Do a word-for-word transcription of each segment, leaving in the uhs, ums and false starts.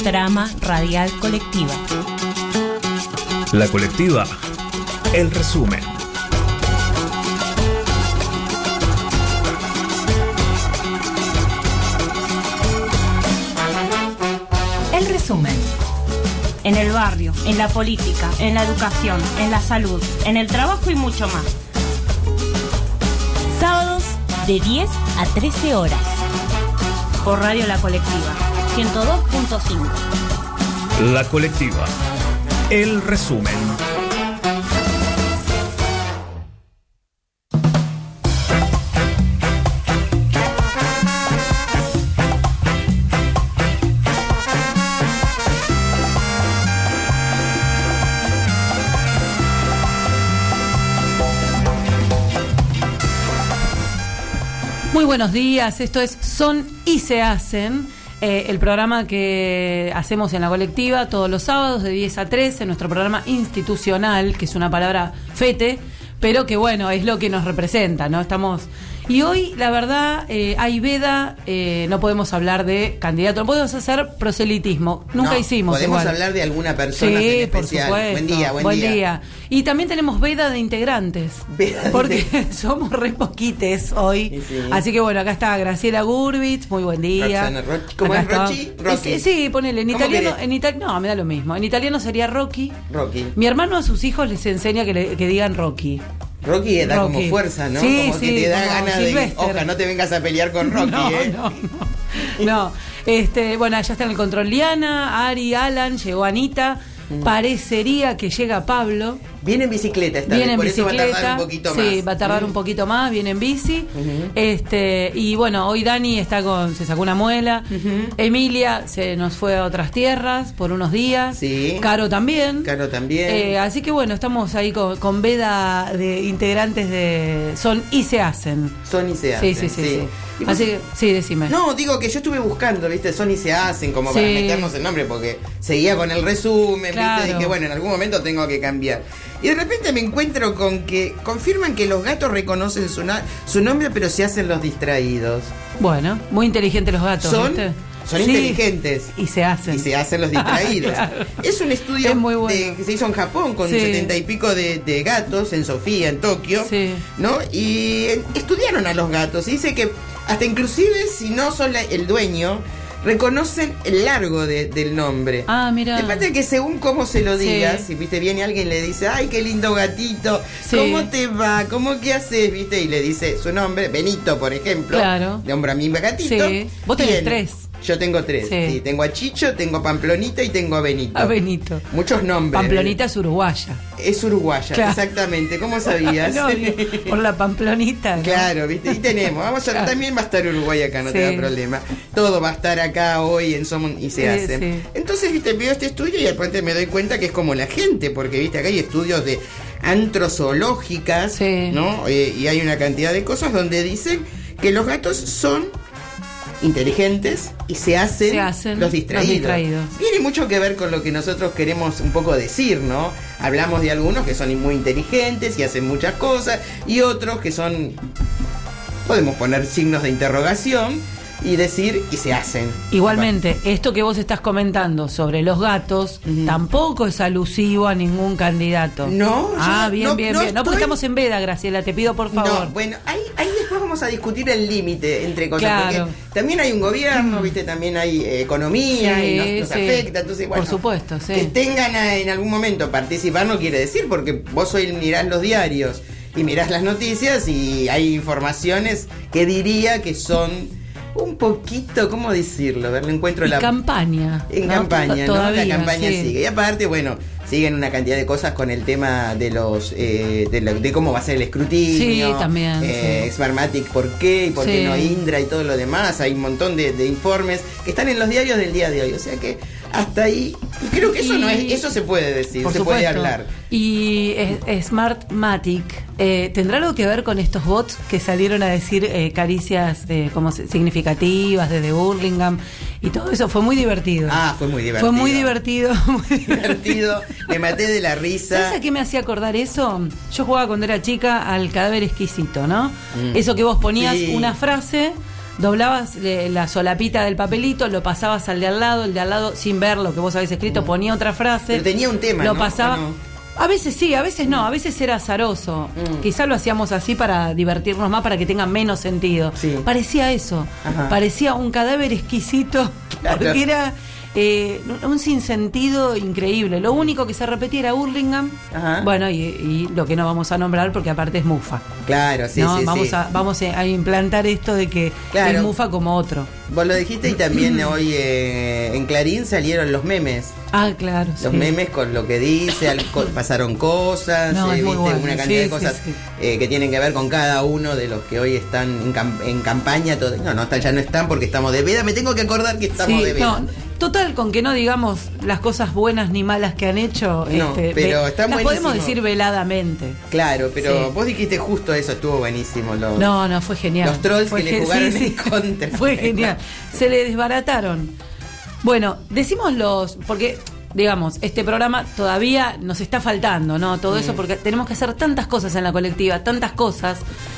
Trama radial colectiva. La colectiva, el resumen. El resumen. En el barrio, en la política, en la educación, en la salud, en el trabajo y mucho más. Sábados de diez a trece horas. Por Radio La Colectiva, ciento dos punto cinco. La colectiva, el resumen. Muy buenos días, esto es Son y se hacen, eh, el programa que hacemos en la colectiva todos los sábados de diez a trece, nuestro programa institucional, que es una palabra fete, pero que bueno, es lo que nos representa, ¿no? Estamos... Y hoy, la verdad, eh, hay veda, eh, no podemos hablar de candidato, no podemos hacer proselitismo, nunca no, hísimos podemos igual. hablar de alguna persona sí, en especial. Por supuesto. Buen día, buen, buen día. día. Y también tenemos veda de integrantes, Veda porque de... somos re poquites hoy. Sí, sí. Así que bueno, acá está Graciela Gurbitz, muy buen día. Roxana Rochi. ¿Cómo Acá es está. Rochi? Rocky. Sí, sí, ponele, en ¿Cómo italiano, querés? en italiano, no, me da lo mismo. En italiano sería Rocky. Rocky. Mi hermano a sus hijos les enseña que, le, que digan Rocky. Rocky da Rocky. como fuerza, ¿no? Sí, como sí, que te da como ganas Sylvester. de... Oja, no te vengas a pelear con Rocky, no, ¿eh? No, no, no. Este, bueno, allá está en el control Liana, Ari, Alan, llegó Anita. Mm. Parecería que llega Pablo. Viene en bicicleta esta viene vez, por en bicicleta, eso va a tardar un poquito más. Sí, va a tardar uh-huh. un poquito más, viene en bici. Uh-huh. Este, y bueno, hoy Dani está con, se sacó una muela. Uh-huh. Emilia se nos fue a otras tierras por unos días. Sí. Caro también. Caro también. Eh, así que bueno, estamos ahí con, con veda de integrantes de Son y se hacen. Son y se hacen. Sí, sí, sí. sí. sí. Así que, sí, decime. No, digo que yo estuve buscando, ¿viste? Son y se hacen, como sí. para meternos el nombre, porque seguía con el resumen, claro. ¿viste? Dije, bueno, en algún momento tengo que cambiar. Y de repente me encuentro con que confirman que los gatos reconocen su, na- su nombre, pero se hacen los distraídos. Bueno, muy inteligentes los gatos, Son, ¿viste? son sí. inteligentes. Y se hacen. Y se hacen los distraídos. Claro. Es un estudio es muy bueno. de, que se hizo en Japón con sí. setenta y pico de, de gatos en Sofía, en Tokio. Sí. ¿No? Y eh, estudiaron a los gatos. Y dice que hasta inclusive si no son la, el dueño, reconocen el largo de, del nombre. Ah, mira. De parte que según cómo se lo digas, sí. si viste viene alguien y le dice, ay, qué lindo gatito, sí. ¿cómo te va? ¿Cómo qué haces? ¿Viste? Y le dice su nombre, Benito, por ejemplo. Claro. Nombra a mi gatito. Sí. Vos tenés Tiene. tres. Yo tengo tres, sí. sí. Tengo a Chicho, tengo a Pamplonita y tengo a Benito. A Benito. Muchos nombres. Pamplonita es uruguaya. Es uruguaya, claro. Exactamente. ¿Cómo sabías? no, por la Pamplonita. ¿no? Claro, ¿viste? Y tenemos. Vamos a, claro. También va a estar Uruguay acá, no sí. te da problema. Todo va a estar acá hoy en Somos y se sí, hacen. Sí. Entonces, ¿viste? Veo este estudio y de repente me doy cuenta que es como la gente, porque, ¿viste? Acá hay estudios de antrozoológicas, sí. ¿no? Eh, y hay una cantidad de cosas donde dicen que los gatos son inteligentes y se hacen, se hacen los, distraídos. los distraídos. Tiene mucho que ver con lo que nosotros queremos un poco decir, ¿no? Hablamos de algunos que son muy inteligentes y hacen muchas cosas, y otros que son, podemos poner signos de interrogación y decir y se hacen. Igualmente, esto que vos estás comentando sobre los gatos uh-huh. tampoco es alusivo a ningún candidato. No. Ah, bien, no, bien, no bien. Estoy... No, porque estamos en veda, Graciela, te pido por favor. No, bueno, ahí, ahí después vamos a discutir el límite entre cosas. Claro. Porque también hay un gobierno, mm. ¿viste? También hay eh, economía sí, y nos, nos sí. afecta. Entonces, bueno, por supuesto, sí. Que tengan a, en algún momento participar no quiere decir, porque vos hoy mirás los diarios y mirás las noticias y hay informaciones que diría que son un poquito, ¿cómo decirlo? A ver, le encuentro y la... campaña. En ¿no? campaña, Todavía, ¿no? La campaña sí. sigue. Y aparte, bueno, siguen una cantidad de cosas con el tema de los... Eh, de, la, de cómo va a ser el escrutinio. Sí, también. Eh, sí. Smartmatic, ¿por qué? Y por qué sí. no Indra y todo lo demás. Hay un montón de, de informes que están en los diarios del día de hoy. O sea que hasta ahí... Y creo que eso y, no es... Eso se puede decir, se supuesto. puede hablar. Y eh, Smartmatic, eh, ¿tendrá algo que ver con estos bots que salieron a decir eh, caricias eh, como significativas desde Burlingame y todo eso? Fue muy divertido. Ah, fue muy divertido. Fue muy divertido. Muy divertido. Me maté de la risa. ¿Sabes a qué me hacía acordar eso? Yo jugaba cuando era chica al Cadáver Exquisito, ¿no? Mm. Eso que vos ponías sí. una frase doblabas eh, la solapita del papelito, lo pasabas al de al lado, el de al lado, sin ver lo que vos habéis escrito, ponía otra frase. Pero tenía un tema, Lo ¿no? pasaba... ¿O no? A veces sí, a veces no, a veces era azaroso. Mm. Quizá lo hacíamos así para divertirnos más, para que tenga menos sentido. Sí. Parecía eso, Ajá. parecía un cadáver exquisito, claro. porque era... Eh, un sinsentido increíble. Lo único que se repetía era Hurlingham. Ajá. Bueno, y, y lo que no vamos a nombrar porque aparte es mufa. Claro, sí, ¿no? sí, vamos sí. A, vamos a implantar esto de que claro. es mufa como otro. Vos lo dijiste y también hoy eh, en Clarín salieron los memes. Ah, claro. Los sí. memes con lo que dice, al, con, pasaron cosas, no, eh, viste, bueno. una cantidad sí, de cosas sí, sí. Eh, que tienen que ver con cada uno de los que hoy están en, cam en campaña. Todo, no, no, ya no están porque estamos de veda. Me tengo que acordar que estamos sí, de veda. No, total, con que no digamos las cosas buenas ni malas que han hecho, no, este, pero está las buenísimo. podemos decir veladamente. Claro, pero sí. vos dijiste justo eso, estuvo buenísimo. Los, no, no, fue genial. Los trolls fue que le jugaron sí, sí. en contra. Fue genial. Se le desbarataron. Bueno, decimos los... Porque, digamos, este programa todavía nos está faltando, ¿no? Todo mm. eso, porque tenemos que hacer tantas cosas en la colectiva, tantas cosas...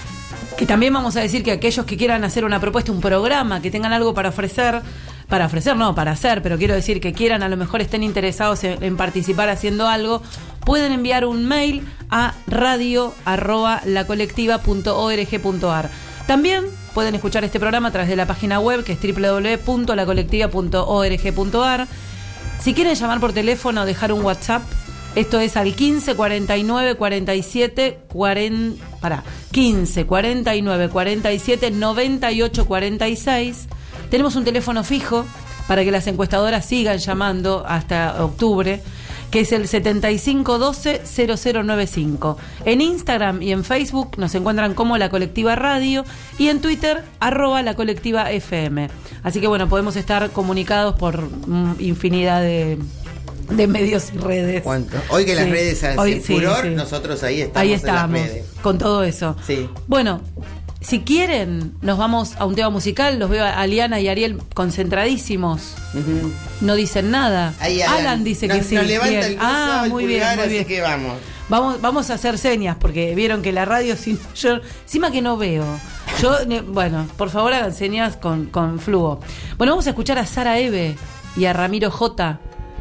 Que también vamos a decir que aquellos que quieran hacer una propuesta, un programa, que tengan algo para ofrecer, para ofrecer, no, para hacer, pero quiero decir que quieran, a lo mejor estén interesados en, en participar haciendo algo, pueden enviar un mail a radio arroba lacolectiva punto org punto ar. También pueden escuchar este programa a través de la página web, que es doble u doble u doble u punto lacolectiva punto org punto ar. Si quieren llamar por teléfono o dejar un WhatsApp, esto es al quince cuarenta y nueve cuarenta y siete cuarenta, pará, quince cuarenta y nueve cuarenta y siete noventa y ocho cuarenta y seis. Tenemos un teléfono fijo para que las encuestadoras sigan llamando hasta octubre, que es el setenta y cinco doce cero cero noventa y cinco. En Instagram y en Facebook nos encuentran como La Colectiva Radio y en Twitter arroba La Colectiva F M. Así que bueno, podemos estar comunicados por mm, infinidad de... de medios y redes. ¿Cuánto? Hoy que las sí. redes hacen Hoy, furor, sí, sí. nosotros ahí estamos, ahí estamos en las redes. con todo eso. Sí. Bueno, si quieren, nos vamos a un tema musical. Los veo a Liana y Ariel concentradísimos. Uh-huh. No dicen nada. Ahí Alan, Alan dice nos, que sí. Nos levanta bien. el coso, ah, el muy pulgar, bien, muy bien. Así que vamos. Vamos, vamos a hacer señas porque vieron que la radio sin yo encima que no veo. Yo bueno, por favor hagan señas con, con flujo. Bueno, vamos a escuchar a Sara Eve y a Ramiro J.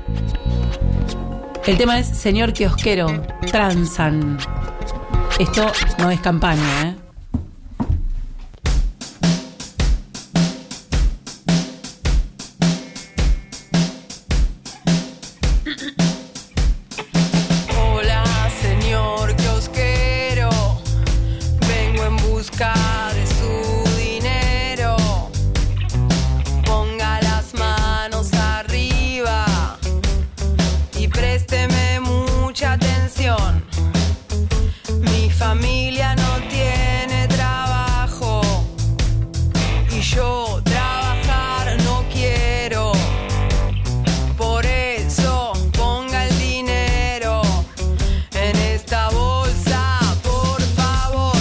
El tema es Señor Kiosquero, transan. Esto no es campaña, ¿eh? Hola, señor kiosquero, vengo en busca de su dinero. Ponga las manos arriba y présteme mucha atención. Mi familia no tiene trabajo y yo trabajar no quiero. Por eso ponga el dinero en esta bolsa, por favor.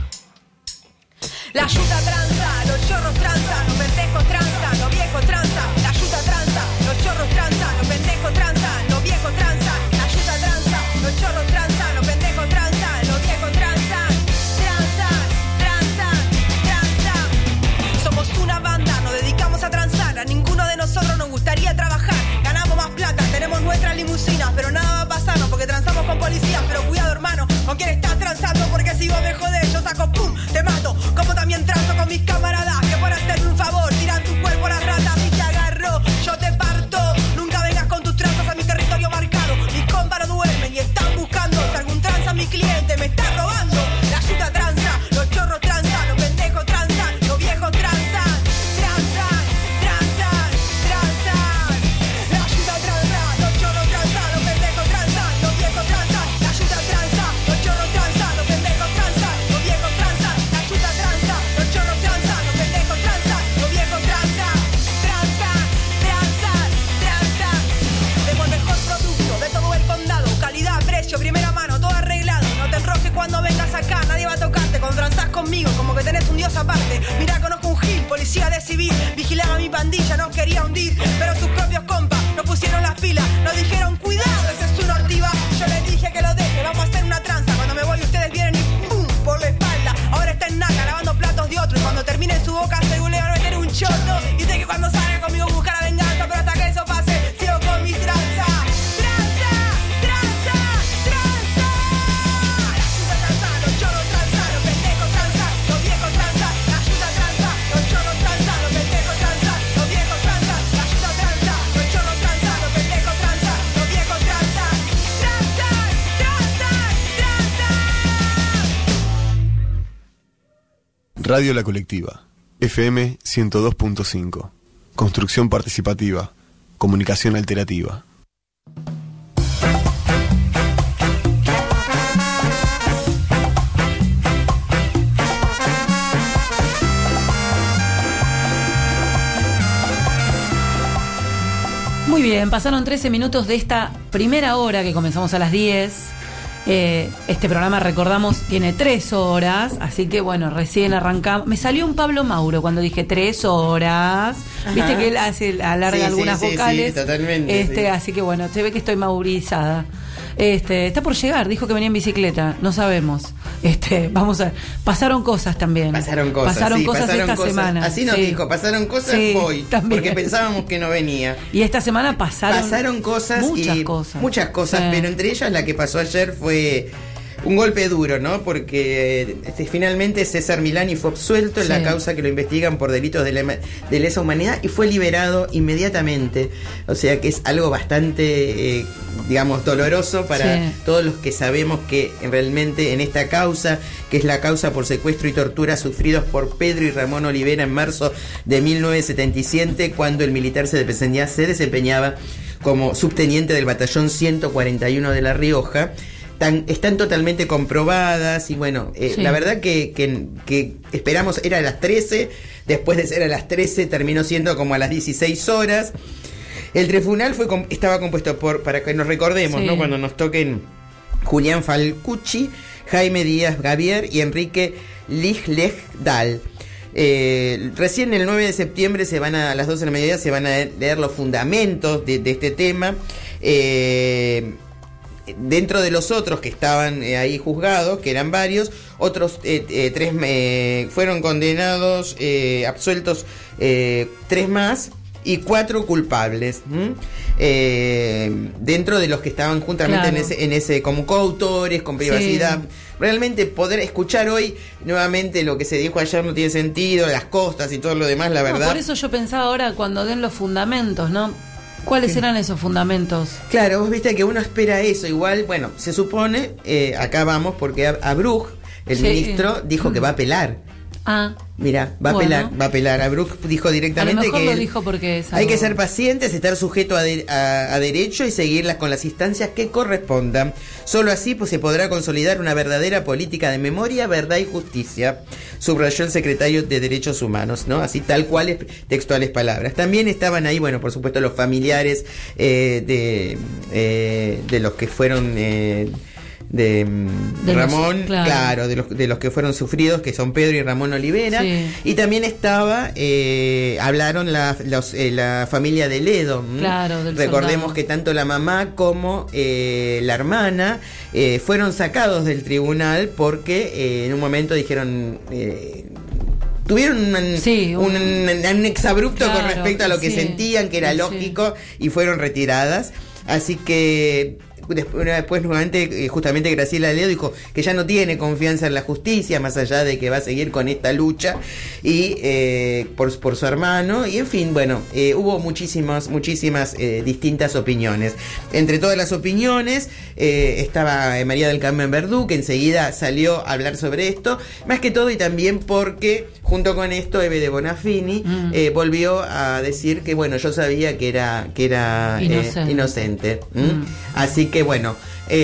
La yuta tranza, los chorros tranza, los pendejos tranza, los viejos tranza. La yuta tranza, los chorros tranza, los pendejos tranza, los viejos tranza. La yuta tranza, los chorros tranza, los pendejos tranza, los viejos tranza. Tranza, tranza, tranza. Somos una banda, nos dedicamos a transar. A ninguno de nosotros nos gustaría trabajar. Ganamos más plata, tenemos nuestras limusinas, pero nada va a pasarnos porque transamos con policías. Pero cuidado, hermano, con quién estás transando, porque si vos me jodés, yo saco pum, te mato. Como también transo con mis camaradas que por hacerme un favor tiran tu cuerpo a las ratas. Y te agarro, yo te parto. Nunca vengas con tus tranzas a mi territorio marcado. Mis compas no duermen y están buscando si algún tranza mi cliente me está robando. La yuta tranza, los chorros tranzan, los pendejos tranzan, los viejos tranzan. Tranzan, tranzan, tranzan. La yuta tranza, los chorros tranzan, los pendejos tranzan, los viejos tranzan. La yuta tranza, los chorros tranzan, los pendejos tranzan, los viejos tranzan. La yuta tranza, los chorros tranzan, los pendejos tranzan, los viejos tranzan. Tranzan, tranzan, tranzan. Tenemos el mejor producto de todo el condado. Calidad, precio, primera mano, todo arreglado. No te enrojes cuando vengas acá, nadie va a tocarte. Cuando transás conmigo, como que tenés un dios aparte. Mira, conozco un gil, policía de civil. Vigilaba a mi pandilla, nos quería hundir. Pero sus propios compas nos pusieron las pilas. Nos dijeron, cuidado, ese es un ortiva. Yo les dije que lo deje, vamos a hacer una tranza. Cuando me voy ustedes vienen y pum, por la espalda. Ahora está en Naca, lavando platos de otro. Y cuando termine en su boca, se googlearon choto. Y sé que cuando salga conmigo busca la venganza, pero hasta que eso pase, sigo con mi tranza. Tranza, tranza, tranza. La yuta tranza, los chorros tranza, los pendejos tranza, los viejos tranza. La yuta tranza, los chorros tranza, los pendejos tranza, los viejos tranza. La yuta tranza, los chorros tranza, los pendejos tranza, los viejos tranza. Tranza, tranza, tranza. Radio La Colectiva, F M ciento dos punto cinco. Construcción participativa, comunicación alternativa. Muy bien, pasaron trece minutos de esta primera hora que comenzamos a las diez. Eh, este programa, recordamos, tiene tres horas, así que bueno, recién arrancamos. Me salió un Pablo Mauro cuando dije tres horas. Ajá. Viste que él hace, alarga sí, algunas sí, vocales. Sí, sí, totalmente. Este, sí. Así que bueno, se ve que estoy maurizada. Este, está por llegar, dijo que venía en bicicleta, no sabemos. Este, vamos a ver. Pasaron cosas también. Pasaron cosas. Pasaron sí, cosas pasaron esta cosas. semana. Así nos sí. dijo, pasaron cosas sí, hoy. También. Porque pensábamos que no venía. Y esta semana pasaron, pasaron cosas. Muchas y cosas. Muchas cosas, sí. Pero entre ellas la que pasó ayer fue un golpe duro, ¿no? Porque este, finalmente César Milani fue absuelto en sí. la causa que lo investigan por delitos de, la, de lesa humanidad y fue liberado inmediatamente. O sea que es algo bastante, eh, digamos, doloroso para sí. todos los que sabemos que realmente en esta causa, que es la causa por secuestro y tortura sufridos por Pedro y Ramón Olivera en marzo de mil novecientos setenta y siete, cuando el militar se desempeñaba, se desempeñaba como subteniente del batallón ciento cuarenta y uno de La Rioja. Tan, están totalmente comprobadas y bueno, eh, sí. la verdad que, que, que esperamos, era a las trece, después de ser a las trece terminó siendo como a las dieciséis horas. El tribunal fue estaba compuesto por, para que nos recordemos, sí. ¿no? Cuando nos toquen Julián Falcucci, Jaime Díaz Gavier y Enrique Lijlegdal. Eh, recién el nueve de septiembre se van a, a las doce de la mediodía se van a leer los fundamentos de, de este tema. Eh, Dentro de los otros que estaban eh, ahí juzgados, que eran varios, otros eh, eh, tres eh, fueron condenados, eh, absueltos eh, tres más y cuatro culpables. ¿Mm? Eh, dentro de los que estaban juntamente claro. en ese, en ese como coautores, con privacidad. Sí. Realmente poder escuchar hoy nuevamente lo que se dijo ayer no tiene sentido, las costas y todo lo demás, la verdad. No, por eso yo pensaba ahora cuando den los fundamentos, ¿no? ¿Cuáles eran esos fundamentos? Claro, vos viste que uno espera eso. Igual, bueno, se supone, eh, acá vamos, porque Abruj, el sí. ministro, dijo que va a apelar. Ah. Mira, va bueno. a apelar, va a apelar. Abruj dijo directamente a lo mejor que lo él, dijo porque es algo... hay que ser pacientes, estar sujeto a, de, a, a derecho y seguirlas con las instancias que correspondan. Solo así pues, se podrá consolidar una verdadera política de memoria, verdad y justicia, subrayó el secretario de Derechos Humanos, ¿no? Así tal cual, textuales palabras. También estaban ahí, bueno, por supuesto, los familiares eh, de, eh, de los que fueron... Eh, de, de Ramón, los, claro, claro de, los, de los que fueron sufridos, que son Pedro y Ramón Olivera, sí. y también estaba, eh, hablaron la, los, eh, la familia de Ledo, claro, del recordemos soldado. Que tanto la mamá como eh, la hermana eh, fueron sacados del tribunal porque eh, en un momento dijeron... Eh, tuvieron un, sí, un, un, un exabrupto claro, con respecto a lo que sí, sentían que era sí, lógico sí. y fueron retiradas, así que Después, después nuevamente, justamente Graciela Ledo dijo que ya no tiene confianza en la justicia, más allá de que va a seguir con esta lucha y eh, por, por su hermano, y en fin, bueno, eh, hubo muchísimas, muchísimas eh, distintas opiniones. Entre todas las opiniones eh, estaba María del Carmen Verdú, que enseguida salió a hablar sobre esto, más que todo y también porque junto con esto Eve de Bonafini mm. eh, volvió a decir que bueno, yo sabía que era, que era inocente, eh, inocente. ¿Mm? Mm. Así que que bueno,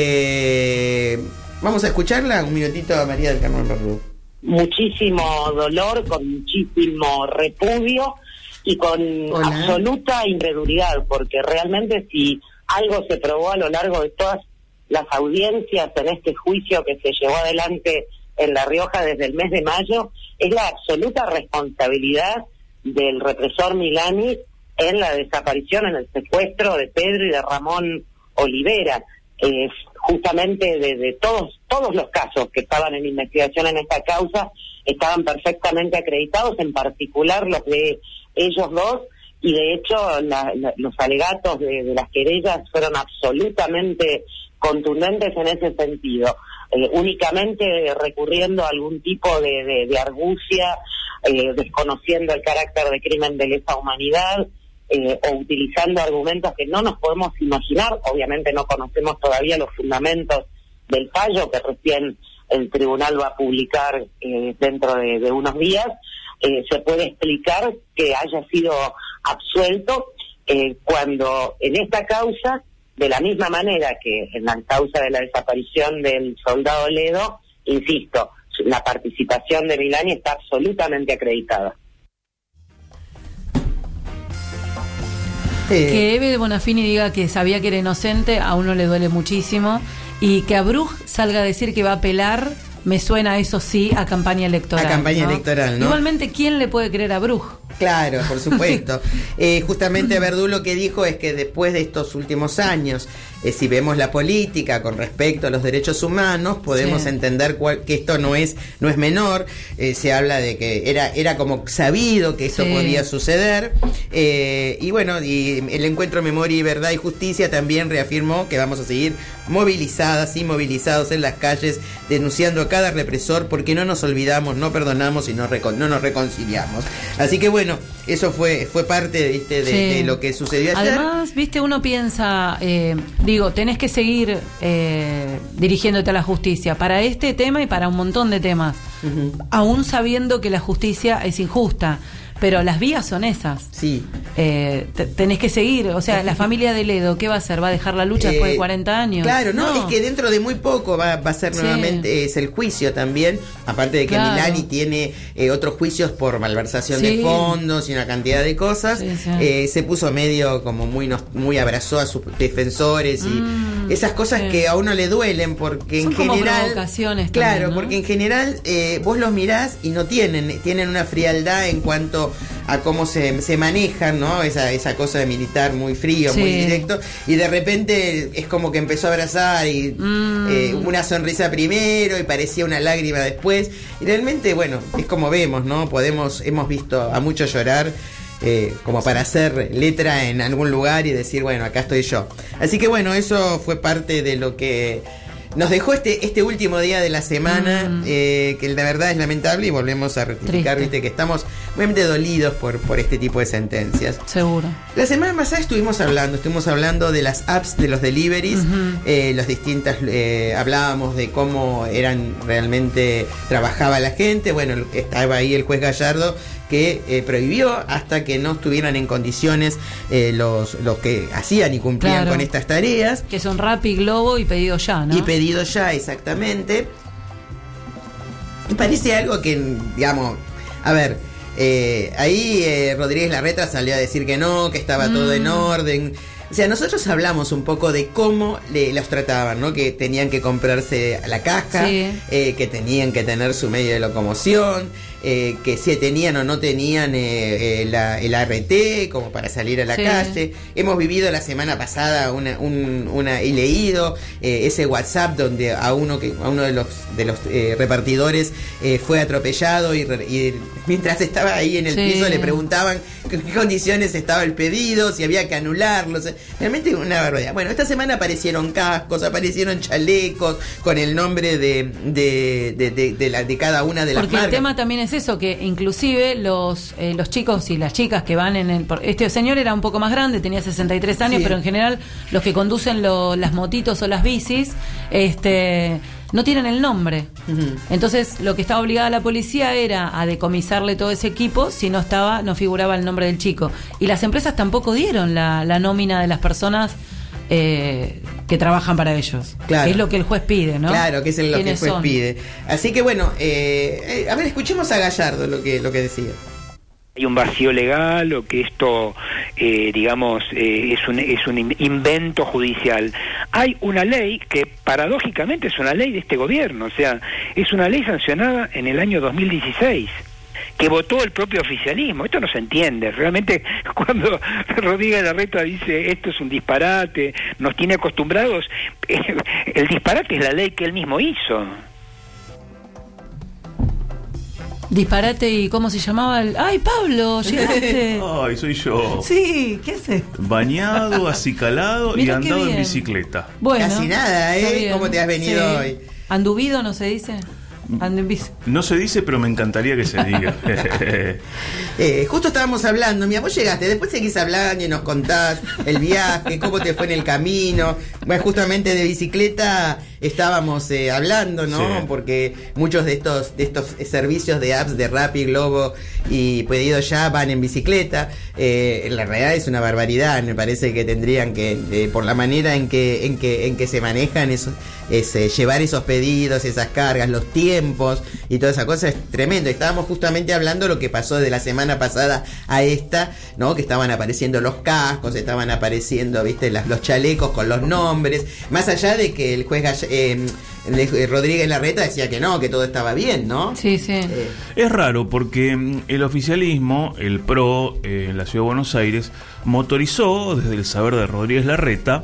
eh, vamos a escucharla un minutito a María del Carmen Verdú. Muchísimo dolor, con muchísimo repudio y con Hola. absoluta incredulidad, porque realmente si algo se probó a lo largo de todas las audiencias en este juicio que se llevó adelante en La Rioja desde el mes de mayo, es la absoluta responsabilidad del represor Milani en la desaparición, en el secuestro de Pedro y de Ramón Olivera, eh, justamente de, de todos todos los casos que estaban en investigación en esta causa, estaban perfectamente acreditados, en particular los de ellos dos, y de hecho la, la, los alegatos de, de las querellas fueron absolutamente contundentes en ese sentido, eh, únicamente recurriendo a algún tipo de, de, de argucia, eh, desconociendo el carácter de crimen de lesa humanidad, eh, o utilizando argumentos que no nos podemos imaginar. Obviamente no conocemos todavía los fundamentos del fallo que recién el tribunal va a publicar eh, dentro de, de unos días. Eh, se puede explicar que haya sido absuelto eh, cuando en esta causa, de la misma manera que en la causa de la desaparición del soldado Ledo, insisto, la participación de Milani está absolutamente acreditada. Que Eve de Bonafini diga que sabía que era inocente, a uno le duele muchísimo, y que Abruz salga a decir que va a apelar, me suena eso sí a campaña electoral. A campaña ¿no? electoral, ¿no? Igualmente, ¿quién le puede creer a Abruz? Claro, por supuesto. eh, justamente Verdú lo que dijo es que después de estos últimos años, eh, si vemos la política con respecto a los derechos humanos, podemos sí. entender cual, que esto no es no es menor. Eh, se habla de que era era como sabido que esto sí. podía suceder. Eh, y bueno, y el Encuentro Memoria y Verdad y Justicia también reafirmó que vamos a seguir movilizadas y movilizados en las calles, denunciando a cada represor, porque no nos olvidamos, no perdonamos y no, recon- no nos reconciliamos. Así que bueno, eso fue fue parte ¿viste? De, sí. de lo que sucedió ayer. Además, viste, uno piensa, eh, digo, tenés que seguir eh, dirigiéndote a la justicia para este tema y para un montón de temas, uh-huh. aún sabiendo que la justicia es injusta. Pero las vías son esas. Sí. Eh, t- tenés que seguir. O sea, la familia de Ledo, ¿qué va a hacer? ¿Va a dejar la lucha eh, después de cuarenta años? Claro, no, no, es que dentro de muy poco va, va a ser sí. nuevamente, es el juicio también. Aparte de que claro. Milani tiene eh, otros juicios por malversación sí. de fondos y una cantidad de cosas. Sí, sí. Eh, se puso medio como muy, no, muy abrazó a sus defensores y mm, esas cosas sí. que a uno le duelen porque son en general. Como provocaciones claro, también, ¿no? porque en general eh, vos los mirás y no tienen, tienen una frialdad en cuanto a cómo se, se manejan, ¿no? Esa, esa cosa de militar muy frío, sí. muy directo, y de repente es como que empezó a abrazar y mm. eh, una sonrisa primero y parecía una lágrima después, y realmente, bueno, es como vemos, ¿no? Podemos, hemos visto a muchos llorar eh, como para hacer letra en algún lugar y decir, bueno, acá estoy yo. Así que bueno, eso fue parte de lo que nos dejó este este último día de la semana, mm. eh, que la verdad es lamentable, y volvemos a rectificar, Triste. viste, que estamos muy dolidos por, por este tipo de sentencias. Seguro. La semana pasada estuvimos hablando, estuvimos hablando de las apps de los deliveries, uh-huh. eh, los distintas, eh, hablábamos de cómo eran realmente, trabajaba la gente. Bueno, estaba ahí el juez Gallardo, que eh, prohibió hasta que no estuvieran en condiciones eh, los, los que hacían y cumplían claro. con estas tareas. Que son Rappi, Globo y Pedido Ya, ¿no? Y Pedido Ya, exactamente. Me parece algo que, digamos, a ver, eh, ahí eh, Rodríguez Larreta salió a decir que no, que estaba mm. todo en orden. O sea, nosotros hablamos un poco de cómo le, los trataban, ¿no? Que tenían que comprarse la caja, sí. eh, que tenían que tener su medio de locomoción, eh, que si tenían o no tenían eh, eh, la, el A R T como para salir a la sí. calle. Hemos vivido la semana pasada una, un, una y leído eh, ese WhatsApp donde a uno que a uno de los de los eh, repartidores eh, fue atropellado y, y mientras estaba ahí en el sí. piso le preguntaban en qué condiciones estaba el pedido, si había que anularlo. Realmente una barbaridad. Bueno, esta semana aparecieron cascos, aparecieron chalecos con el nombre de de, de, de, de, la, de cada una de las Porque marcas. El tema también es eso, que inclusive los eh, los chicos y las chicas que van en el... Este señor era un poco más grande, tenía sesenta y tres años, sí. pero en general los que conducen lo, las motitos o las bicis, este... no tienen el nombre. Uh-huh. Entonces, lo que estaba obligada la policía era a decomisarle todo ese equipo si no estaba, no figuraba el nombre del chico. Y las empresas tampoco dieron la, la nómina de las personas eh, que trabajan para ellos. Claro. Que es lo que el juez pide, ¿no? Claro, que es lo que el juez son? pide. Así que bueno, eh, a ver, escuchemos a Gallardo lo que, lo que decía. Hay un vacío legal o que esto, eh, digamos, eh, es un es un invento judicial. Hay una ley que paradójicamente es una ley de este gobierno, o sea, es una ley sancionada en el año dos mil dieciséis, que votó el propio oficialismo. Esto no se entiende. Realmente, cuando Rodríguez Larreta dice esto es un disparate, nos tiene acostumbrados, eh, el disparate es la ley que él mismo hizo. Disparate, ¿y cómo se llamaba? El... ¡Ay, Pablo! ¿Llegaste? Ay, soy yo. Sí, ¿qué haces? Bañado, acicalado y andado en bicicleta. Bueno, casi nada, ¿eh? ¿Cómo te has venido sí. hoy? ¿Anduvido no se dice? Ando en bici. No se dice, pero me encantaría que se diga. eh, justo estábamos hablando, mira, vos llegaste, después seguís hablando y nos contás el viaje, cómo te fue en el camino. Bueno, justamente de bicicleta estábamos eh, hablando, ¿no? Sí. Porque muchos de estos de estos servicios de apps de Rappi, Globo y Pedido Ya van en bicicleta. Eh, en la realidad es una barbaridad. Me parece que tendrían que, eh, por la manera en que en que en que se manejan esos, es, eh, llevar esos pedidos, esas cargas, los tiempos y toda esa cosa es tremendo. Estábamos justamente hablando lo que pasó de la semana pasada a esta, ¿no? Que estaban apareciendo los cascos, estaban apareciendo, viste, las, los chalecos con los nombres, más allá de que el juez Gall- eh, Rodríguez Larreta decía que no, que todo estaba bien, ¿no? Sí, sí. Eh. Es raro porque el oficialismo, el P R O, eh, en la Ciudad de Buenos Aires, motorizó desde el saber de Rodríguez Larreta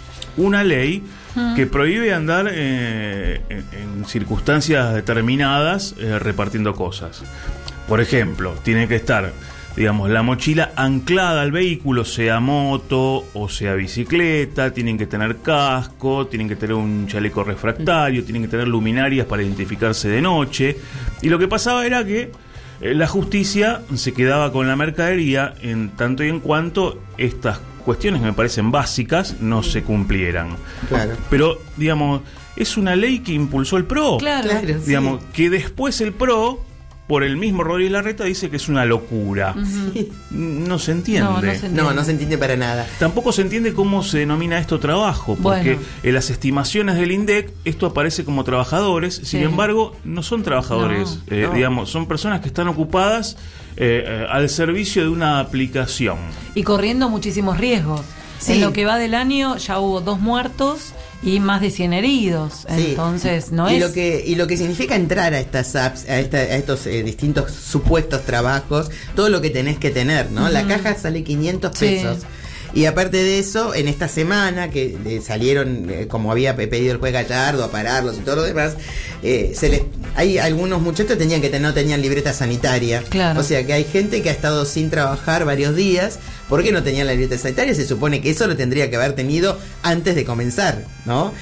una ley mm. que prohíbe andar eh, en, en circunstancias determinadas eh, repartiendo cosas. Por ejemplo, tiene que estar, digamos, la mochila anclada al vehículo, sea moto o sea bicicleta, tienen que tener casco, tienen que tener un chaleco refractario, tienen que tener luminarias para identificarse de noche. Y lo que pasaba era que eh, la justicia se quedaba con la mercadería en tanto y en cuanto estas cuestiones que me parecen básicas no se cumplieran. Claro. Pero, digamos, es una ley que impulsó el P R O. Claro, claro digamos, sí. que después el P R O, por el mismo Rodríguez Larreta, dice que es una locura. Uh-huh. No se entiende. No, no se entiende. No, no se entiende para nada. Tampoco se entiende cómo se denomina esto trabajo, porque bueno. en las estimaciones del INDEC esto aparece como trabajadores, sin sí. embargo, no son trabajadores, no, eh, no. digamos, son personas que están ocupadas eh, eh, al servicio de una aplicación. Y corriendo muchísimos riesgos. Sí. En lo que va del año ya hubo dos muertos y más de cien heridos. Sí. Entonces, no y es... Lo que, y lo que significa entrar a estas apps, a, esta, a estos eh, distintos supuestos trabajos, todo lo que tenés que tener, ¿no? Uh-huh. La caja sale quinientos pesos. Sí. Y aparte de eso, en esta semana que eh, salieron, eh, como había pedido el juez Gallardo, a pararlos y todo lo demás, eh, se les, hay algunos muchachos tenían que tener, no tenían libreta sanitaria. Claro. O sea que hay gente que ha estado sin trabajar varios días porque no tenían la libreta sanitaria. Se supone que eso lo tendría que haber tenido antes de comenzar, ¿no?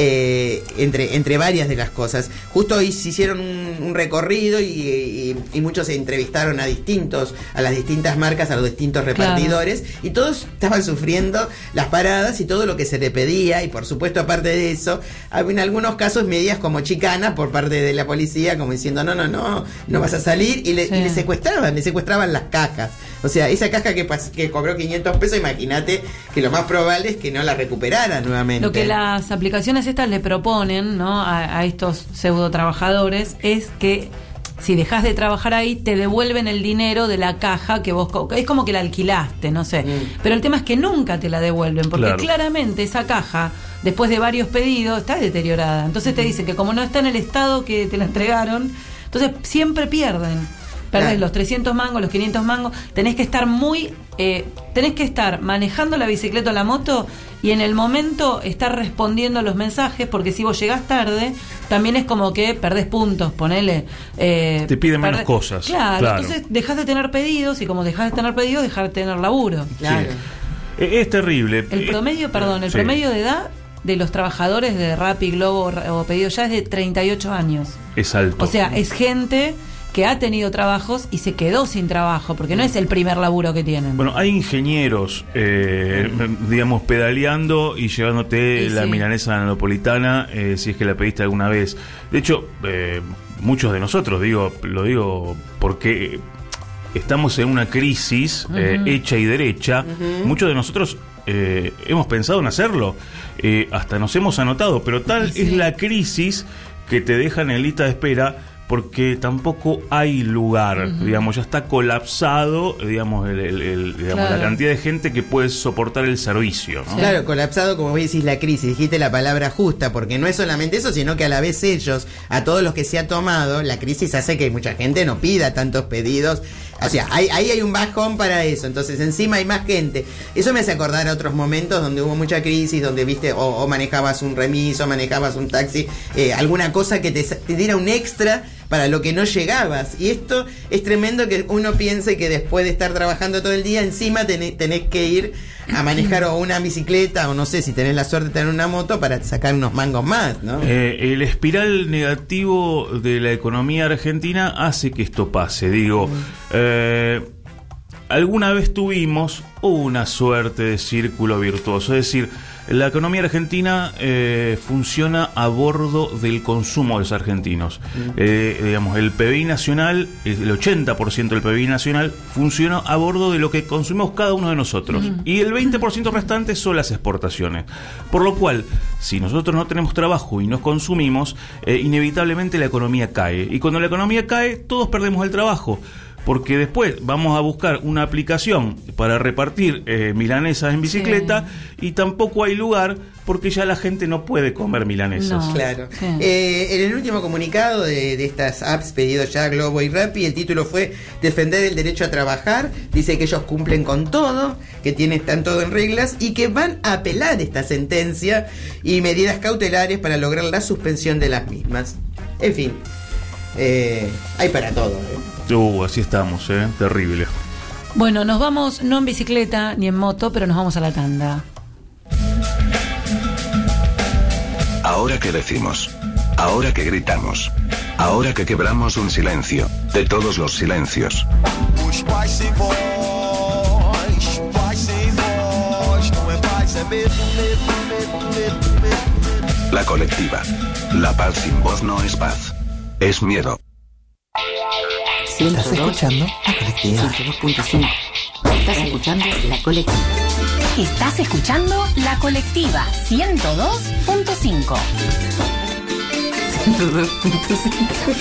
Eh, entre, entre varias de las cosas. Justo hoy se hicieron un, un recorrido y, y, y muchos se entrevistaron a distintos, a las distintas marcas, a los distintos repartidores, claro. Y todos estaban sufriendo las paradas y todo lo que se le pedía, y por supuesto aparte de eso, en algunos casos medidas como chicanas por parte de la policía, como diciendo no, no, no, no vas a salir, y le, sí. y le secuestraban, le secuestraban las cajas. O sea, esa caja que, que cobró quinientos pesos, imagínate que lo más probable es que no la recuperaran nuevamente. Lo que las aplicaciones estas le proponen, ¿no?, a, a estos pseudo trabajadores es que si dejas de trabajar ahí te devuelven el dinero de la caja que vos, es como que la alquilaste, no sé, mm. pero el tema es que nunca te la devuelven porque claro. claramente esa caja después de varios pedidos está deteriorada, entonces te dicen que como no está en el estado que te la entregaron, entonces siempre pierden. Perdés claro. los trescientos mangos, los quinientos mangos, tenés que estar muy, eh, tenés que estar manejando la bicicleta o la moto y en el momento estar respondiendo a los mensajes, porque si vos llegás tarde, también es como que perdés puntos, ponele. Eh, Te piden perdés, menos cosas. Claro, claro, entonces dejás de tener pedidos y como dejás de tener pedidos, dejás de tener laburo. Claro. Sí. Es terrible. El promedio, perdón, el sí. promedio de edad de los trabajadores de Rappi, Globo o Pedido Ya es de treinta y ocho años. Es alto. O sea, es gente que ha tenido trabajos y se quedó sin trabajo, porque no es el primer laburo que tienen. Bueno, hay ingenieros, eh, digamos, pedaleando y llevándote sí, la sí. milanesa napolitana, eh, si es que la pediste alguna vez. De hecho, eh, muchos de nosotros, digo, lo digo porque estamos en una crisis uh-huh. eh, hecha y derecha, uh-huh. muchos de nosotros eh, hemos pensado en hacerlo, eh, hasta nos hemos anotado, pero tal sí. es la crisis que te dejan en lista de espera, porque tampoco hay lugar, uh-huh. digamos, ya está colapsado, digamos, el, el, el, digamos claro. la cantidad de gente que puede soportar el servicio, ¿no? Sí. Claro, colapsado, como vos decís, la crisis, dijiste la palabra justa, porque no es solamente eso, sino que a la vez ellos, a todos los que se ha tomado, la crisis hace que mucha gente no pida tantos pedidos. O sea, ahí hay, hay un bajón para eso, entonces encima hay más gente. Eso me hace acordar a otros momentos donde hubo mucha crisis, donde viste, o, o manejabas un remis, o manejabas un taxi, eh, alguna cosa que te, te diera un extra para lo que no llegabas. Y esto es tremendo, que uno piense que después de estar trabajando todo el día, encima tenés, tenés que ir a manejar o una bicicleta, o no sé, si tenés la suerte de tener una moto, para sacar unos mangos más, ¿no? Eh, el espiral negativo de la economía argentina hace que esto pase. Digo, eh, alguna vez tuvimos una suerte de círculo virtuoso, es decir, la economía argentina eh, funciona a bordo del consumo de los argentinos. Mm. Eh, digamos, el P B I nacional, el ochenta por ciento del P B I nacional funciona a bordo de lo que consumimos cada uno de nosotros. Mm. Y el veinte por ciento restante son las exportaciones. Por lo cual, si nosotros no tenemos trabajo y nos consumimos, eh, inevitablemente la economía cae. Y cuando la economía cae, todos perdemos el trabajo. Porque después vamos a buscar una aplicación para repartir eh, milanesas en bicicleta, sí. Y tampoco hay lugar porque ya la gente no puede comer milanesas. No, claro. Sí. Eh, en el último comunicado de, de estas apps pedido ya Globo y Rappi, el título fue defender el derecho a trabajar. Dice que ellos cumplen con todo, que tienen, están todo en reglas y que van a apelar esta sentencia y medidas cautelares para lograr la suspensión de las mismas. En fin, eh, hay para todo, ¿eh? Uh, así estamos, ¿eh? Terrible. Bueno, nos vamos no en bicicleta ni en moto, pero nos vamos a la tanda. Ahora que decimos, ahora que gritamos, ahora que quebramos un silencio, de todos los silencios. La colectiva. La paz sin voz no es paz, es miedo. ¿Estás escuchando la colectiva? ciento dos punto cinco. Estás escuchando la colectiva. Estás escuchando la colectiva ciento dos punto cinco. ciento dos punto cinco.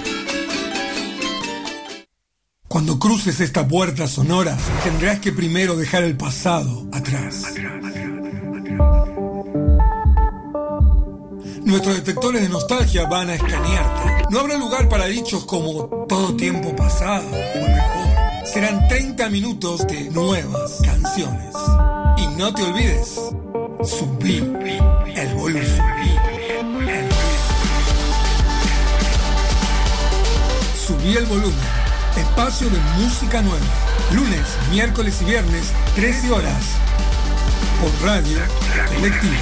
Cuando cruces esta puerta sonora, tendrás que primero dejar el pasado atrás. Nuestros detectores de nostalgia van a escanearte. No habrá lugar para dichos como todo tiempo pasado fue mejor. Serán treinta minutos de nuevas canciones. Y no te olvides, subí el volumen. Subí el volumen. Espacio de música nueva. Lunes, miércoles y viernes, trece horas. Por Radio Colectiva.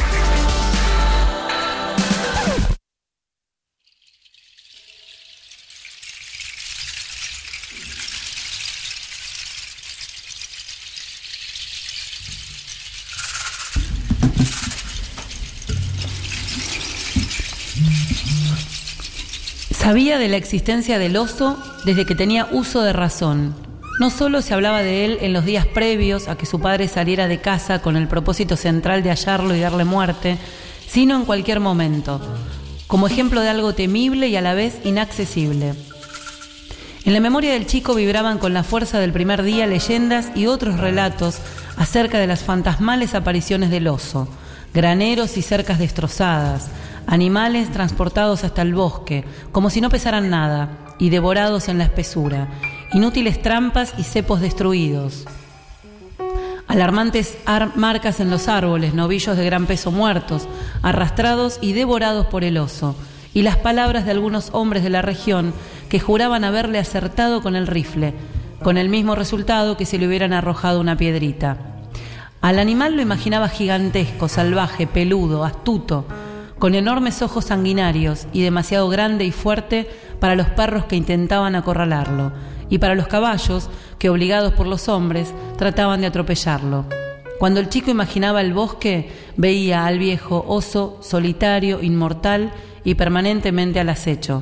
Sabía de la existencia del oso desde que tenía uso de razón. No solo se hablaba de él en los días previos a que su padre saliera de casa con el propósito central de hallarlo y darle muerte, sino en cualquier momento, como ejemplo de algo temible y a la vez inaccesible. En la memoria del chico vibraban con la fuerza del primer día leyendas y otros relatos acerca de las fantasmales apariciones del oso, graneros y cercas destrozadas, animales transportados hasta el bosque, como si no pesaran nada, y devorados en la espesura, inútiles trampas y cepos destruidos. Alarmantes ar- marcas en los árboles, novillos de gran peso muertos, arrastrados y devorados por el oso, y las palabras de algunos hombres de la región que juraban haberle acertado con el rifle, con el mismo resultado que si le hubieran arrojado una piedrita. Al animal lo imaginaba gigantesco, salvaje, peludo, astuto, con enormes ojos sanguinarios y demasiado grande y fuerte para los perros que intentaban acorralarlo, y para los caballos que, obligados por los hombres, trataban de atropellarlo. Cuando el chico imaginaba el bosque, veía al viejo oso solitario, inmortal y permanentemente al acecho.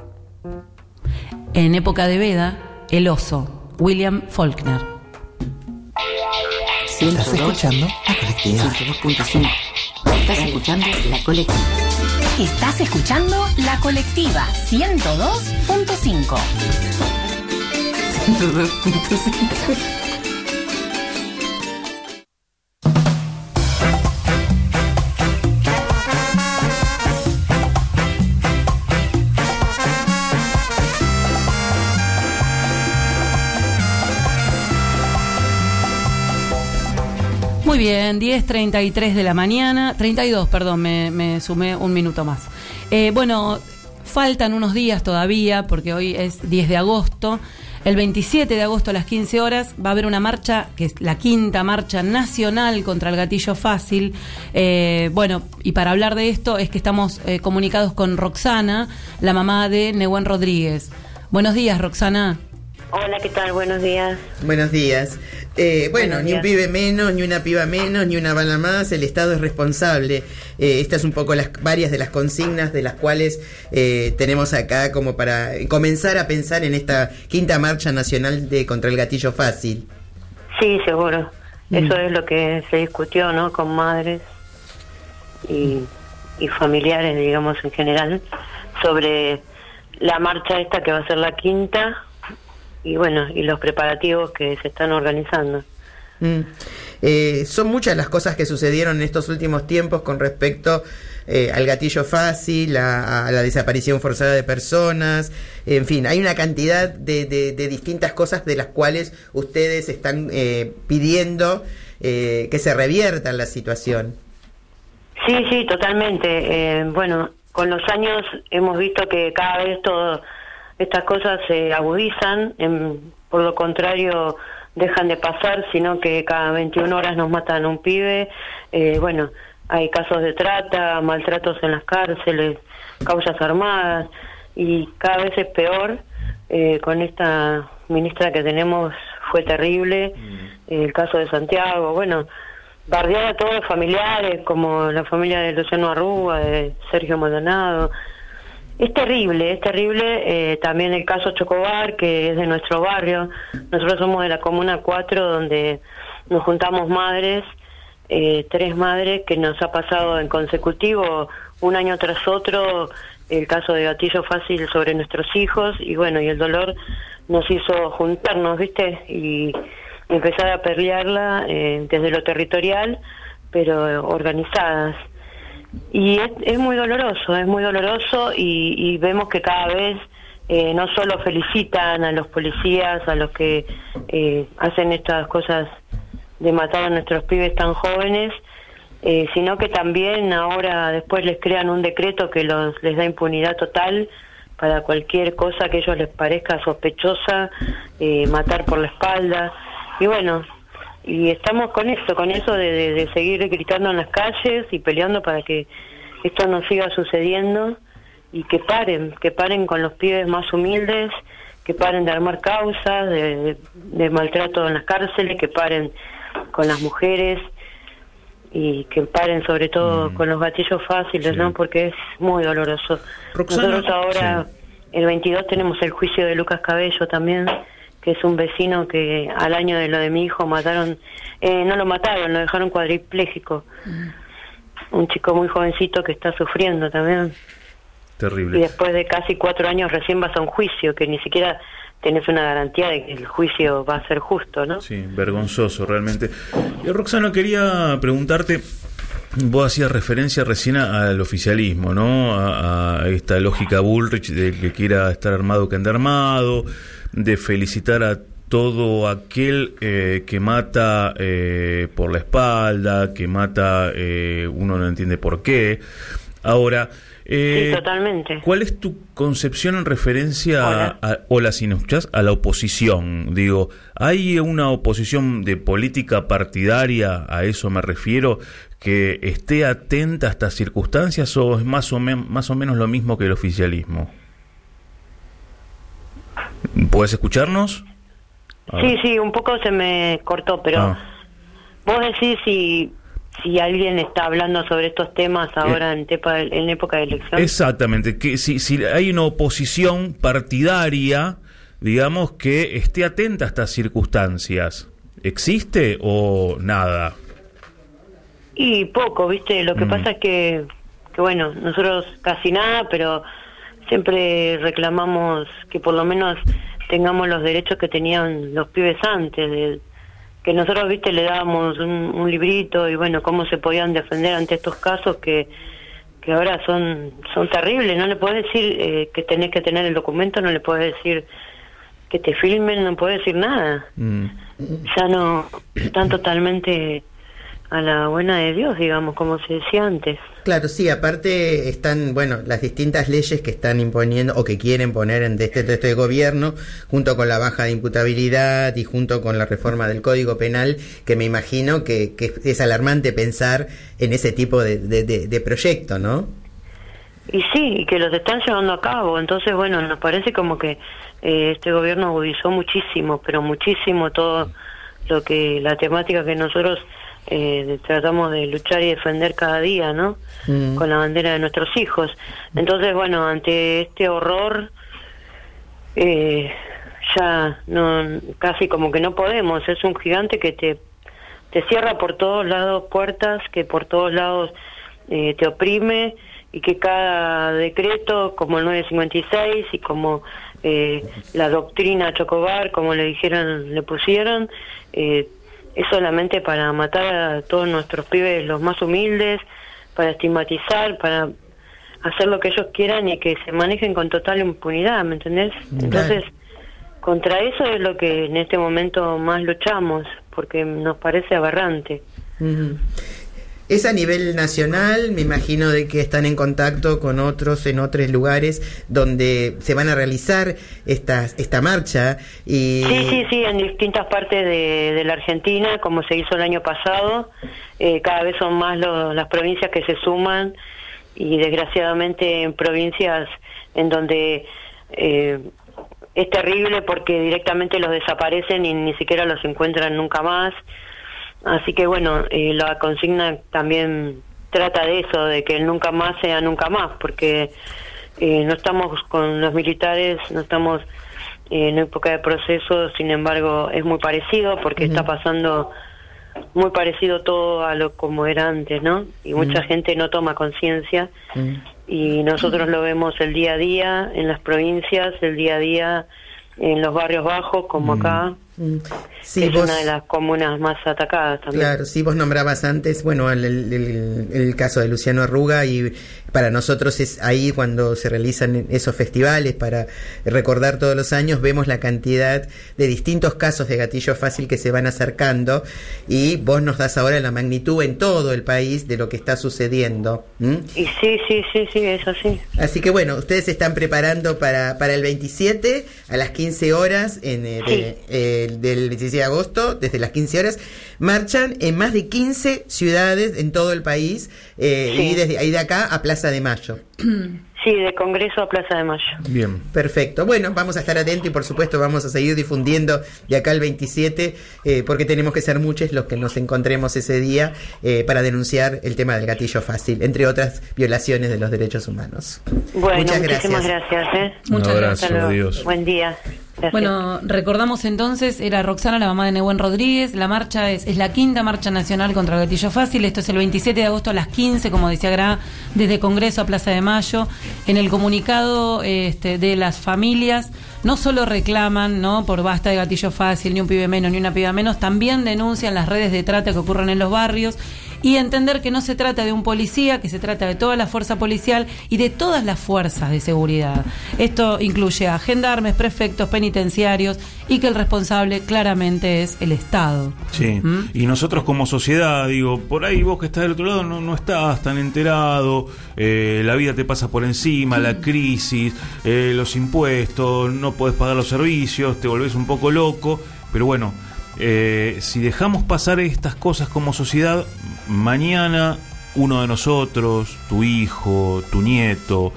En época de Veda, el oso, William Faulkner. ¿Estás escuchando la colectiva? ciento dos punto cinco. Estás escuchando la colectiva. Estás escuchando la colectiva ciento dos punto cinco. ciento dos punto cinco. Muy bien, diez treinta y tres de la mañana, treinta y dos, perdón, me, me sumé un minuto más. Eh, bueno, faltan unos días todavía, porque hoy es diez de agosto. El veintisiete de agosto a las quince horas va a haber una marcha, que es la quinta marcha nacional contra el gatillo fácil. Eh, bueno, y para hablar de esto es que estamos eh, comunicados con Roxana, la mamá de Nehuen Rodríguez. Buenos días, Roxana. Hola, ¿qué tal? Buenos días. Buenos días. Eh, bueno, Buenos ni un días. pibe menos, ni una piba menos, ni una bala más, el Estado es responsable. Eh, estas es un poco las varias de las consignas de las cuales eh, tenemos acá como para comenzar a pensar en esta quinta marcha nacional de contra el gatillo fácil. Sí, seguro. Mm. Eso es lo que se discutió, ¿no? Con madres y, y familiares, digamos, en general, sobre la marcha esta que va a ser la quinta. Y bueno, y los preparativos que se están organizando. Mm. Eh, son muchas las cosas que sucedieron en estos últimos tiempos con respecto eh, al gatillo fácil, a, a la desaparición forzada de personas, en fin, hay una cantidad de, de, de distintas cosas de las cuales ustedes están eh, pidiendo eh, que se revierta la situación. Sí, sí, totalmente. Eh, bueno, con los años hemos visto que cada vez todo... estas cosas se agudizan, en, por lo contrario dejan de pasar, sino que cada veintiuna horas nos matan a un pibe. Eh, bueno, hay casos de trata, maltratos en las cárceles, causas armadas, y cada vez es peor. Eh, con esta ministra que tenemos fue terrible, mm. el caso de Santiago, bueno, bardear a todos los familiares, como la familia de Luciano Arruga, de Sergio Maldonado. Es terrible, es terrible. Eh, también el caso Chocobar, que es de nuestro barrio. Nosotros somos de la Comuna cuatro, donde nos juntamos madres, eh, tres madres, que nos ha pasado en consecutivo, un año tras otro, el caso de gatillo fácil sobre nuestros hijos. Y bueno, y el dolor nos hizo juntarnos, ¿viste? Y empezar a pelearla eh, desde lo territorial, pero eh, organizadas. Y es, es muy doloroso, es muy doloroso y, y vemos que cada vez eh, no solo felicitan a los policías, a los que eh, hacen estas cosas de matar a nuestros pibes tan jóvenes, eh, sino que también ahora después les crean un decreto que los les da impunidad total para cualquier cosa que a ellos les parezca sospechosa, eh, matar por la espalda. Y bueno, y estamos con eso, con eso de, de, de seguir gritando en las calles y peleando para que esto no siga sucediendo y que paren, que paren con los pibes más humildes, que paren de armar causas, de, de, de maltrato en las cárceles, que paren con las mujeres y que paren sobre todo mm. con los gatillos fáciles, sí. ¿no? Porque es muy doloroso. Roxana, nosotros ahora, sí. el veintidós, tenemos el juicio de Lucas Cabello también, que es un vecino que al año de lo de mi hijo mataron, eh, no lo mataron, lo dejaron cuadripléjico. Mm. Un chico muy jovencito que está sufriendo también. Terrible. Y después de casi cuatro años recién vas a un juicio, que ni siquiera tenés una garantía de que el juicio va a ser justo, ¿no? Sí, vergonzoso realmente. Y Roxana, quería preguntarte, vos hacías referencia recién al oficialismo, ¿no? A, a esta lógica Bullrich de que quiera estar armado que ande armado, de felicitar a todo aquel eh, que mata eh, por la espalda, que mata, eh, uno no entiende por qué. Ahora, eh, sí, totalmente. ¿cuál es tu concepción en referencia hola. a, a hola, si nos escuchás, a la oposición? Digo, ¿hay una oposición de política partidaria, a eso me refiero, que esté atenta a estas circunstancias, o es más o, me, más o menos lo mismo que el oficialismo? ¿Puedes escucharnos? Sí, sí, un poco se me cortó, pero ah. vos decís si si alguien está hablando sobre estos temas ahora eh, en, tepa, en época de elección. Exactamente, que si, si hay una oposición partidaria, digamos, que esté atenta a estas circunstancias, ¿existe o nada? Y poco, ¿viste? Lo que mm. pasa es que, que, bueno, nosotros casi nada, pero siempre reclamamos que por lo menos tengamos los derechos que tenían los pibes antes, de, que nosotros, viste, le dábamos un, un librito y bueno, cómo se podían defender ante estos casos que que ahora son son terribles. No le podés decir eh, que tenés que tener el documento, no le podés decir que te filmen, no podés decir nada. Mm. Ya no, están totalmente a la buena de Dios, digamos, como se decía antes. Claro, sí, aparte están, bueno, las distintas leyes que están imponiendo o que quieren poner en este, este gobierno, junto con la baja de imputabilidad y junto con la reforma del Código Penal, que me imagino que, que es alarmante pensar en ese tipo de, de, de, de proyecto, ¿no? Y sí, y que los están llevando a cabo. Entonces, bueno, nos parece como que eh, este gobierno agudizó muchísimo, pero muchísimo todo lo que, la temática que nosotros eh, tratamos de luchar y defender cada día, ¿no? Mm. Con la bandera de nuestros hijos. Entonces, bueno, ante este horror, eh, ya no, casi como que no podemos. Es un gigante que te, te cierra por todos lados puertas, que por todos lados eh, te oprime, y que cada decreto, como el nueve cincuenta y seis y como eh, la doctrina Chocobar, como le dijeron, le pusieron, eh, es solamente para matar a todos nuestros pibes, los más humildes, para estigmatizar, para hacer lo que ellos quieran y que se manejen con total impunidad, ¿me entendés? Entonces, contra eso es lo que en este momento más luchamos, porque nos parece aberrante. Uh-huh. Es a nivel nacional, me imagino de que están en contacto con otros en otros lugares donde se van a realizar esta, esta marcha. Y... Sí, sí, sí, en distintas partes de, de la Argentina, como se hizo el año pasado. Eh, cada vez son más lo, las provincias que se suman, y desgraciadamente en provincias en donde eh, es terrible porque directamente los desaparecen y ni siquiera los encuentran nunca más. Así que bueno, eh, la consigna también trata de eso, de que el nunca más sea nunca más, porque eh, no estamos con los militares, no estamos eh, en época de proceso, sin embargo es muy parecido, porque uh-huh. está pasando muy parecido todo a lo como era antes, ¿no? Y mucha uh-huh. gente no toma conciencia, uh-huh. y nosotros lo vemos el día a día en las provincias, el día a día en los barrios bajos, como uh-huh. acá. Sí, es vos, una de las comunas más atacadas también. Claro, sí, vos nombrabas antes, bueno, el, el, el, el caso de Luciano Arruga, y para nosotros es ahí cuando se realizan esos festivales para recordar todos los años, vemos la cantidad de distintos casos de gatillo fácil que se van acercando, y vos nos das ahora la magnitud en todo el país de lo que está sucediendo. ¿Mm? Y sí, sí, sí, sí, es así. Así que bueno, ustedes se están preparando para, para el veintisiete a las quince horas en eh, sí. de, eh, del diecisiete de agosto, desde las quince horas, marchan en más de quince ciudades en todo el país, eh, sí. y desde ahí de acá a Plaza de Mayo. Sí, de Congreso a Plaza de Mayo. Bien. Perfecto. Bueno, vamos a estar atentos y por supuesto vamos a seguir difundiendo de acá el veintisiete, eh, porque tenemos que ser muchos los que nos encontremos ese día eh, para denunciar el tema del gatillo fácil, entre otras violaciones de los derechos humanos. Bueno, muchas muchísimas gracias. gracias. ¿eh? Muchas gracias. Adiós. Buen día. Gracias. Bueno, recordamos entonces, era Roxana, la mamá de Nehuen Rodríguez. La marcha es, es la quinta marcha nacional contra el gatillo fácil. Esto es el veintisiete de agosto a las quince, como decía Gra, desde Congreso a Plaza de Mayo. En el comunicado este, de las familias, no solo reclaman, ¿no?, por basta de gatillo fácil, ni un pibe menos, ni una piba menos, también denuncian las redes de trata que ocurren en los barrios, y entender que no se trata de un policía, que se trata de toda la fuerza policial y de todas las fuerzas de seguridad. Esto incluye a gendarmes, prefectos, penitenciarios, y que el responsable claramente es el Estado. Sí, ¿Mm? Y nosotros como sociedad, digo, por ahí vos que estás del otro lado no, no estás tan enterado, eh, la vida te pasa por encima, la crisis, eh, los impuestos, no podés pagar los servicios, te volvés un poco loco, pero bueno, eh, si dejamos pasar estas cosas como sociedad, mañana uno de nosotros, tu hijo, tu nieto,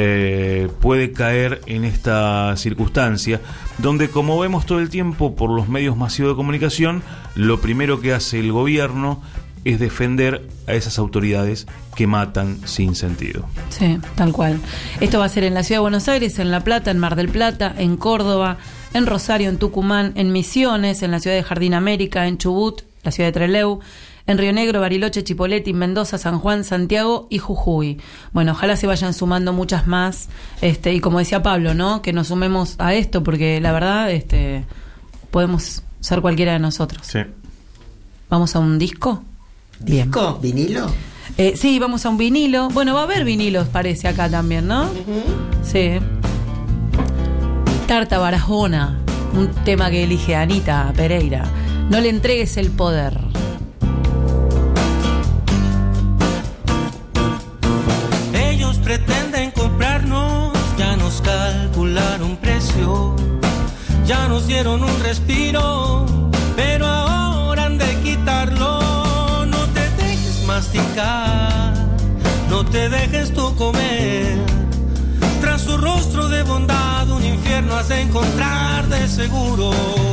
eh, puede caer en esta circunstancia donde, como vemos todo el tiempo por los medios masivos de comunicación, lo primero que hace el gobierno es defender a esas autoridades que matan sin sentido. Sí, tal cual. Esto va a ser en la Ciudad de Buenos Aires, en La Plata, en Mar del Plata, en Córdoba, en Rosario, en Tucumán, en Misiones, en la ciudad de Jardín América, en Chubut, la ciudad de Trelew, en Río Negro, Bariloche, Chipoleti, Mendoza, San Juan, Santiago y Jujuy. Bueno, ojalá se vayan sumando muchas más, este, y como decía Pablo, ¿no?, que nos sumemos a esto, porque la verdad, este, podemos ser cualquiera de nosotros. Sí. ¿Vamos a un disco? ¿Disco? Bien. ¿Vinilo? Eh, sí, vamos a un vinilo. Bueno, va a haber vinilos, parece, acá también, ¿no? Uh-huh. Sí. Tarta Barajona, un tema que elige Anita Pereira. No le entregues el poder. dieron un respiro, pero ahora han de quitarlo. No te dejes masticar, no te dejes tú comer. Tras su rostro de bondad un infierno has de encontrar de seguro.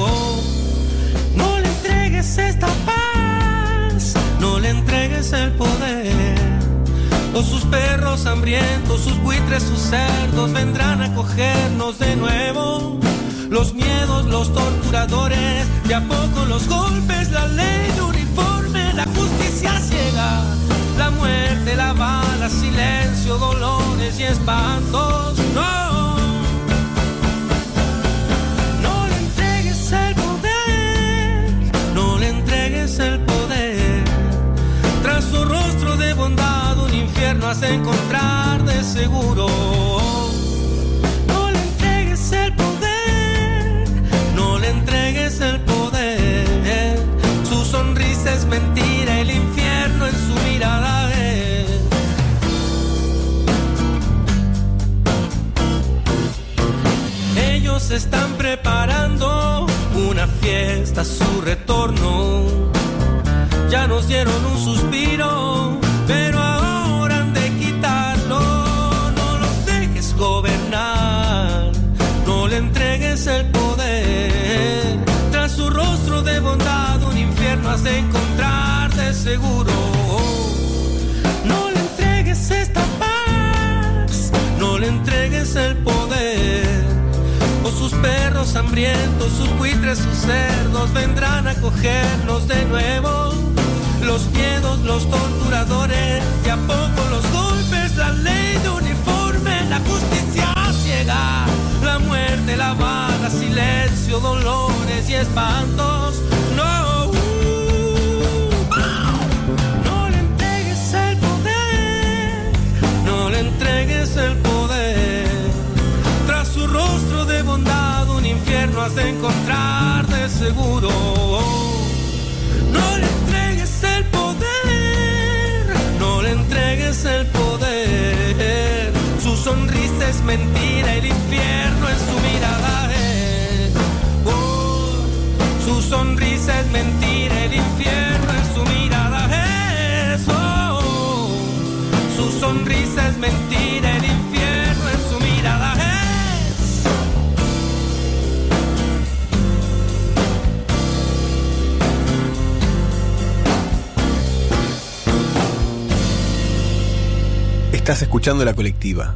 No le entregues esta paz, no le entregues el poder. O sus perros hambrientos, sus buitres, sus cerdos vendrán a cogernos de nuevo. Los miedos, los torturadores, de a poco los golpes, la ley de uniforme, la justicia ciega, la muerte, la bala, silencio, dolores y espantos. No, no le entregues el poder, no le entregues el poder. Tras su rostro de bondad un infierno has de encontrar de seguro. No le entregues el poder, no le entregues el poder. Su sonrisa es mentira, el infierno en su mirada es. Ellos están preparando una fiesta a su retorno. Ya nos dieron un suspiro, pero ahora han de quitarlo. No los dejes gobernar, no le entregues el poder. Tras su rostro de bondad un infierno has de encontrar de seguro. No le entregues esta paz, no le entregues el poder. O sus perros hambrientos, sus buitres, sus cerdos vendrán a cogernos de nuevo. Los miedos, los torturadores, de a poco los golpes, la ley de uniforme, la justicia ciega, la muerte, la bala, silencio, dolores y espantos. No, no le entregues el poder, no le entregues el poder. Tras su rostro de bondad un infierno has de encontrar de seguro. No le entregues el poder, no le entregues el poder. Su sonrisa es mentira, el infierno en su mirada es. Oh, su sonrisa es mentira, el infierno en su mirada es. Oh, su sonrisa es mentira, el infierno en su mirada es. Estás escuchando La Colectiva.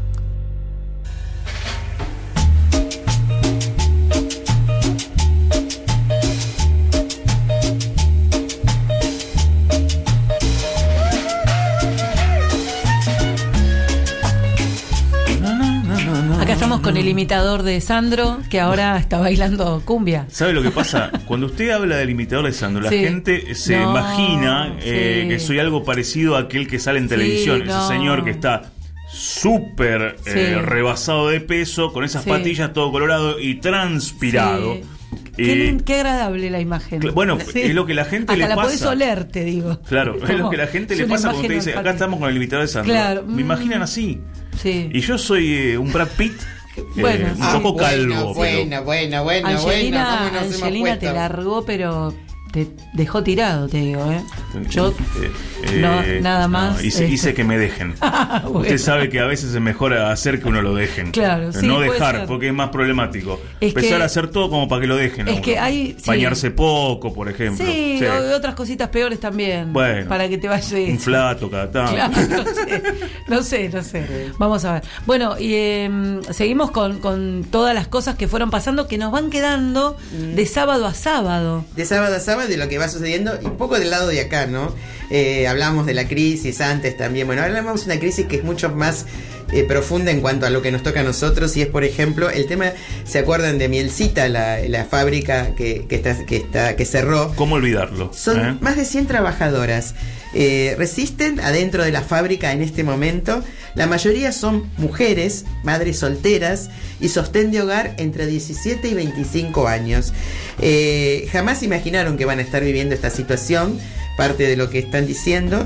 Acá estamos con el imitador de Sandro, que ahora está bailando cumbia. ¿Sabe lo que pasa? Cuando usted habla del imitador de Sandro, la Sí. gente se No, imagina eh, sí. que soy algo parecido a aquel que sale en Sí, televisión. no. Ese señor que está súper Sí. eh, rebasado de peso, con esas Sí. patillas todo colorado y transpirado. Sí. Eh, Qué, lin- qué agradable la imagen. cl- bueno, Sí. es lo que la gente Hasta le la pasa. podés oler, te digo. Claro, es lo que la gente Es le una pasa cuando imagen te dice, acá olfativa. estamos con el imitador de Sandro. Claro. Me imaginan así. Sí. Y yo soy eh, un Brad Pitt, eh, Bueno, un ah, poco calvo. Bueno, pero- bueno, bueno, bueno, Angelina, bueno. ¿Cómo nos hemos Angelina te puesto? largó, pero te dejó tirado, te digo, ¿eh? Yo, Eh, no, eh, nada más, no, hice, este. hice que me dejen. Bueno. Usted sabe que a veces es mejor hacer que uno lo dejen. Claro, sí, no puede dejar, ser. porque es más problemático. Es Empezar que- a hacer todo como para que lo dejen. a es uno. que hay- sí. Bañarse poco, por ejemplo. sí, Sí. o- otras cositas peores también. Bueno. Para que te vayas. Un flato cada tanto. Claro, no sé, no sé, no sé. Vamos a ver. Bueno, y eh, seguimos con, con todas las cosas que fueron pasando, que nos van quedando de sábado a sábado. De sábado a sábado, de lo que va sucediendo, y un poco del lado de acá, ¿no? Eh, hablamos de la crisis antes también. Bueno, ahora hablamos de una crisis que es mucho más eh, profunda en cuanto a lo que nos toca a nosotros, y es, por ejemplo, el tema, ¿se acuerdan de Mielcita, la, la fábrica que, que, está, que, está, que cerró? ¿Cómo olvidarlo? Son ¿Eh? más de cien trabajadoras. Eh, resisten adentro de la fábrica en este momento. La mayoría son mujeres, madres solteras y sostén de hogar entre diecisiete y veinticinco años. Eh, jamás imaginaron que van a estar viviendo esta situación, parte de lo que están diciendo.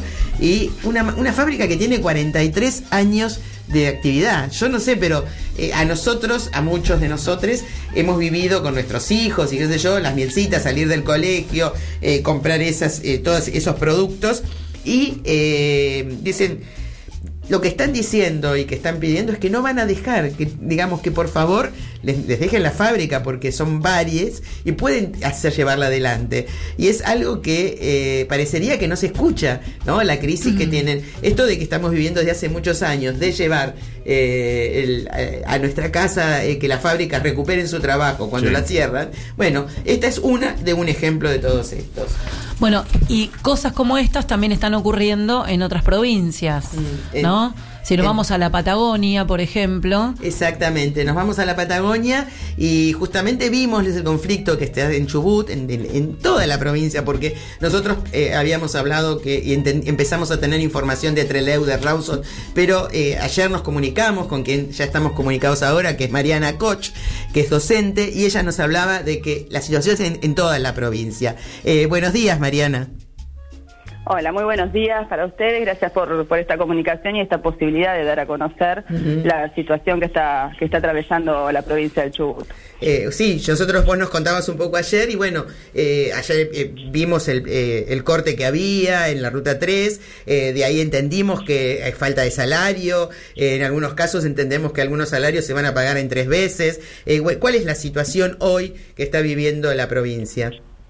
y una, una fábrica que tiene cuarenta y tres años de actividad. Yo no sé, pero eh, a nosotros, a muchos de nosotros, hemos vivido con nuestros hijos y qué sé yo, las mielcitas, salir del colegio, eh, comprar esas, eh, todos esos productos y eh, dicen, lo que están diciendo y que están pidiendo es que no van a dejar, que digamos que por favor les, les dejen la fábrica porque son varias y pueden hacer llevarla adelante. Y es algo que eh, parecería que no se escucha, ¿no? La crisis mm. que tienen. Esto de que estamos viviendo desde hace muchos años, de llevar eh, el, a, a nuestra casa, eh, que las fábricas recuperen su trabajo cuando sí. la cierran. Bueno, esta es una de un ejemplo de todos estos. Bueno, y cosas como estas también están ocurriendo en otras provincias, mm, ¿no? En, si nos en, vamos a la Patagonia, por ejemplo. Exactamente, nos vamos a la Patagonia y justamente vimos ese conflicto que está en Chubut, en, en, en toda la provincia, porque nosotros eh, habíamos hablado que y enten, empezamos a tener información de Trelew, de Rawson, pero eh, ayer nos comunicamos con quien ya estamos comunicados ahora, que es Mariana Koch, que es docente, y ella nos hablaba de que la situación es en, en toda la provincia. Eh, buenos días, Mariana. Hola, muy buenos días para ustedes, gracias por, por esta comunicación y esta posibilidad de dar a conocer uh-huh. la situación que está que está atravesando la provincia del Chubut. Eh, sí, nosotros vos nos contabas un poco ayer y bueno, eh, ayer eh, vimos el, eh, el corte que había en la Ruta tres, eh, de ahí entendimos que hay falta de salario, eh, en algunos casos entendemos que algunos salarios se van a pagar en tres veces. Eh, ¿Cuál es la situación hoy que está viviendo la provincia?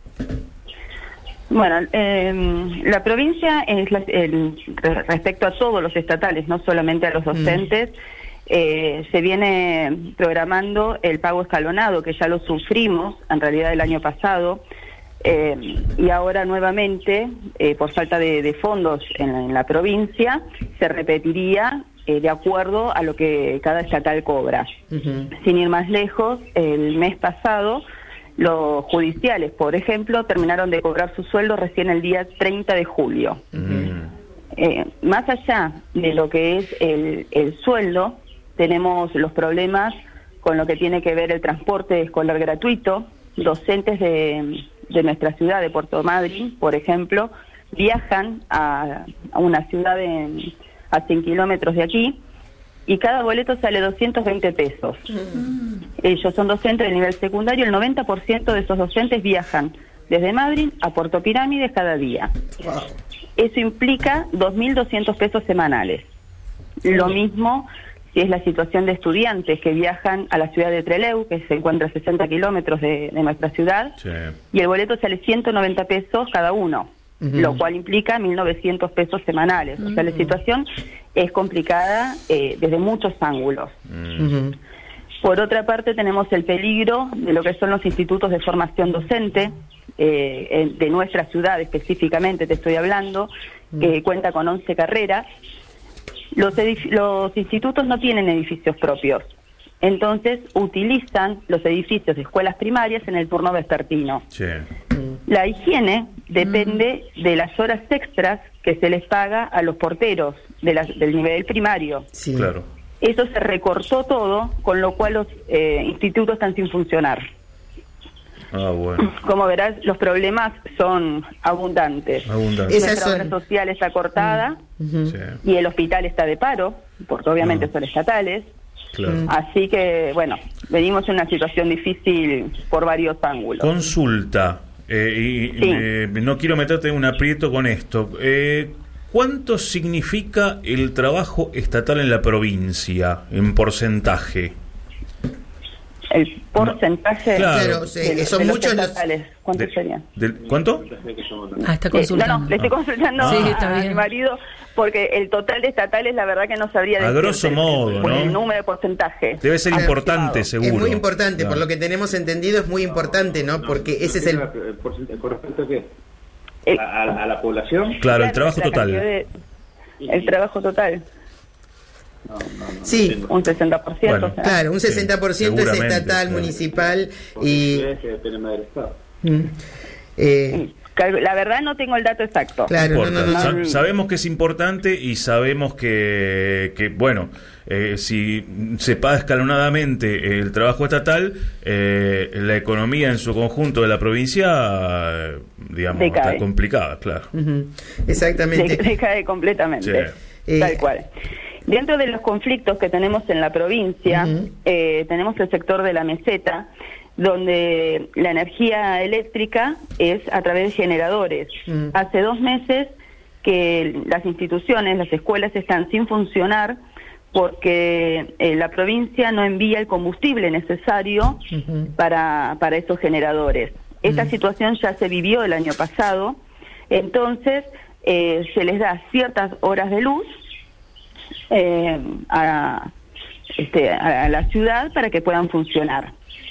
Bueno, eh, la provincia, es la, el, respecto a todos los estatales, no solamente a los docentes, mm. eh, se viene programando el pago escalonado, que ya lo sufrimos en realidad el año pasado, eh, y ahora nuevamente, eh, por falta de, de fondos en, en la provincia, se repetiría eh, de acuerdo a lo que cada estatal cobra. Uh-huh. Sin ir más lejos, el mes pasado, los judiciales, por ejemplo, terminaron de cobrar su sueldo recién el día treinta de julio. Mm. Eh, más allá de lo que es el, el sueldo, tenemos los problemas con lo que tiene que ver el transporte escolar gratuito. Docentes de, de nuestra ciudad, de Puerto Madryn, por ejemplo, viajan a, a una ciudad de, a cien kilómetros de aquí, y cada boleto sale doscientos veinte pesos. Mm. Ellos son docentes de nivel secundario, el noventa por ciento de esos docentes viajan desde Madryn a Puerto Pirámides cada día. Wow. Eso implica dos mil doscientos pesos semanales. Sí. Lo mismo si es la situación de estudiantes que viajan a la ciudad de Trelew, que se encuentra a sesenta kilómetros de, de nuestra ciudad, sí. y el boleto sale ciento noventa pesos cada uno. Uh-huh. Lo cual implica mil novecientos pesos semanales. Uh-huh. O sea, la situación es complicada eh, desde muchos ángulos. Uh-huh. Por otra parte, tenemos el peligro de lo que son los institutos de formación docente, eh, de nuestra ciudad específicamente, te estoy hablando, uh-huh. que cuenta con once carreras. Los, edif- los institutos no tienen edificios propios, entonces utilizan los edificios de escuelas primarias en el turno vespertino. Sí. La higiene depende mm. de las horas extras que se les paga a los porteros de la, del nivel primario. Sí. Claro. Eso se recortó todo, con lo cual los eh, institutos están sin funcionar. Ah, bueno. Como verás, los problemas son abundantes. Abundantes. Nuestra obra social está cortada mm. sí. y el hospital está de paro, porque obviamente ah. son estatales. Claro. Así que, bueno, venimos en una situación difícil por varios ángulos. Consulta, eh, y, sí. eh, no quiero meterte en un aprieto con esto. Eh, ¿Cuánto significa el trabajo estatal en la provincia, en porcentaje? El porcentaje no. Claro, claro sí, de, son de muchos los estatales. ¿Cuánto serían? ¿Cuánto? Ah, está consultando. Eh, no, no, le estoy consultando sí, a, a mi marido, porque el total de estatales, la verdad que no sabría decir. A grosso modo, por ¿no? el número de porcentaje. Debe ser importante, seguro. Es muy importante, claro. por lo que tenemos entendido es muy importante, ¿no? Porque ese es el... ¿Con respecto a qué? El, ¿A, a la población? Claro, claro, el trabajo total. De, el trabajo total. No, no, no, sí, no un sesenta por ciento. Bueno, o sea. Claro, un sesenta por ciento sí, es estatal, claro. municipal y... Depende más del Estado. Mm. Eh, La verdad no tengo el dato exacto. Claro, no no, no, no. Sa- sabemos que es importante y sabemos que, que bueno, eh, si se paga escalonadamente el trabajo estatal, eh, la economía en su conjunto de la provincia, eh, digamos, Decae. está complicada, claro. Uh-huh. Exactamente. Se decae completamente. Sí. Tal cual. Dentro de los conflictos que tenemos en la provincia, uh-huh. eh, tenemos el sector de la meseta, donde la energía eléctrica es a través de generadores. Mm. Hace dos meses que las instituciones, las escuelas están sin funcionar porque eh, la provincia no envía el combustible necesario uh-huh. para, para esos generadores. Esta mm. situación ya se vivió el año pasado, entonces eh, se les da ciertas horas de luz eh, a, este, a la ciudad para que puedan funcionar.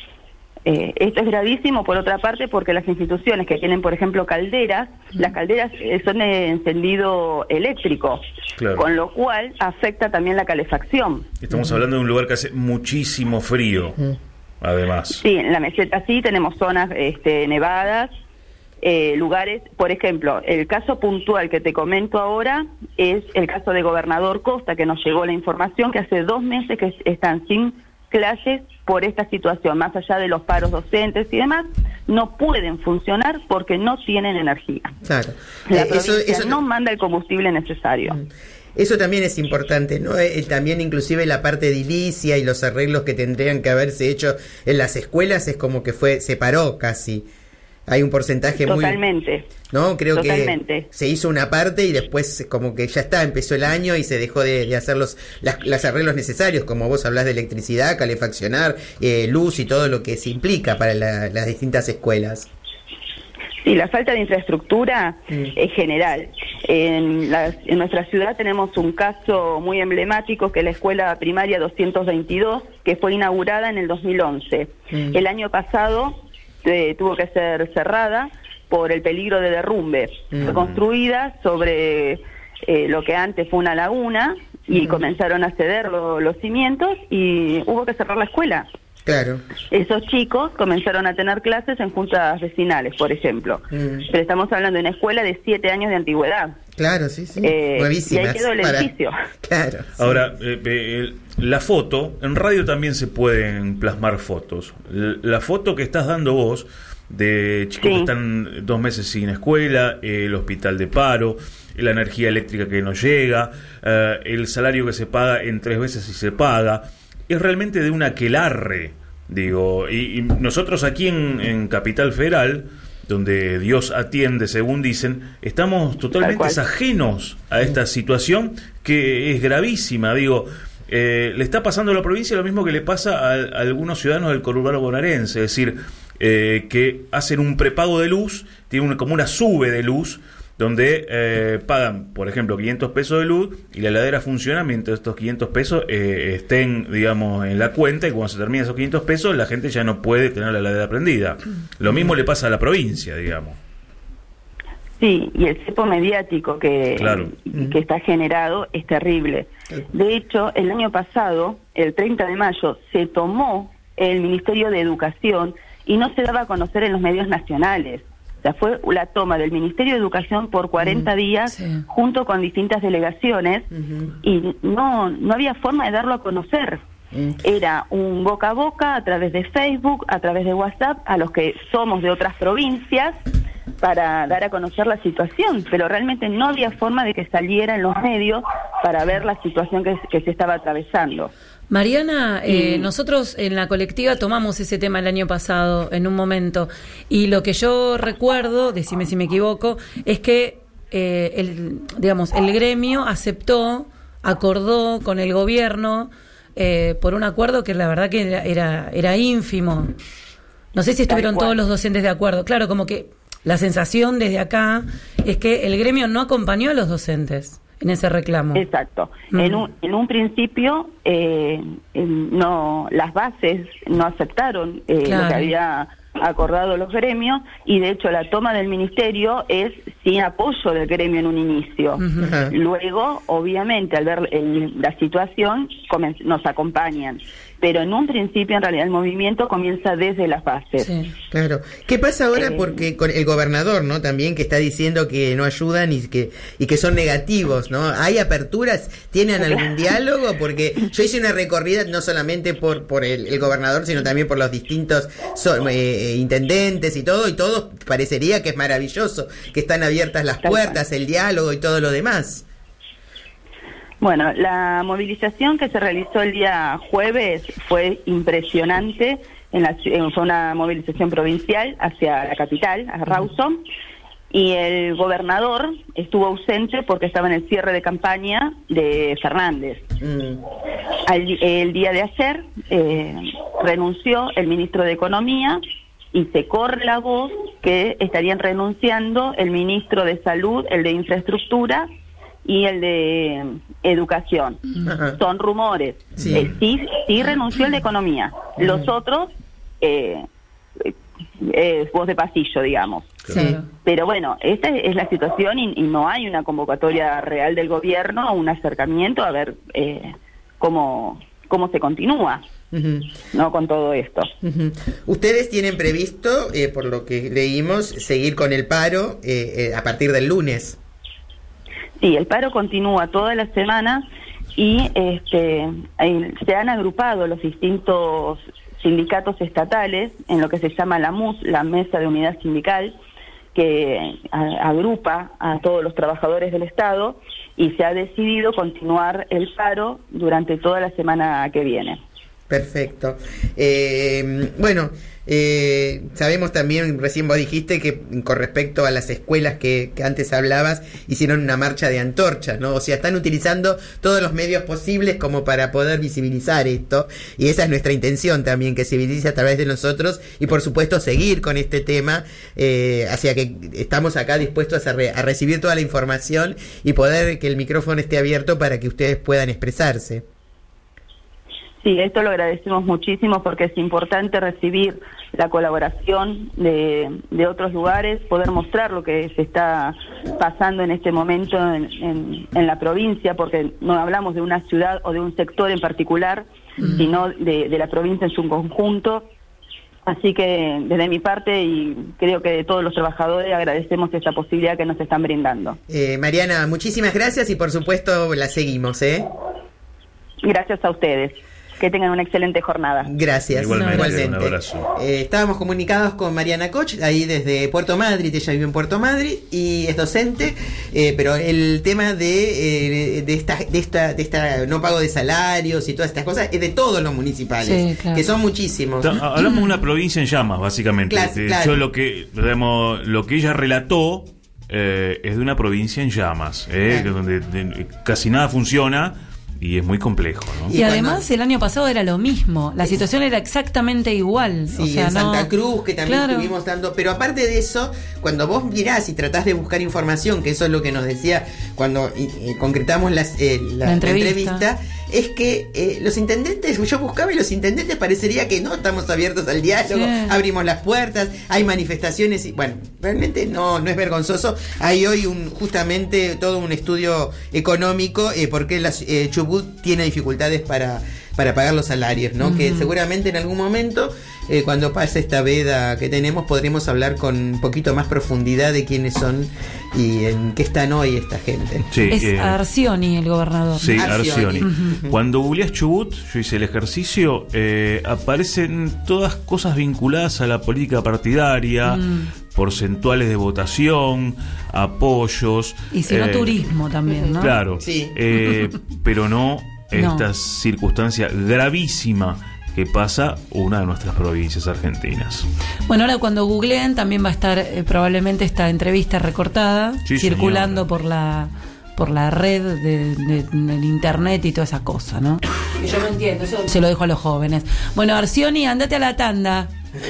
Eh, esto es gravísimo, por otra parte, porque las instituciones que tienen, por ejemplo, calderas, las calderas eh, son de encendido eléctrico, claro. Con lo cual afecta también la calefacción. Estamos uh-huh. hablando de un lugar que hace muchísimo frío, uh-huh. además. Sí, en la meseta sí tenemos zonas este, nevadas, eh, lugares, por ejemplo, el caso puntual que te comento ahora es el caso de Gobernador Costa, que nos llegó la información que hace dos meses que están sin clases por esta situación, más allá de los paros docentes y demás, no pueden funcionar porque no tienen energía. Claro. La eh, provincia eso, eso... no manda el combustible necesario. Eso también es importante, ¿no? Eh, también inclusive la parte edilicia y los arreglos que tendrían que haberse hecho en las escuelas es como que fue, se paró casi. Hay un porcentaje Totalmente. muy... No, creo Totalmente. que se hizo una parte y después como que ya está, empezó el año y se dejó de, de hacer los las, los arreglos necesarios, como vos hablás de electricidad, calefaccionar, eh, luz y todo lo que se implica para la, las distintas escuelas. Sí, la falta de infraestructura mm. es general. En, la, en nuestra ciudad tenemos un caso muy emblemático que es la escuela primaria doscientos veintidós, que fue inaugurada en el dos mil once. Mm. El año pasado eh, tuvo que ser cerrada por el peligro de derrumbe. Mm. Fue construida sobre eh, lo que antes fue una laguna y mm. comenzaron a ceder lo, los cimientos y hubo que cerrar la escuela. Claro. Esos chicos comenzaron a tener clases en juntas vecinales, por ejemplo. Mm. Pero estamos hablando de una escuela de siete años de antigüedad. Claro, sí, sí. Eh, Nuevísimas. Y ahí quedó el para... edificio. Claro. Ahora, eh, eh, la foto, en radio también se pueden plasmar fotos. La foto que estás dando vos de chicos sí. que están dos meses sin escuela, eh, el hospital de paro, la energía eléctrica que no llega, eh, el salario que se paga en tres veces si se paga, es realmente de un aquelarre, digo, y, y nosotros aquí en, en Capital Federal, donde Dios atiende, según dicen, estamos totalmente ajenos a esta situación que es gravísima, digo. Eh, le está pasando a la provincia lo mismo que le pasa a, a algunos ciudadanos del conurbano bonaerense, es decir, eh, que hacen un prepago de luz, tienen una, como una sube de luz, donde eh, pagan, por ejemplo, quinientos pesos de luz y la heladera funciona mientras estos quinientos pesos eh, estén, digamos, en la cuenta, y cuando se termina esos quinientos pesos la gente ya no puede tener la heladera prendida. Lo mismo le pasa a la provincia, digamos. Sí, y el cepo mediático que, claro. que está generado es terrible. De hecho, el año pasado, el treinta de mayo, se tomó el Ministerio de Educación y no se daba a conocer en los medios nacionales. O sea, fue la toma del Ministerio de Educación por cuarenta días, sí. junto con distintas delegaciones, uh-huh. y no, no había forma de darlo a conocer. Uh-huh. Era un boca a boca, a través de Facebook, a través de WhatsApp, a los que somos de otras provincias, para dar a conocer la situación, pero realmente no había forma de que saliera en los medios para ver la situación que, que se estaba atravesando. Mariana, eh, nosotros en la colectiva tomamos ese tema el año pasado en un momento, y lo que yo recuerdo, decime si me equivoco, es que eh, el, digamos, el gremio aceptó, acordó con el gobierno eh, por un acuerdo que la verdad que era, era, era ínfimo. No sé si estuvieron todos los docentes de acuerdo. Claro, como que la sensación desde acá es que el gremio no acompañó a los docentes en ese reclamo. Exacto. Mm. En, un, en un principio, eh, no, las bases no aceptaron eh, claro. lo que había acordado los gremios, y de hecho la toma del ministerio es sin apoyo del gremio en un inicio. Uh-huh. Luego, obviamente, al ver el, la situación, nos acompañan. pero en un principio en realidad el movimiento comienza desde las bases. Sí. Claro. ¿Qué pasa ahora? Eh, Porque con el gobernador, ¿no? También que está diciendo que no ayudan y que y que son negativos, ¿no? ¿Hay aperturas? ¿Tienen algún diálogo? Porque yo hice una recorrida no solamente por por el, el gobernador, sino también por los distintos so, eh, intendentes y todo, y todo parecería que es maravilloso, que están abiertas las puertas, el diálogo y todo lo demás. Bueno, la movilización que se realizó el día jueves fue impresionante. En la, fue una movilización provincial hacia la capital, a Rawson, y el gobernador estuvo ausente porque estaba en el cierre de campaña de Fernández. Mm. Al, el día de ayer eh, renunció el ministro de Economía y se corre la voz que estarían renunciando el ministro de Salud, el de Infraestructura y el de Educación. Ajá. Son rumores. Sí. Eh, sí, sí renunció el de Economía. Ajá. Los otros, eh, eh, voz de pasillo, digamos. Sí. Pero bueno, esta es la situación y, y no hay una convocatoria real del gobierno, un acercamiento a ver eh, cómo, cómo se continúa. Uh-huh. No con todo esto. Uh-huh. Ustedes tienen previsto, eh, por lo que leímos, seguir con el paro eh, eh, a partir del lunes. Sí, el paro continúa toda la semana y este, se han agrupado los distintos sindicatos estatales en lo que se llama la M U S, la Mesa de Unidad Sindical, que a, agrupa a todos los trabajadores del Estado y se ha decidido continuar el paro durante toda la semana que viene. Perfecto. Eh, bueno, eh, sabemos también, recién vos dijiste que con respecto a las escuelas que, que antes hablabas, hicieron una marcha de antorchas, ¿no? O sea, están utilizando todos los medios posibles como para poder visibilizar esto, y esa es nuestra intención también, que se visibilice a través de nosotros y por supuesto seguir con este tema, eh, hacia que estamos acá dispuestos a, re, a recibir toda la información y poder que el micrófono esté abierto para que ustedes puedan expresarse. Sí, esto lo agradecemos muchísimo porque es importante recibir la colaboración de, de otros lugares, poder mostrar lo que se está pasando en este momento en, en, en la provincia, porque no hablamos de una ciudad o de un sector en particular, uh-huh. sino de, de la provincia en su conjunto. Así que desde mi parte y creo que de todos los trabajadores agradecemos esta posibilidad que nos están brindando. Eh, Mariana, muchísimas gracias y por supuesto la seguimos, ¿eh? Gracias a ustedes. Que tengan una excelente jornada. Gracias. Igualmente. Igualmente. Un abrazo. Eh, estábamos comunicados con Mariana Koch, ahí desde Puerto Madryn. Ella vive en Puerto Madryn y es docente, eh, pero el tema de, eh, de, esta, de, esta, de esta no pago de salarios y todas estas cosas es de todos los municipales, sí, claro. que son muchísimos. Hablamos de una provincia en llamas, básicamente. Claro, de claro. hecho, lo que, digamos, lo que ella relató eh, es de una provincia en llamas, eh, claro. donde de, casi nada funciona. Y es muy complejo, ¿no? Y, y además cuando... el año pasado era lo mismo, la situación era exactamente igual. Sí, o sea, en Santa no... Cruz, que también claro. estuvimos dando... Pero aparte de eso, cuando vos mirás y tratás de buscar información, que eso es lo que nos decía cuando eh, concretamos las, eh, la, la, entrevista. la entrevista, es que eh, los intendentes, yo buscaba y los intendentes parecería que no estamos abiertos al diálogo, sí. abrimos las puertas, hay manifestaciones y bueno, realmente no, no es vergonzoso. Hay hoy un justamente todo un estudio económico eh, porque la, eh, Chubut tiene dificultades para, para pagar los salarios, ¿no? Uh-huh. Que seguramente en algún momento, eh, cuando pase esta veda que tenemos, podremos hablar con un poquito más profundidad de quiénes son y en qué están hoy esta gente. Sí, es eh, Arcioni el gobernador. Sí, Arcioni. Arcioni. Uh-huh. Cuando googleás Chubut, yo hice el ejercicio, eh, aparecen todas cosas vinculadas a la política partidaria, mm. porcentuales de votación, apoyos. Y si no, eh, turismo también, ¿no? Claro, sí. eh, pero no, no esta circunstancia gravísima que pasa una de nuestras provincias argentinas. Bueno, ahora cuando googleen también va a estar eh, probablemente esta entrevista recortada, sí, circulando señora. por la por la red de, de, del internet y toda esa cosa, ¿no? Que yo no entiendo, eso se lo dejo a los jóvenes. Bueno, Arcioni, andate a la tanda.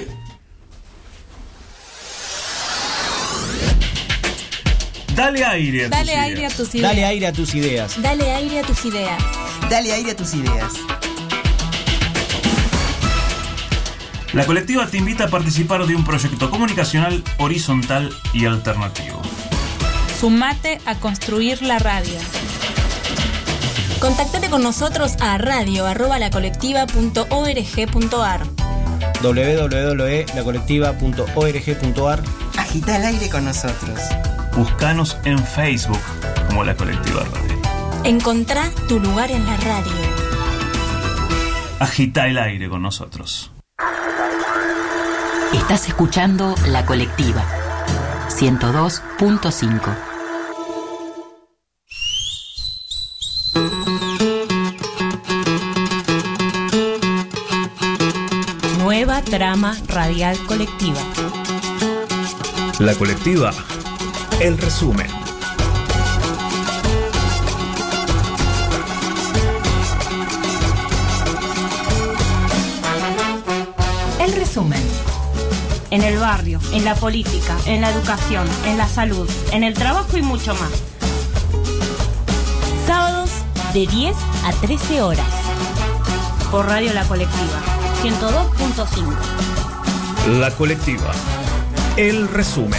Dale aire a Dale tus aire ideas. a tus ideas. Dale aire a tus ideas. Dale aire a tus ideas. Dale aire a tus ideas. La colectiva te invita a participar de un proyecto comunicacional horizontal y alternativo. Sumate a construir la radio. Contactate con nosotros a radio arroba lacolectiva punto org punto ar. doble u doble u doble u punto la colectiva punto org punto ar. Agita el aire con nosotros. Buscanos en Facebook como La Colectiva Radio. Encontrá tu lugar en la radio. Agita el aire con nosotros. Estás escuchando La Colectiva ciento dos punto cinco. Nueva trama radial colectiva. La Colectiva, el resumen. El resumen. En el barrio, en la política, en la educación, en la salud, en el trabajo y mucho más. Sábados de diez a trece horas. Por Radio La Colectiva, ciento dos punto cinco. La Colectiva, el resumen.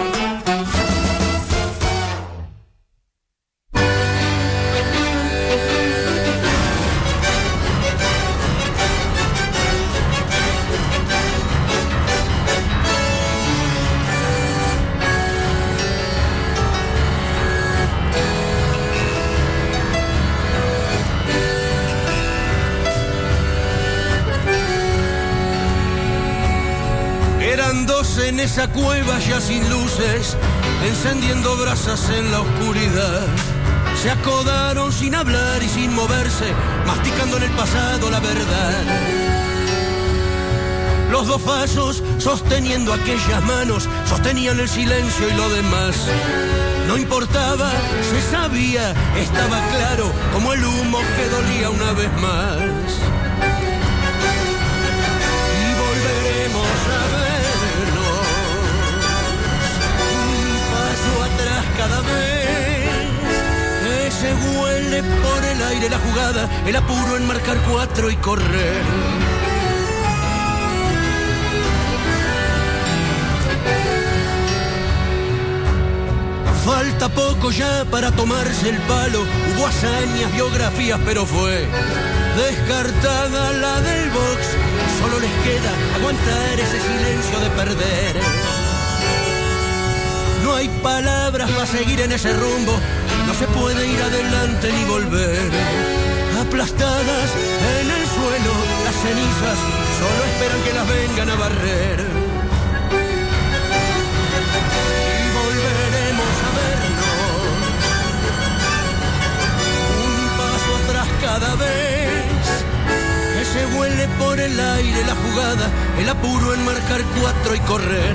En esa cueva ya sin luces, encendiendo brasas en la oscuridad. Se acodaron sin hablar y sin moverse, masticando en el pasado la verdad. Los dos falsos, sosteniendo aquellas manos, sostenían el silencio y lo demás. No importaba, se sabía, estaba claro, como el humo que dolía una vez más. Y volveremos a ver atrás cada vez que se huele por el aire la jugada, el apuro en marcar cuatro y correr. Falta poco ya para tomarse el palo, hubo hazañas, biografías, pero fue descartada la del box. Solo les queda aguantar ese silencio de perder. No hay palabras para seguir en ese rumbo, no se puede ir adelante ni volver. Aplastadas en el suelo, las cenizas solo esperan que las vengan a barrer. Y volveremos a vernos, un paso atrás cada vez, que se huele por el aire la jugada, el apuro en marcar cuatro y correr.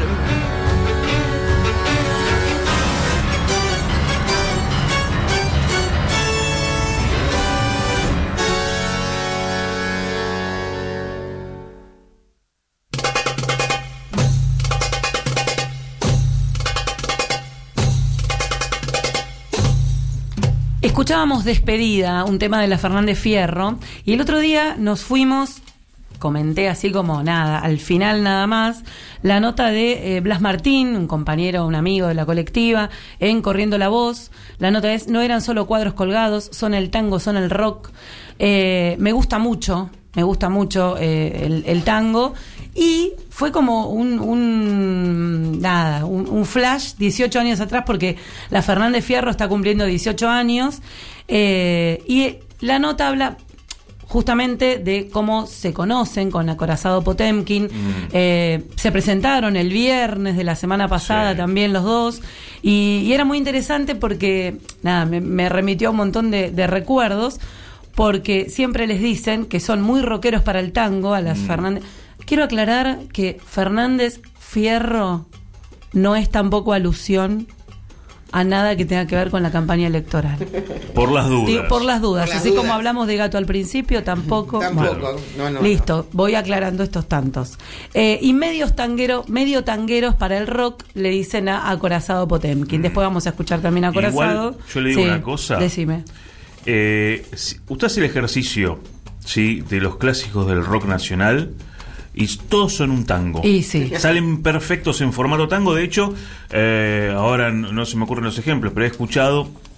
Escuchábamos Despedida, un tema de la Fernández Fierro, y el otro día nos fuimos, comenté así como nada, al final nada más, la nota de eh, Blas Martín, un compañero, un amigo de la colectiva, en Corriendo la Voz. La nota es: no eran solo cuadros colgados, son el tango, son el rock. Eh, me gusta mucho, me gusta mucho eh, el, el tango. Y fue como un, un nada, un, un flash dieciocho años atrás, porque la Fernández Fierro está cumpliendo dieciocho años, eh, y la nota habla justamente de cómo se conocen con Acorazado Potemkin. Mm. Eh, se presentaron el viernes de la semana pasada, sí, también los dos, y, y era muy interesante porque nada, me, me remitió a un montón de, de recuerdos, porque siempre les dicen que son muy rockeros para el tango a las mm. Fernández. Quiero aclarar que Fernández Fierro no es tampoco alusión a nada que tenga que ver con la campaña electoral. Por las dudas. Digo, por las dudas. Por las Así dudas. como hablamos de Gato al principio, tampoco. Tampoco. Bueno, no, no, listo, no. voy aclarando estos tantos. Eh, y medios tangueros, medio tangueros para el rock le dicen a Acorazado Potemkin. Mm. Después vamos a escuchar también a Acorazado. Igual, yo le digo sí, una cosa. Decime. Eh, si usted hace el ejercicio, ¿sí?, de los clásicos del rock nacional, y todos son un tango. Y sí. Salen perfectos en formato tango. De hecho, eh, ahora no, no se me ocurren los ejemplos, pero he escuchado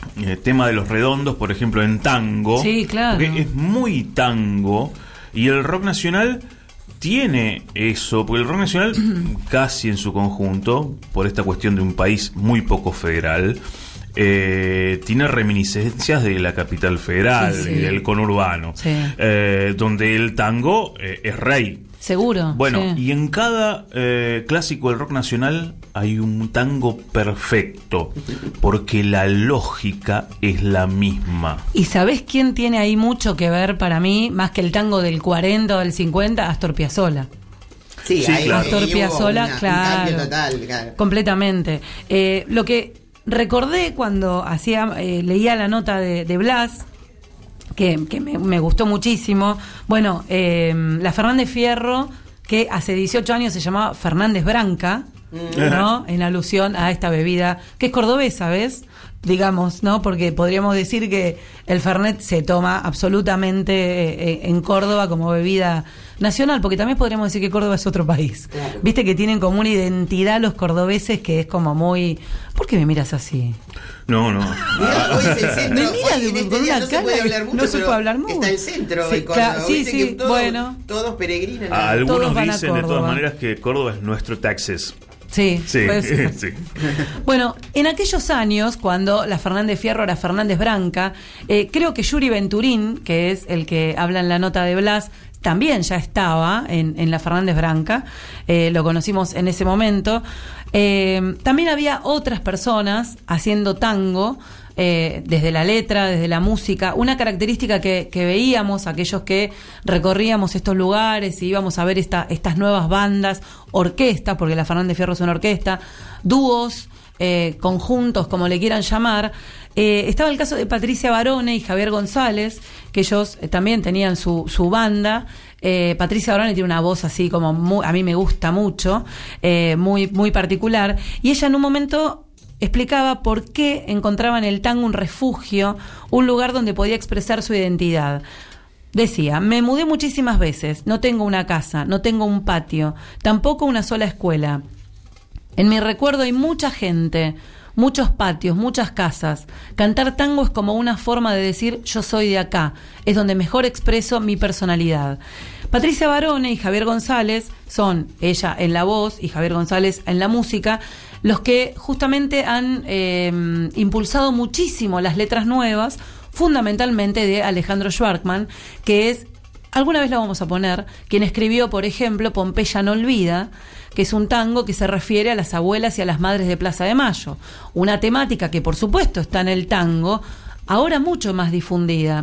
eh, tema de los redondos, por ejemplo, en tango. Sí, claro. Porque es muy tango. Y el rock nacional tiene eso, porque el rock nacional, casi en su conjunto, por esta cuestión de un país muy poco federal, eh, tiene reminiscencias de la capital federal, sí, sí. y del conurbano, sí. eh, donde el tango eh, es rey. Seguro. Bueno, sí. y en cada eh, clásico del rock nacional hay un tango perfecto, porque la lógica es la misma. ¿Y sabés quién tiene ahí mucho que ver para mí, más que el tango del cuarenta o del cincuenta? Astor Piazzolla. Sí, sí ahí, claro. Astor ahí Piazzolla, una, claro. Un cambio total, claro. Completamente. Eh, lo que recordé cuando hacía eh, leía la nota de, de Blas, que, que me, me gustó muchísimo. Bueno, eh, la Fernández Fierro, que hace dieciocho años se llamaba Fernández Branca, ¿no? En alusión a esta bebida que es cordobesa, ¿ves? Digamos, ¿no? Porque podríamos decir que el Fernet se toma absolutamente eh, en Córdoba como bebida nacional, porque también podríamos decir que Córdoba es otro país. Claro. Viste que tienen como una identidad los cordobeses que es como muy... ¿Por qué me miras así? No, no. Mira, hoy es el centro. Me mira hoy, de, este con día una no cara se puede hablar mucho, no se puede hablar mucho. Está el centro sí, de Córdoba. Claro, sí, sí, todos, bueno. Todos peregrinan. A algunos todos van dicen a de todas maneras que Córdoba es nuestro Texas. Sí, sí, sí. Bueno, en aquellos años, cuando la Fernández Fierro era Fernández Branca, eh, creo que Yuri Venturín, que es el que habla en la nota de Blas, también ya estaba en, en la Fernández Branca, eh, lo conocimos en ese momento. Eh, también había otras personas haciendo tango, eh, desde la letra, desde la música. Una característica que, que veíamos, aquellos que recorríamos estos lugares y íbamos a ver esta, estas nuevas bandas, orquesta, porque la Fernández Fierro es una orquesta, dúos, eh, conjuntos, como le quieran llamar. Eh, estaba el caso de Patricia Barone y Javier González, que ellos eh, también tenían su, su banda. Eh, Patricia Barone tiene una voz así como muy, a mí me gusta mucho, eh, muy, muy particular, y ella en un momento explicaba por qué encontraba en el tango un refugio, un lugar donde podía expresar su identidad. Decía: me mudé muchísimas veces, no tengo una casa, no tengo un patio, tampoco una sola escuela. En mi recuerdo hay mucha gente, muchos patios, muchas casas. Cantar tango es como una forma de decir yo soy de acá, es donde mejor expreso mi personalidad. Patricia Barone y Javier González son, ella en la voz y Javier González en la música, los que justamente han eh, impulsado muchísimo las letras nuevas, fundamentalmente de Alejandro Schwartzman, que es, alguna vez la vamos a poner, quien escribió, por ejemplo, Pompeya no olvida, que es un tango que se refiere a las abuelas y a las madres de Plaza de Mayo. Una temática que, por supuesto, está en el tango, ahora mucho más difundida.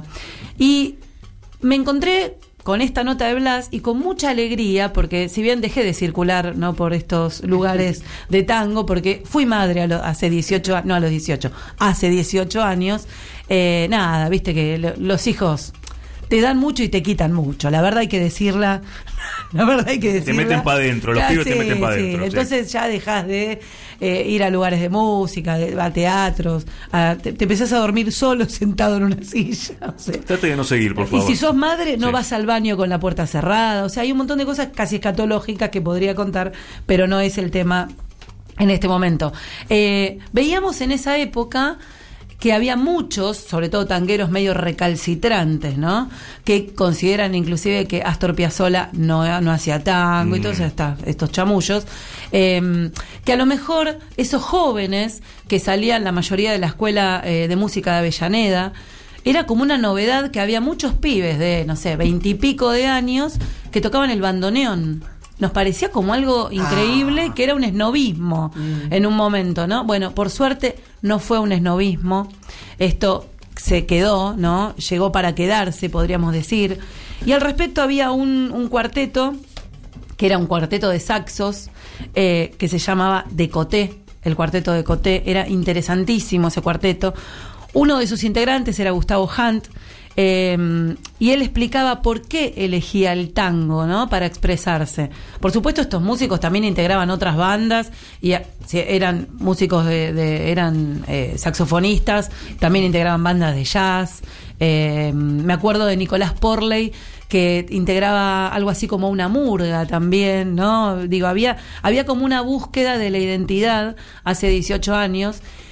Y me encontré con esta nota de Blas y con mucha alegría, porque si bien dejé de circular, ¿no?, por estos lugares de tango, porque fui madre a lo, hace dieciocho años, no a los dieciocho, hace dieciocho años, eh, nada, viste que lo, los hijos te dan mucho y te quitan mucho, la verdad hay que decirla, la verdad hay que decirla. Te meten para adentro, los pibes sí, te meten para sí. adentro. Entonces sí. ya dejas de eh, ir a lugares de música, de, a teatros, a, te, te empezás a dormir solo sentado en una silla. O sea. Trate de no seguir, por favor. Y si sos madre, no sí. vas al baño con la puerta cerrada, o sea, hay un montón de cosas casi escatológicas que podría contar, pero no es el tema en este momento. Eh, veíamos en esa época que había muchos, sobre todo tangueros medio recalcitrantes, ¿no?, que consideran inclusive que Astor Piazzolla no, no hacía tango mm. y todos esta, estos chamullos, eh, que a lo mejor esos jóvenes que salían, la mayoría de la escuela eh, de música de Avellaneda, era como una novedad que había muchos pibes de, no sé, veintipico de años que tocaban el bandoneón. Nos parecía como algo increíble, ah. que era un esnobismo mm. en un momento, ¿no? Bueno, por suerte no fue un esnobismo, esto se quedó, ¿no? Llegó para quedarse, podríamos decir. Y al respecto había un, un cuarteto, que era un cuarteto de saxos, eh, que se llamaba Decoté, el cuarteto Decoté, era interesantísimo ese cuarteto. Uno de sus integrantes era Gustavo Hunt, Eh, y él explicaba por qué elegía el tango, ¿no?, para expresarse. Por supuesto, estos músicos también integraban otras bandas y eran músicos de, de eran eh, saxofonistas, también integraban bandas de jazz. Eh, me acuerdo de Nicolás Porley, que integraba algo así como una murga también, ¿no? Digo, había había como una búsqueda de la identidad hace dieciocho años.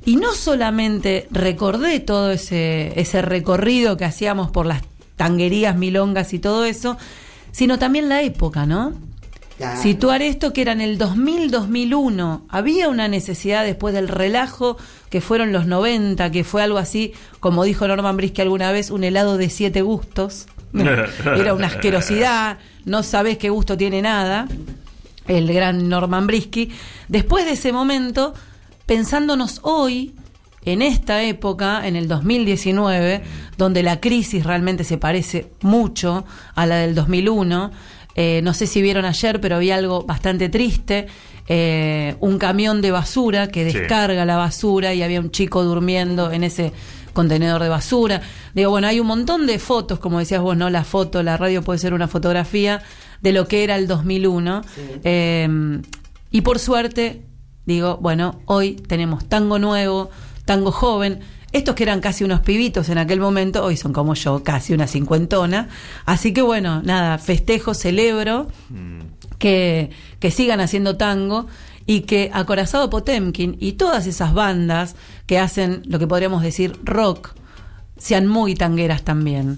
y no solamente recordé todo ese, ese recorrido que hacíamos por las tanguerías, milongas y todo eso, sino también la época, ¿no? Claro. Situar esto que era en el dos mil, dos mil uno, había una necesidad después del relajo que fueron los noventa, que fue algo así, como dijo Norman Brisky alguna vez, un helado de siete gustos. Era una asquerosidad, no sabés qué gusto tiene nada, el gran Norman Brisky. Después de ese momento, pensándonos hoy, en esta época, en el dos mil diecinueve, donde la crisis realmente se parece mucho a la del dos mil uno, eh, no sé si vieron ayer, pero había algo bastante triste, eh, un camión de basura que descarga sí. la basura y había un chico durmiendo en ese contenedor de basura. Digo, bueno, hay un montón de fotos, como decías vos, ¿no? La foto, la radio puede ser una fotografía de lo que era el dos mil uno. Sí. Eh, y por suerte, digo, bueno, hoy tenemos tango nuevo, tango joven. Estos que eran casi unos pibitos en aquel momento, hoy son como yo, casi una cincuentona. Así que bueno, nada, festejo, celebro mm. que, que sigan haciendo tango y que Acorazado Potemkin y todas esas bandas que hacen lo que podríamos decir rock sean muy tangueras también.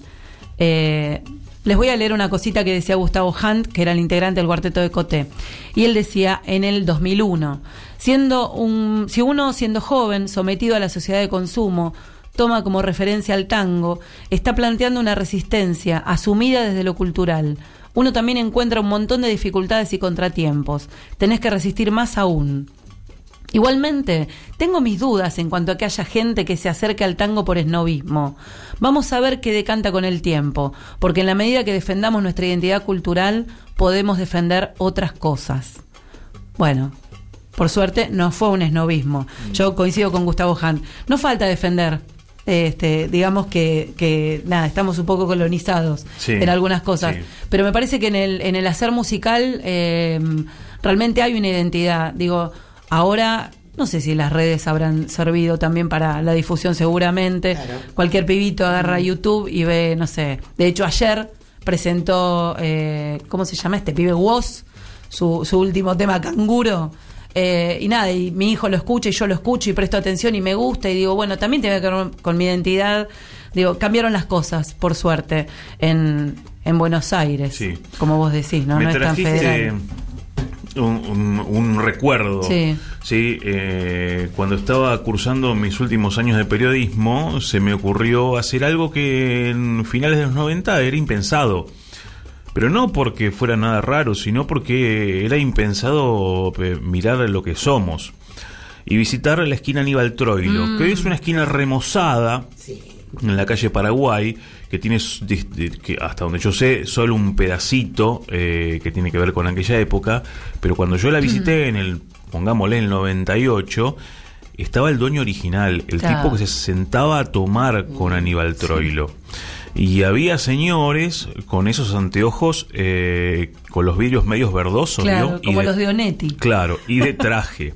Eh, les voy a leer una cosita que decía Gustavo Hunt, que era el integrante del Cuarteto de Coté. Y él decía en el dos mil uno, siendo un, si uno siendo joven, sometido a la sociedad de consumo, toma como referencia al tango, está planteando una resistencia asumida desde lo cultural. Uno también encuentra un montón de dificultades y contratiempos. Tenés que resistir más aún. Igualmente, tengo mis dudas en cuanto a que haya gente que se acerque al tango por esnobismo. Vamos a ver qué decanta con el tiempo, porque en la medida que defendamos nuestra identidad cultural, podemos defender otras cosas. Bueno, por suerte no fue un esnobismo. Yo coincido con Gustavo Hunt. No falta defender. Este, digamos que, que nada, estamos un poco colonizados sí, en algunas cosas, sí. pero me parece que en el, en el hacer musical eh, realmente hay una identidad. Digo, ahora no sé si las redes habrán servido también para la difusión, seguramente. Claro. Cualquier pibito agarra mm. YouTube y ve, no sé. De hecho, ayer presentó, eh, ¿cómo se llama este pibe? Woz, su, su último tema, Canguro. Eh, y nada, y mi hijo lo escucha y yo lo escucho y presto atención y me gusta y digo, bueno, también tiene que ver con, con mi identidad. Digo, cambiaron las cosas, por suerte, en, en Buenos Aires, sí. como vos decís, ¿no? Me no es tan federal. Un, un, un recuerdo, sí, ¿sí? Eh, cuando estaba cursando mis últimos años de periodismo, se me ocurrió hacer algo que en finales de los noventa era impensado. Pero no porque fuera nada raro, sino porque era impensado mirar lo que somos. Y visitar la esquina Aníbal Troilo, mm. que es una esquina remozada sí. en la calle Paraguay, que tiene, que hasta donde yo sé, solo un pedacito eh, que tiene que ver con aquella época. Pero cuando yo la visité mm. en el, pongámosle, en el noventa y ocho, estaba el dueño original, el claro. tipo que se sentaba a tomar con Aníbal Troilo. Sí. Y había señores con esos anteojos, eh, con los vidrios medios verdosos, claro, ¿no? como de, los de Onetti. Claro, y de traje.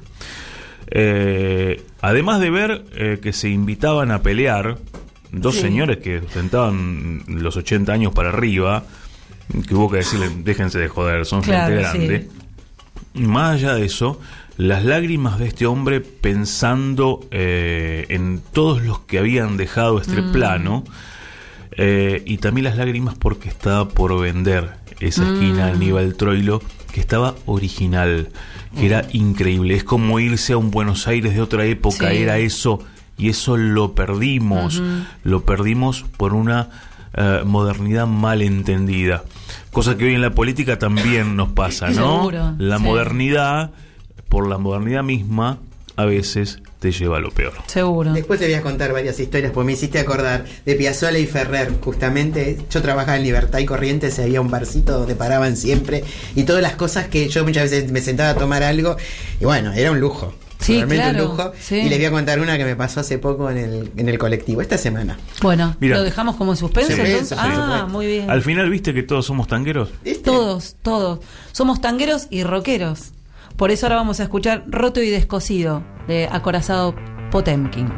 eh, además de ver eh, que se invitaban a pelear, dos sí. señores que ostentaban los ochenta años para arriba, que hubo que decirle, déjense de joder, son claro, gente grande. Sí. Más allá de eso, las lágrimas de este hombre pensando eh, en todos los que habían dejado este mm. plano. Eh, y también las lágrimas porque estaba por vender esa mm. esquina Aníbal Troilo, que estaba original, que mm. era increíble. Es como irse a un Buenos Aires de otra época, sí. era eso, y eso lo perdimos, uh-huh. lo perdimos por una uh, modernidad mal entendida. Cosa que hoy en la política también nos pasa, ¿no? Seguro, la sí. modernidad, por la modernidad misma, a veces te lleva a lo peor. Seguro. Después te voy a contar varias historias, porque me hiciste acordar de Piazzolla y Ferrer. Justamente, yo trabajaba en Libertad y Corrientes, había un barcito donde paraban siempre, y todas las cosas que yo muchas veces me sentaba a tomar algo, y bueno, era un lujo. Sí, realmente claro, un lujo. Sí. Y les voy a contar una que me pasó hace poco en el, en el colectivo, esta semana. Bueno, Mira, ¿lo dejamos como en suspenso? Sí, entonces? sí, ah, sí. muy bien. Al final, ¿viste que todos somos tangueros? ¿Viste? Todos, todos. Somos tangueros y rockeros. Por eso ahora vamos a escuchar Roto y Descosido, de Acorazado Potemkin.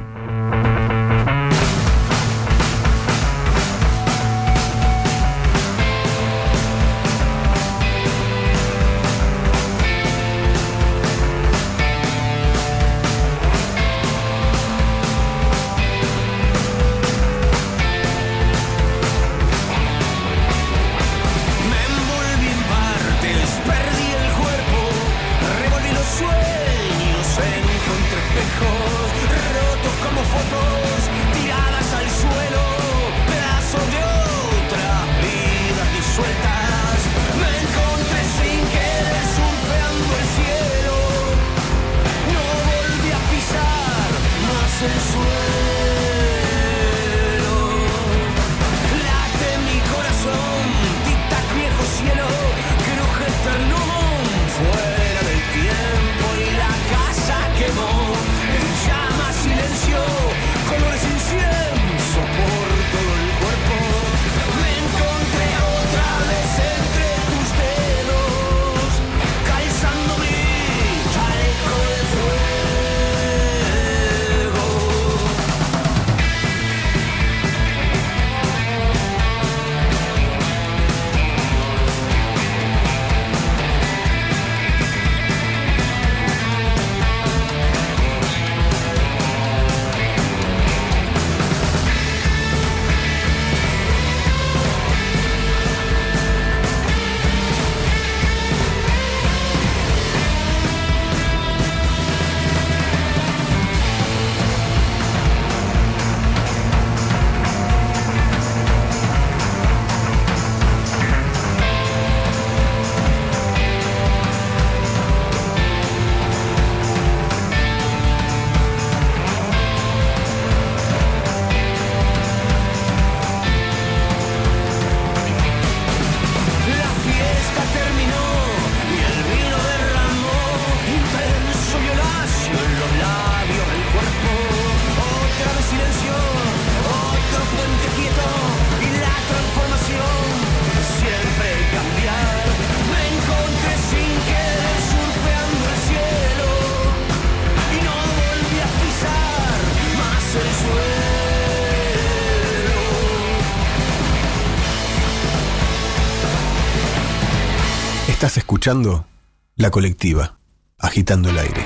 Estás escuchando La Colectiva, agitando el aire.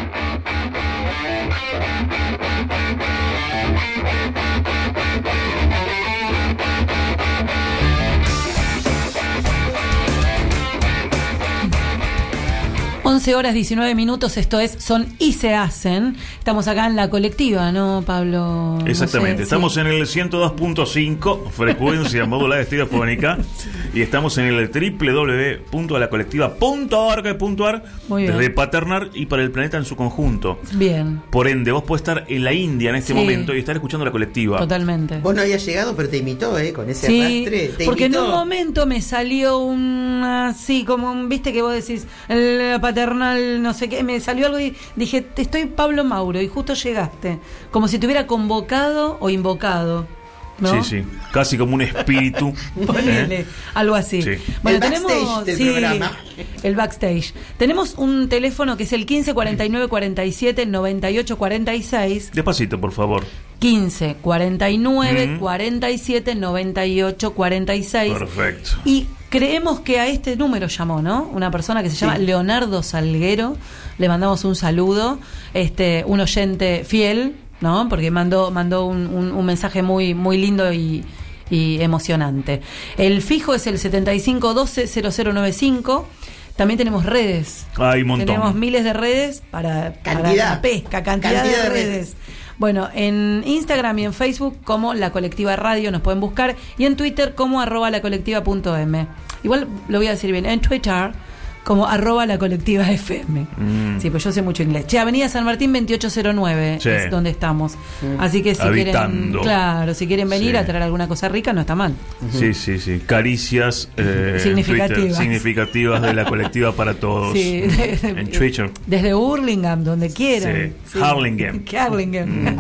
once horas diecinueve minutos, esto es Son y se hacen. Estamos acá en La Colectiva, ¿no, Pablo? Exactamente, No sé, estamos sí. en el ciento dos punto cinco, frecuencia modulada estereofónica, y estamos en el doble u doble u doble u punto la colectiva punto org punto a r desde Paternar y para el planeta en su conjunto. Bien. Por ende, vos podés estar en la India en este Sí. momento y estar escuchando La Colectiva. Totalmente. Vos no habías llegado, pero te imitó, ¿eh? Con ese Sí, arrastre. Te porque imitó. en un momento me salió un así como un, viste que vos decís el paternal no sé qué, me salió algo y dije, estoy Pablo Mauro, y justo llegaste, como si te hubiera convocado o invocado, ¿no? Sí, sí, casi como un espíritu. Ponele, ¿Eh? algo así. Sí. Bueno, El tenemos backstage del sí, programa. el backstage. Tenemos un teléfono que es el quince cuarenta y nueve cuarenta y siete noventa y ocho cuarenta y seis. Despacito, por favor. quince cuarenta y nueve Mm. cuarenta y siete noventa y ocho cuarenta y seis. Perfecto. Y creemos que a este número llamó, ¿no? Una persona que se llama Sí. Leonardo Salguero. Le mandamos un saludo. Este, un oyente fiel, ¿no? Porque mandó, mandó un, un, un mensaje muy, muy lindo y, y emocionante. El fijo es el setenta y cinco doce cero cero noventa y cinco. También tenemos redes. Hay un montón. Tenemos miles de redes para, para Cantidad. la pesca, cantidad, Cantidad de de redes. redes. Bueno, en Instagram y en Facebook como La Colectiva Radio nos pueden buscar, y en Twitter como arroba lacolectiva.m. Igual lo voy a decir bien, en Twitter como arroba la colectiva F M. Mm. Sí, pues yo sé mucho inglés. Che, Avenida San Martín veintiocho cero nueve Sí. es donde estamos. Así que si Habitando. quieren, claro, si quieren venir Sí. a traer alguna cosa rica, no está mal. Sí, sí, sí. Caricias eh, Significativas. en Twitter, significativas de La Colectiva para todos. Sí. En Twitter. Desde Hurlingham, donde quieran. Sí. Harlingen. Harlingen.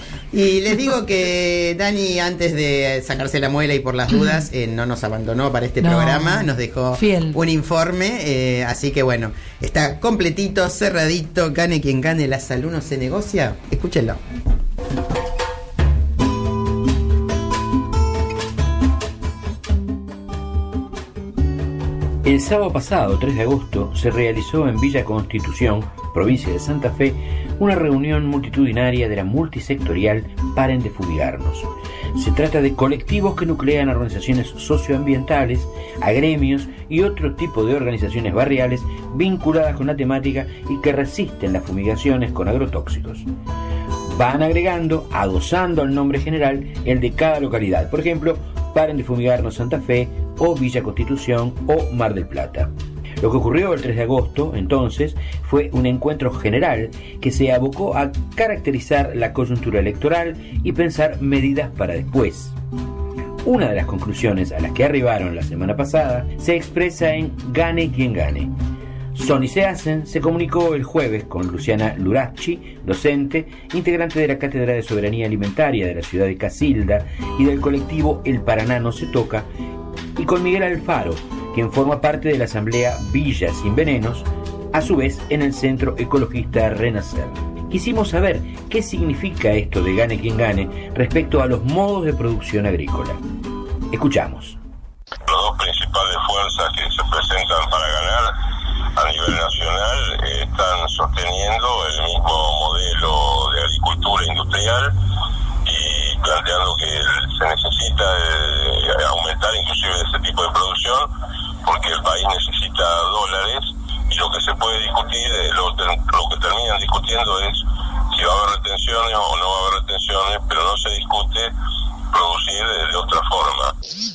Y les digo que Dani, antes de sacarse la muela y por las dudas, eh, no nos abandonó para este No. programa, nos dejó Fiel. un informe, eh, así que bueno, está completito, cerradito, gane quien gane, la salud no se negocia. Escúchenlo. El sábado pasado, tres de agosto, se realizó en Villa Constitución, provincia de Santa Fe, una reunión multitudinaria de la multisectorial Paren de Fumigarnos. Se trata de colectivos que nuclean a organizaciones socioambientales, a gremios y otro tipo de organizaciones barriales vinculadas con la temática y que resisten las fumigaciones con agrotóxicos. Van agregando, adosando al nombre general, el de cada localidad. Por ejemplo, Paren de Fumigarnos Santa Fe, o Villa Constitución, o Mar del Plata. Lo que ocurrió el tres de agosto, entonces, fue un encuentro general que se abocó a caracterizar la coyuntura electoral y pensar medidas para después. Una de las conclusiones a las que arribaron la semana pasada se expresa en Gane quien gane. Son y se hacen se comunicó el jueves con Luciana Luracci, docente, integrante de la Cátedra de Soberanía Alimentaria de la ciudad de Casilda y del colectivo El Paraná no se toca, y con Miguel Alfaro, quien forma parte de la asamblea Villa Sin Venenos, a su vez en el Centro Ecologista Renacer. Quisimos saber qué significa esto de gane quien gane respecto a los modos de producción agrícola. Escuchamos. Las dos principales fuerzas que se presentan para ganar a nivel nacional eh, están sosteniendo el mismo modelo de agricultura industrial y planteando que se necesita eh, aumentar inclusive ese tipo de producción porque el país necesita dólares, y lo que se puede discutir, eh, lo, lo que terminan discutiendo es si va a haber retenciones o no va a haber retenciones, pero no se discute producir de, de otra forma.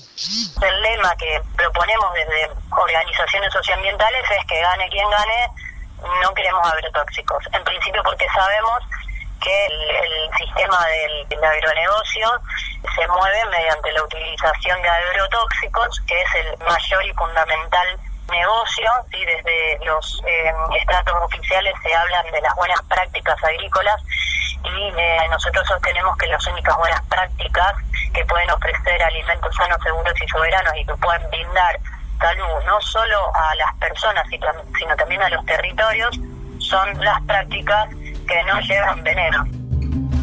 El lema que proponemos desde organizaciones socioambientales es que gane quien gane, no queremos agrotóxicos. En principio porque sabemos que el, el sistema del, del agronegocio se mueve mediante la utilización de agrotóxicos, que es el mayor y fundamental negocio. ¿Sí? Desde los eh, estratos oficiales se hablan de las buenas prácticas agrícolas, y eh, nosotros sostenemos que las únicas buenas prácticas que pueden ofrecer alimentos sanos, seguros y soberanos y que pueden brindar salud no solo a las personas sino también a los territorios son las prácticas que no llevan veneno.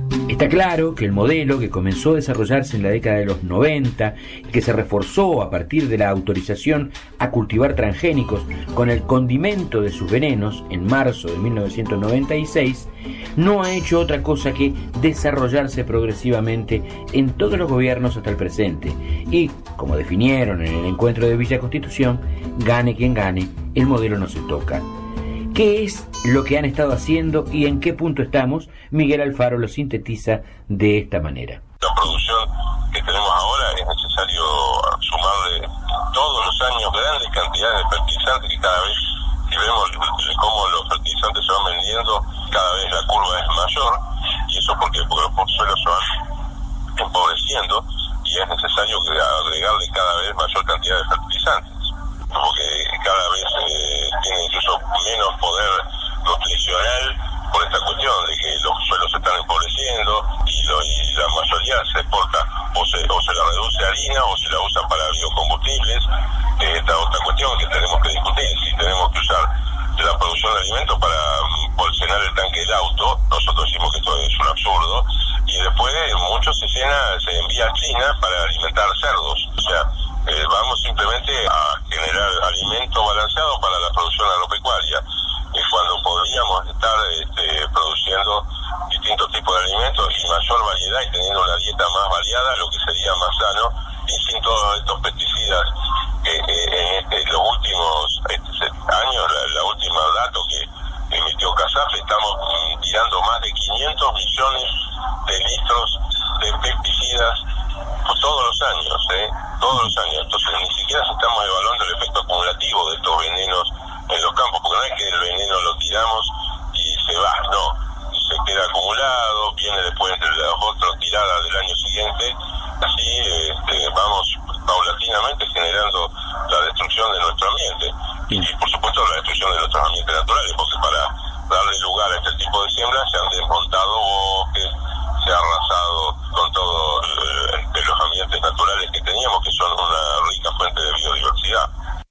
Está claro que el modelo que comenzó a desarrollarse en la década de los noventa y que se reforzó a partir de la autorización a cultivar transgénicos con el condimento de sus venenos en marzo de mil novecientos noventa y seis, no ha hecho otra cosa que desarrollarse progresivamente en todos los gobiernos hasta el presente y, como definieron en el encuentro de Villa Constitución, gane quien gane, el modelo no se toca. ¿Qué es lo que han estado haciendo y en qué punto estamos? Miguel Alfaro lo sintetiza de esta manera. La producción que tenemos ahora es necesario sumarle todos los años grandes cantidades de fertilizantes que cada vez, si vemos cómo los fertilizantes se van vendiendo, cada vez la curva es mayor, y eso porque, porque los subsuelos se van empobreciendo y es necesario agregarle cada vez mayor cantidad de fertilizantes, porque cada vez eh, tiene incluso menos poder nutricional por esta cuestión de que los suelos se están empobreciendo y, lo, y la mayoría se exporta o se, o se la reduce a harina o se la usa para biocombustibles. Eh, esta otra cuestión que tenemos que discutir, si tenemos que usar la producción de alimentos para um, llenar el tanque del auto. Nosotros decimos que esto es un absurdo, y después mucho se llena, se envía a China para alimentar cerdos. O sea, eh, vamos simplemente a generar alimento balanceado para la producción agropecuaria, es cuando podríamos estar este, produciendo distintos tipos de alimentos y mayor variedad y teniendo una dieta más variada, lo que sería más sano y sin todos estos pesticidas que eh, en este, los últimos este, años, la, la última dato que emitió CASAF, estamos mm, tirando más de quinientos millones de litros de pesticidas todos los años, ¿eh? todos los años. Entonces ni siquiera estamos evaluando el efecto acumulativo de estos venenos en los campos, porque no es que el veneno lo tiramos y se va, no, se queda acumulado, viene después de las otras tiradas del año siguiente, así este, vamos paulatinamente generando la destrucción de nuestro ambiente y, y por supuesto la destrucción de nuestros ambientes naturales, porque para darle lugar a este tipo de siembras se han desmontado bosques, se ha arrasado con todos eh, los ambientes naturales que teníamos, que son una rica fuente de biodiversidad.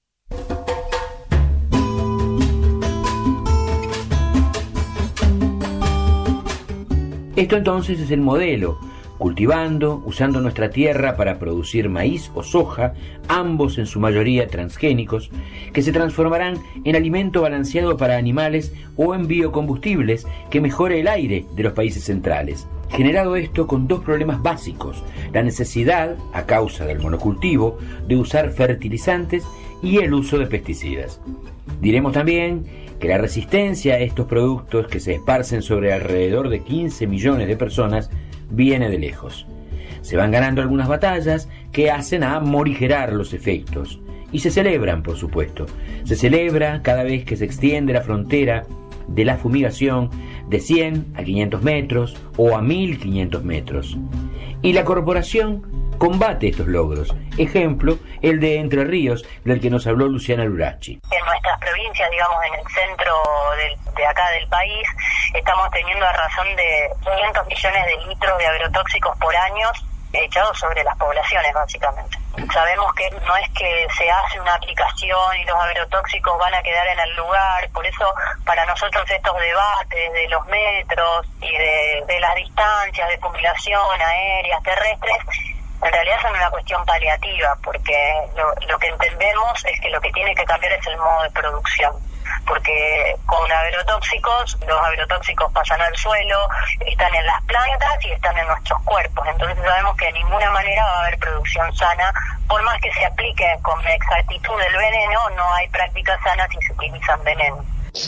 Esto entonces es el modelo, cultivando, usando nuestra tierra para producir maíz o soja, ambos en su mayoría transgénicos, que se transformarán en alimento balanceado para animales o en biocombustibles que mejore el aire de los países centrales. Generado esto con dos problemas básicos: la necesidad, a causa del monocultivo, de usar fertilizantes y el uso de pesticidas. Diremos también que la resistencia a estos productos, que se esparcen sobre alrededor de quince millones de personas, viene de lejos. Se van ganando algunas batallas que hacen a morigerar los efectos. Y se celebran, por supuesto. Se celebra cada vez que se extiende la frontera de la fumigación de cien a quinientos metros o a mil quinientos metros. Y la corporación combate estos logros. Ejemplo, el de Entre Ríos, del que nos habló Luciana Lurachi. En nuestras provincias, digamos, en el centro del, de acá del país, estamos teniendo a razón de quinientos millones de litros de agrotóxicos por año echados sobre las poblaciones, básicamente. Sabemos que no es que se hace una aplicación y los agrotóxicos van a quedar en el lugar, por eso para nosotros estos debates de los metros y de, de las distancias de fumigación aéreas, terrestres, en realidad son una cuestión paliativa, porque lo, lo que entendemos es que lo que tiene que cambiar es el modo de producción, porque con agrotóxicos, los agrotóxicos pasan al suelo, están en las plantas y están en nuestros cuerpos, entonces sabemos que de ninguna manera va a haber producción sana, por más que se aplique con exactitud el veneno, no hay prácticas sanas si se utilizan veneno.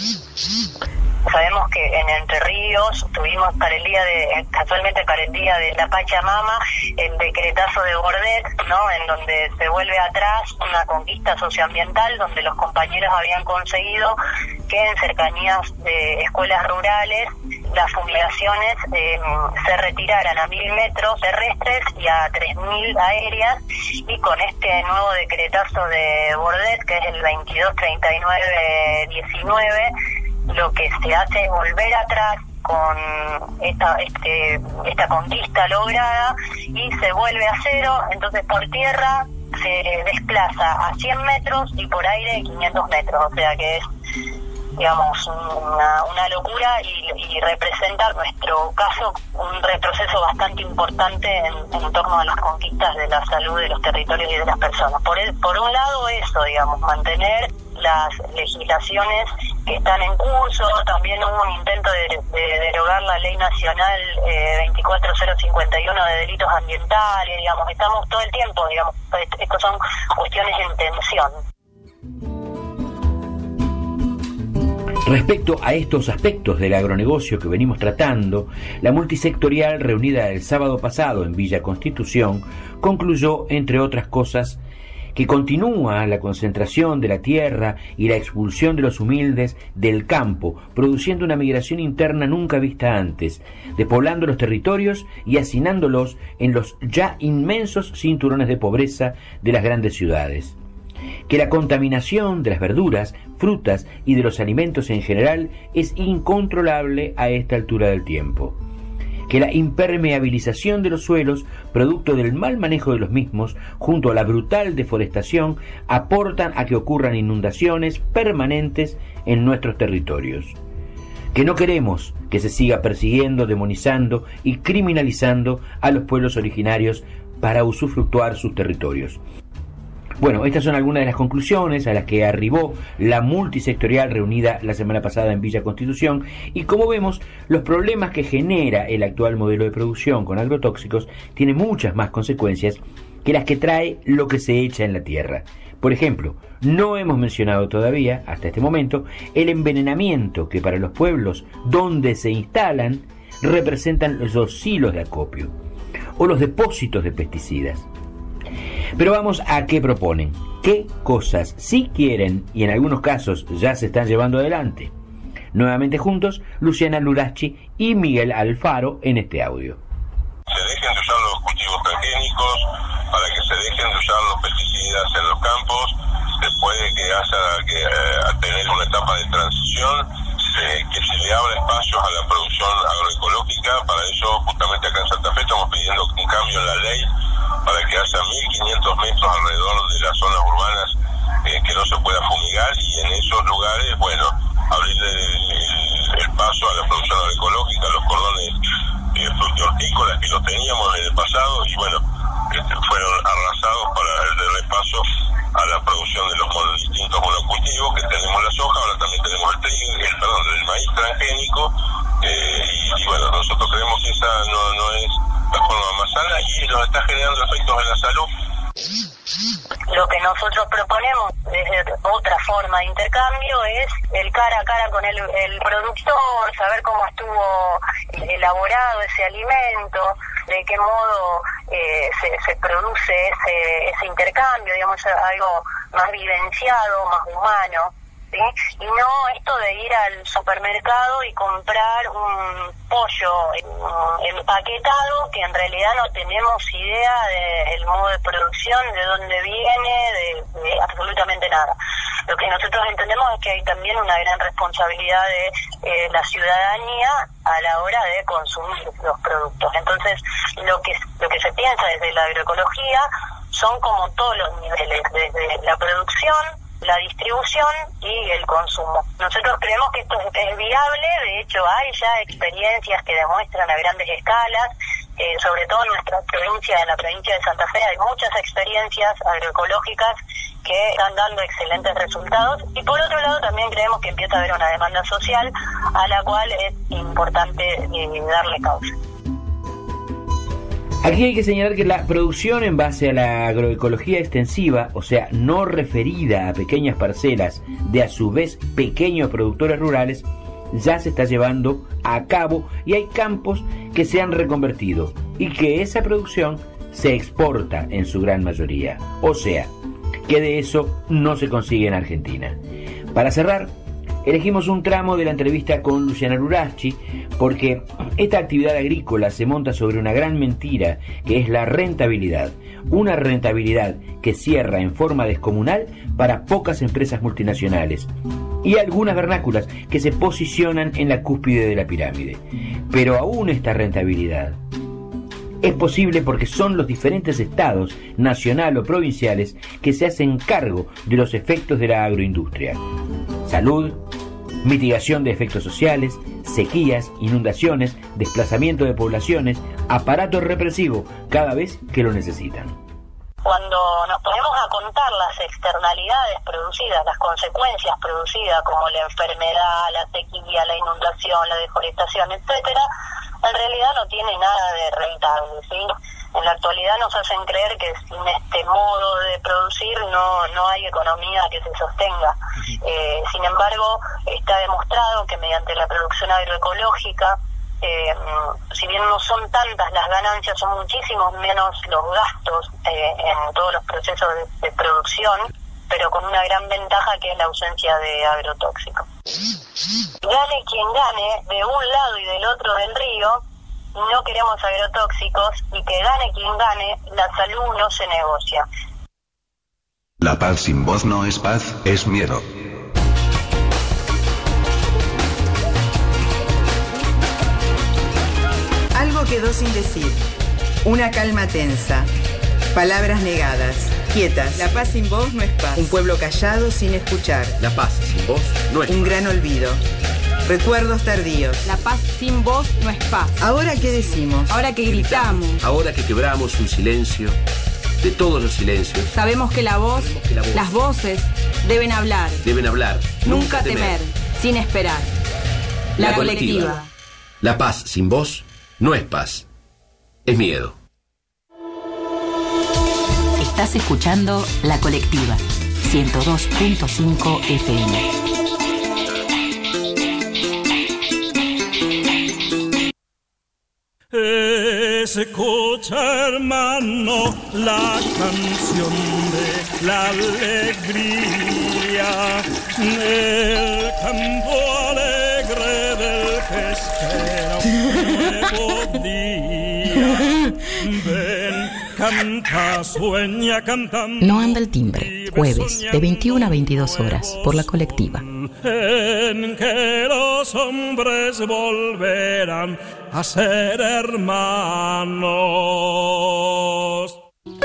Sabemos que en Entre Ríos tuvimos para el día de, casualmente para el día de la Pachamama, el decretazo de Bordet, ¿no? En donde se vuelve atrás una conquista socioambiental, donde los compañeros habían conseguido que en cercanías de escuelas rurales las fumigaciones eh, se retiraran a mil metros terrestres y a tres mil aéreas, y con este nuevo decretazo de Bordet, que es el veintidós treinta y nueve diecinueve, lo que se hace es volver atrás con esta este, esta conquista lograda y se vuelve a cero. Entonces por tierra se desplaza a cien metros y por aire quinientos metros, o sea que es digamos, una, una locura y, y representa, en nuestro caso, un retroceso bastante importante en, en torno a las conquistas de la salud de los territorios y de las personas. Por, el, por un lado eso, digamos, mantener las legislaciones que están en curso. También hubo un intento de, de derogar la ley nacional eh, veinticuatro mil cincuenta y uno de delitos ambientales, digamos, estamos todo el tiempo, digamos, estos son cuestiones en tensión. Respecto a estos aspectos del agronegocio que venimos tratando, la multisectorial reunida el sábado pasado en Villa Constitución concluyó, entre otras cosas, que continúa la concentración de la tierra y la expulsión de los humildes del campo, produciendo una migración interna nunca vista antes, despoblando los territorios y hacinándolos en los ya inmensos cinturones de pobreza de las grandes ciudades. Que la contaminación de las verduras, frutas y de los alimentos en general es incontrolable a esta altura del tiempo. Que la impermeabilización de los suelos, producto del mal manejo de los mismos, junto a la brutal deforestación, aportan a que ocurran inundaciones permanentes en nuestros territorios. Que no queremos que se siga persiguiendo, demonizando y criminalizando a los pueblos originarios para usufructuar sus territorios. Bueno, estas son algunas de las conclusiones a las que arribó la multisectorial reunida la semana pasada en Villa Constitución, y como vemos, los problemas que genera el actual modelo de producción con agrotóxicos tienen muchas más consecuencias que las que trae lo que se echa en la tierra. Por ejemplo, no hemos mencionado todavía, hasta este momento, el envenenamiento que para los pueblos donde se instalan representan los silos de acopio o los depósitos de pesticidas. Pero vamos a qué proponen, qué cosas sí quieren y en algunos casos ya se están llevando adelante. Nuevamente juntos, Luciana Luraschi y Miguel Alfaro en este audio. Se dejen de usar los cultivos transgénicos, para que se dejen de usar los pesticidas en los campos, después de que haya que eh, tener una etapa de transición, eh, que se le abra espacios a la producción agroecológica. Para eso, justamente acá en Santa Fe estamos pidiendo un cambio en la ley para que haya mil quinientos metros alrededor de las zonas urbanas eh, que no se pueda fumigar, y en esos lugares, bueno, abrirle el, el paso a la producción agroecológica, los cordones eh, frutícolas que los teníamos en el pasado y bueno, este, fueron arrasados para darle paso a la producción de los distintos monocultivos que tenemos la soja. Ahora también tenemos el trigo, el, perdón, el maíz transgénico, eh, y, y bueno, nosotros creemos que esa no, no es la forma más sana y nos está generando efectos en la salud. Lo que nosotros proponemos desde otra forma de intercambio es el cara a cara con el, el productor, saber cómo estuvo elaborado ese alimento, de qué modo eh, se, se produce ese, ese intercambio, digamos, algo más vivenciado, más humano, ¿sí? Y no esto de ir al supermercado y comprar un pollo empaquetado que en realidad no tenemos idea del modo de producción, de dónde viene, de, de absolutamente nada. Lo que nosotros entendemos es que hay también una gran responsabilidad de eh, la ciudadanía a la hora de consumir los productos. Entonces, lo que lo que se piensa desde la agroecología son como todos los niveles, desde la producción, la distribución y el consumo. Nosotros creemos que esto es viable, de hecho hay ya experiencias que demuestran a grandes escalas, eh, sobre todo en nuestra provincia, en la provincia de Santa Fe, hay muchas experiencias agroecológicas que están dando excelentes resultados, y por otro lado también creemos que empieza a haber una demanda social a la cual es importante eh, darle causa. Aquí hay que señalar que la producción en base a la agroecología extensiva, o sea, no referida a pequeñas parcelas de a su vez pequeños productores rurales, ya se está llevando a cabo y hay campos que se han reconvertido y que esa producción se exporta en su gran mayoría. O sea, que de eso no se consigue en Argentina. Para cerrar, elegimos un tramo de la entrevista con Luciana Luraschi porque esta actividad agrícola se monta sobre una gran mentira que es la rentabilidad. Una rentabilidad que cierra en forma descomunal para pocas empresas multinacionales y algunas vernáculas que se posicionan en la cúspide de la pirámide. Pero aún esta rentabilidad es posible porque son los diferentes estados, nacional o provinciales, que se hacen cargo de los efectos de la agroindustria. Salud, mitigación de efectos sociales, sequías, inundaciones, desplazamiento de poblaciones, aparato represivo, cada vez que lo necesitan. Cuando nos ponemos a contar las externalidades producidas, las consecuencias producidas como la enfermedad, la sequía, la inundación, la deforestación, etcétera, en realidad no tiene nada de rentable, ¿sí? En la actualidad nos hacen creer que sin este modo de producir no, no hay economía que se sostenga. Eh, sin embargo, está demostrado que mediante la producción agroecológica, Eh, si bien no son tantas las ganancias, son muchísimos menos los gastos eh, en todos los procesos de, de producción, pero con una gran ventaja que es la ausencia de agrotóxicos. Gane quien gane, de un lado y del otro del río, no queremos agrotóxicos, y que gane quien gane, la salud no se negocia. La paz sin voz no es paz, es miedo. Algo quedó sin decir. Una calma tensa. Palabras negadas. Quietas. La paz sin voz no es paz. Un pueblo callado sin escuchar. La paz sin voz no es paz. Un gran olvido. Recuerdos tardíos. La paz sin voz no es paz. ¿Ahora qué decimos? Ahora que gritamos. Ahora que quebramos un silencio, de todos los silencios. Sabemos que la voz, que la voz las voces, deben hablar. Deben hablar. Nunca, nunca temer, temer, sin esperar. La, la colectiva. colectiva. La paz sin voz no es paz, es miedo. Estás escuchando La Colectiva, ciento dos punto cinco F M. Escucha, hermano, la canción de la alegría, el canto alegre del que espera un nuevo día. Ven, canta, sueña, cantando. No anda el timbre, jueves, de veintiuna a veintidós horas, por La Colectiva. En que los hombres volverán a ser hermanos.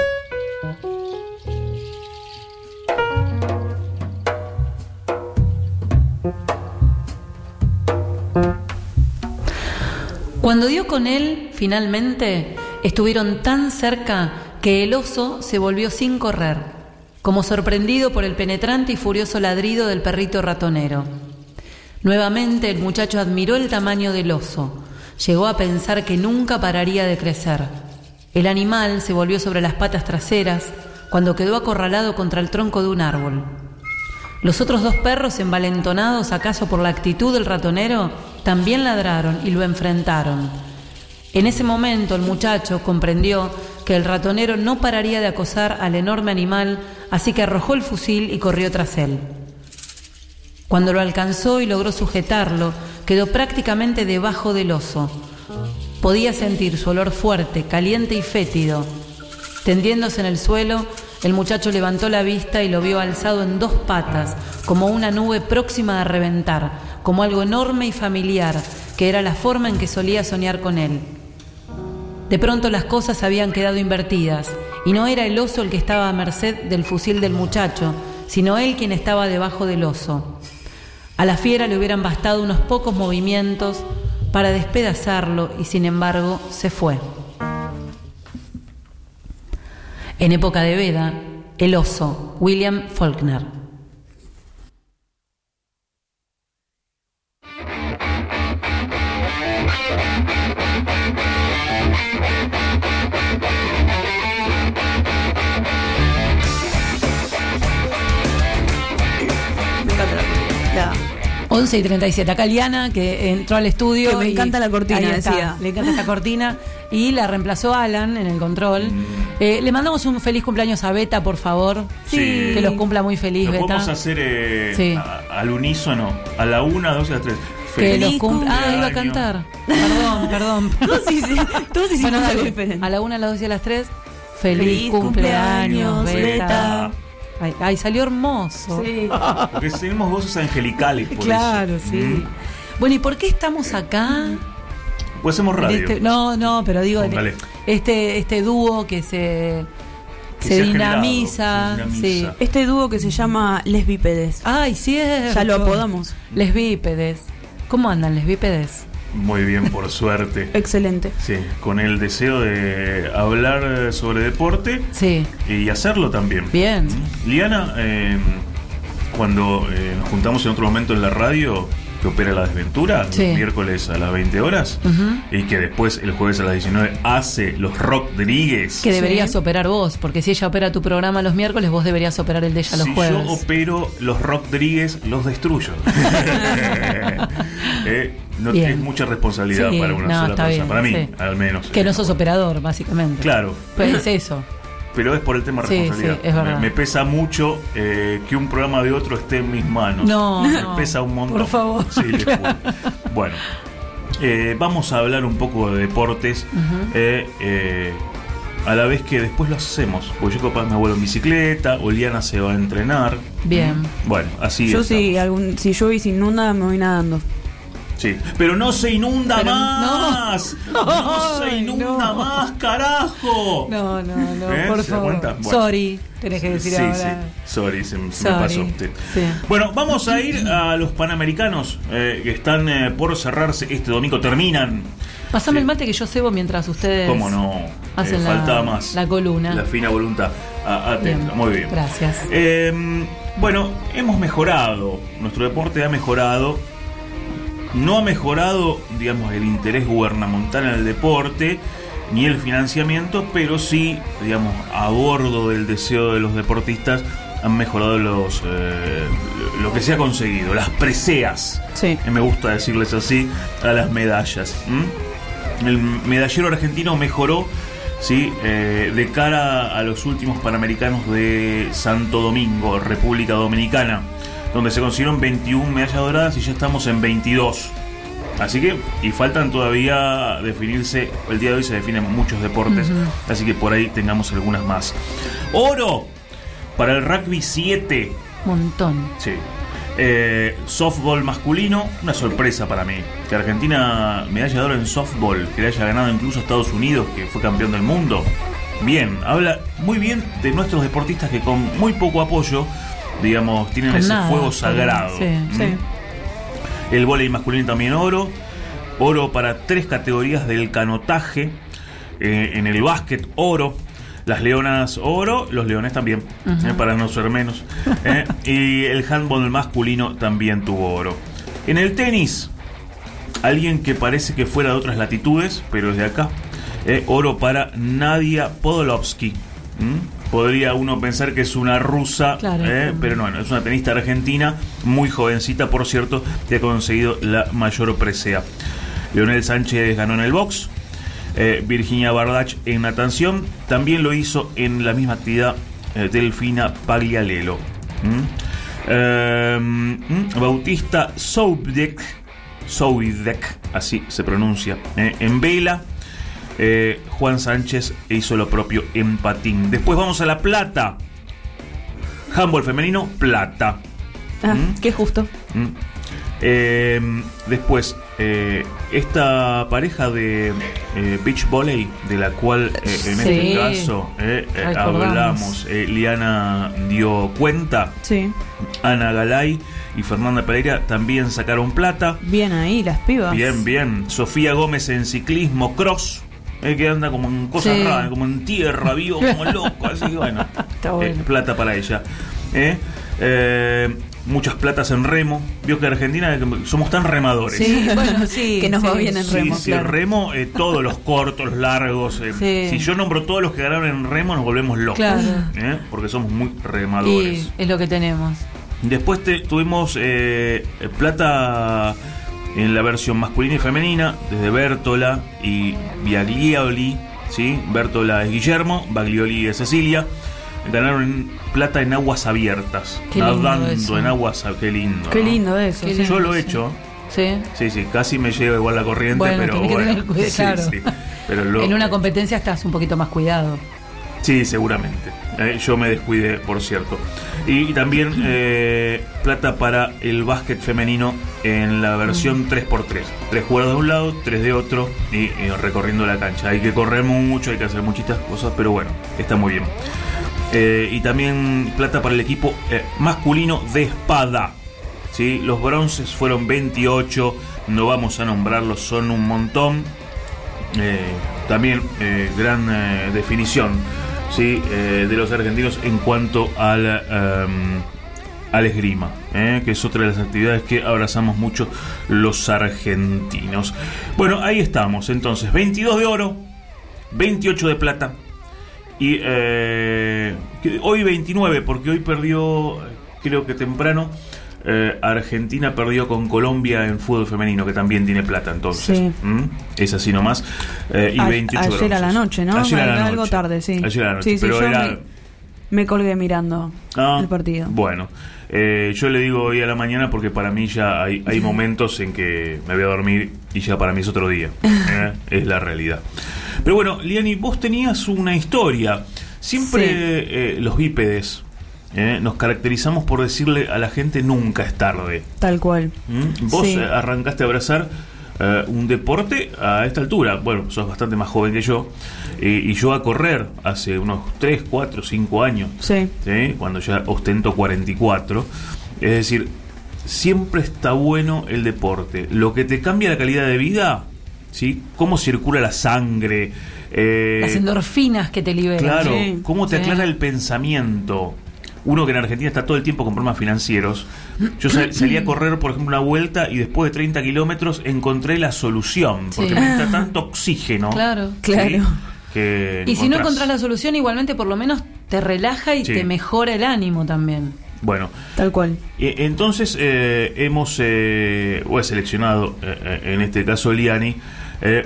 Cuando dio con él, finalmente, estuvieron tan cerca que el oso se volvió sin correr, como sorprendido por el penetrante y furioso ladrido del perrito ratonero. Nuevamente el muchacho admiró el tamaño del oso. Llegó a pensar que nunca pararía de crecer. El animal se volvió sobre las patas traseras cuando quedó acorralado contra el tronco de un árbol. Los otros dos perros, envalentonados acaso por la actitud del ratonero, también ladraron y lo enfrentaron. En ese momento el muchacho comprendió que el ratonero no pararía de acosar al enorme animal, así que arrojó el fusil y corrió tras él. Cuando lo alcanzó y logró sujetarlo, quedó prácticamente debajo del oso. Podía sentir su olor fuerte, caliente y fétido. Tendiéndose en el suelo, el muchacho levantó la vista y lo vio alzado en dos patas, como una nube próxima a reventar, como algo enorme y familiar, que era la forma en que solía soñar con él. De pronto las cosas habían quedado invertidas, y no era el oso el que estaba a merced del fusil del muchacho, sino él quien estaba debajo del oso. A la fiera le hubieran bastado unos pocos movimientos para despedazarlo, y sin embargo se fue. En época de Veda, el oso, William Faulkner. once y treinta y siete. Acá Liana, que entró al estudio. Que me encanta la cortina, decía. Le encanta esta cortina. Y la reemplazó Alan en el control. Mm. Eh, le mandamos un feliz cumpleaños a Beta, por favor. Sí. Que los cumpla muy feliz, Lo Beta. Podemos hacer eh, sí. a, al unísono, a la una, a dos y a las tres. Que los cumpla. Ah, iba a cantar. Perdón, perdón. Todos hicimos, todos hicimos bueno, algo dale. diferente. A la una, a las dos y a las tres. Feliz, Feliz cumpleaños, cumpleaños, Beta. Beta. Ay, ay, salió hermoso. Sí. Porque tenemos voces angelicales, por claro, eso. sí. Mm. Bueno, ¿y por qué estamos acá? Pues hacemos radio. Este, no, no, pero digo, Póngale. este, este dúo que se que se, se dinamiza, generado, se Sí. dinamiza. Este dúo que se llama Les Bípedes. Ay, cierto. Ya lo apodamos. Les Bípedes. ¿Cómo andan les Bípedes? Muy bien, por suerte. Excelente. Sí, con el deseo de hablar sobre deporte sí. y hacerlo también. Bien. Liana, eh, cuando eh, nos juntamos en otro momento en la radio, que opera La Desventura, sí. los miércoles a las veinte horas, uh-huh. y que después el jueves a las diecinueve hace los Rodríguez. Que deberías sí. operar vos, porque si ella opera tu programa los miércoles, vos deberías operar el de ella los si jueves. Si yo opero los Rodríguez, los destruyo. eh, no es mucha responsabilidad sí, para una no, sola persona, bien, para mí, sí. al menos. Que no sos operador, básicamente. Claro. Pues es eso. Pero es por el tema de responsabilidad. Sí, sí, es verdad. Me, me pesa mucho eh, que un programa de otro esté en mis manos. No, me no, pesa un montón. Por favor. Sí, les juro. Bueno, eh, vamos a hablar un poco de deportes. Uh-huh. eh, eh, a la vez que después lo hacemos. Porque yo capaz me vuelvo en bicicleta, o Liana se va a entrenar. Bien. Bueno, así Yo estamos. si, algún, si llueve y se inunda, me voy nadando. Sí, pero no se inunda pero más. No, no se inunda no. más, carajo. No, no, no, ¿Eh? por ¿Se favor. Bueno. Sorry, tenés que decir sí, ahora. Sí, sorry, se, se sorry. me pasó usted. Sí. Bueno, vamos a ir a los Panamericanos eh, que están eh, por cerrarse este domingo. Terminan. Pásame sí. el mate que yo cebo mientras ustedes. ¿Cómo no? Hacen eh, la, faltaba más. La columna. La fina voluntad. Ah, atenta, bien. Muy bien. Gracias. Eh, bueno, hemos mejorado. Nuestro deporte ha mejorado. No ha mejorado, digamos, el interés gubernamental en el deporte ni el financiamiento, pero sí, digamos, a bordo del deseo de los deportistas han mejorado los eh, lo que se ha conseguido, las preseas. Sí. Me gusta decirles así a las medallas. ¿Mm? El medallero argentino mejoró, sí, eh, de cara a los últimos Panamericanos de Santo Domingo, República Dominicana, donde se consiguieron veintiuna medallas doradas y ya estamos en veintidós. Así que, y faltan todavía definirse, el día de hoy se definen muchos deportes, uh-huh. así que por ahí tengamos algunas más. Oro para el rugby siete. Montón. Sí. Eh, softball masculino, una sorpresa para mí. Que Argentina medalla de oro en softball, que le haya ganado incluso a Estados Unidos, que fue campeón del mundo. Bien, habla muy bien de nuestros deportistas que con muy poco apoyo, digamos, tienen con ese nada, fuego sagrado. Sí, ¿Mm? sí. El vóley masculino también oro. Oro para tres categorías del canotaje. Eh, en el básquet, oro. Las leonas, oro. Los leones también, uh-huh. eh, para no ser menos. eh, y el handball masculino también tuvo oro. En el tenis, alguien que parece que fuera de otras latitudes, pero es de acá. Eh, oro para Nadia Podolowski. ¿Mm? Podría uno pensar que es una rusa, claro, eh, claro. pero no, no, es una tenista argentina, muy jovencita, por cierto, que ha conseguido la mayor presea. Leonel Sánchez ganó en el box, eh, Virginia Bardach en natación, también lo hizo en la misma actividad eh, Delfina Paglialelo. ¿Mm? Eh, ¿mm? Bautista Soubdek, Soubdek, así se pronuncia, eh, en vela. Eh, Juan Sánchez hizo lo propio en patín. Después vamos a la plata. Handball femenino, plata. Ah, ¿Mm? Qué justo. ¿Mm? Eh, después, eh, esta pareja de eh, beach volley, de la cual eh, en sí. este caso eh, eh, hablamos, eh, Liana dio cuenta. Sí. Ana Galay y Fernanda Pereira también sacaron plata. Bien ahí, las pibas. Bien, bien. Sofía Gómez en ciclismo cross. Eh, que anda como en cosas sí. raras, como en tierra, vivo como loco, así que bueno, está bueno. Eh, plata para ella. Eh, eh, muchas platas en remo. Vio que Argentina somos tan remadores. Sí, bueno, sí. Que nos sí. va bien en remo. Sí, claro. sí, remo, eh, todos los cortos, los largos. Eh, sí. Si yo nombro todos los que ganaron en remo, nos volvemos locos. Claro. Eh, porque somos muy remadores. Y es lo que tenemos. Después te, tuvimos eh, plata en la versión masculina y femenina, desde Bértola y Baglioli, ¿sí? Bértola es Guillermo, Baglioli es Cecilia. Ganaron en plata en aguas abiertas, qué nadando en aguas, qué lindo. Qué ¿no? lindo eso. Qué sí. Yo lo he sí. hecho. Sí. Sí, sí, casi me lleva igual la corriente, bueno, pero tenés que bueno. tener cuidado, Sí, claro. sí. Pero lo, en una competencia estás un poquito más cuidado. Sí, seguramente. Eh, yo me descuidé, por cierto. Y, y también eh, plata para el básquet femenino en la versión mm. tres por tres. Tres jugadores de un lado, tres de otro y, y recorriendo la cancha. Hay que correr mucho, hay que hacer muchitas cosas, pero bueno, está muy bien. Eh, y también plata para el equipo eh, masculino de espada. ¿Sí? Los bronces fueron veintiocho, no vamos a nombrarlos, son un montón. Eh, también eh, gran eh, definición, ¿sí? eh, de los argentinos en cuanto al, um, al esgrima, eh, que es otra de las actividades que abrazamos mucho los argentinos. Bueno, ahí estamos, entonces, veintidós de oro, veintiocho de plata. Y eh, hoy veintinueve, porque hoy perdió, creo que temprano, eh, Argentina perdió con Colombia en fútbol femenino, que también tiene plata, entonces. Sí. ¿Mm? Es así nomás. Eh, y A- veintiocho ayer bronces. a la noche, ¿no? Ayer a la Era noche. algo tarde, sí. Ayer a la noche, Sí, sí, pero yo era... me, me colgué mirando Ah, el partido. Bueno, eh, yo le digo hoy a la mañana porque para mí ya hay, hay momentos en que me voy a dormir y ya para mí es otro día. ¿eh? Es la realidad. Pero bueno, Liani, vos tenías una historia. Siempre Sí. eh, los bípedes eh, nos caracterizamos por decirle a la gente nunca es tarde. Tal cual. ¿Mm? Vos Sí. eh, arrancaste a abrazar eh, un deporte a esta altura. Bueno, sos bastante más joven que yo. Eh, y yo a correr hace unos tres, cuatro, cinco años. Sí. ¿Sí? Cuando ya ostento cuarenta y cuatro. Es decir, siempre está bueno el deporte. Lo que te cambia la calidad de vida, ¿sí? Cómo circula la sangre. Eh, Las endorfinas que te liberan. Claro, Sí, cómo te sí. aclara el pensamiento. Uno que en Argentina está todo el tiempo con problemas financieros. Yo sal- salí a correr, por ejemplo, una vuelta y después de treinta kilómetros encontré la solución. Porque Sí. me entra tanto oxígeno. Claro. ¿sí? Claro. Que Y si no encontrás. encontrás la solución, igualmente por lo menos te relaja y Sí. te mejora el ánimo también. Bueno, Tal cual. eh, entonces eh, hemos eh, o he seleccionado, eh, eh, en este caso Liani, eh,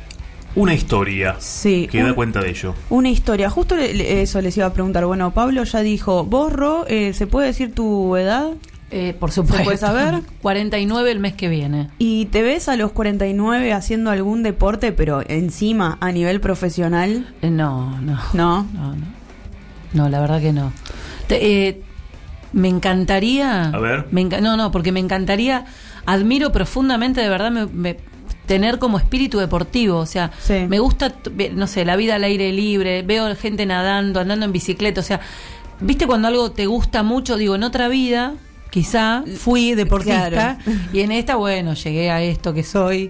una historia Sí, que un- da cuenta de ello. Una historia, justo le- le- eso les iba a preguntar. Bueno, Pablo ya dijo, vos, Ro, eh, ¿se puede decir tu edad? Eh, por supuesto. ¿Se puede saber? cuarenta y nueve el mes que viene. ¿Y te ves a los cuarenta y nueve haciendo algún deporte, pero encima a nivel profesional? Eh, no, no. ¿No? No, no. No, la verdad que no. Te- eh, me encantaría... A ver. me enca- no, no, porque me encantaría... Admiro profundamente, de verdad, me, me- tener como espíritu deportivo. O sea, Sí. me gusta, t- ve- no sé, la vida al aire libre. Veo gente nadando, andando en bicicleta. O sea, ¿viste cuando algo te gusta mucho? Digo, en otra vida... Quizá fui deportista Claro. y en esta, bueno, llegué a esto que soy.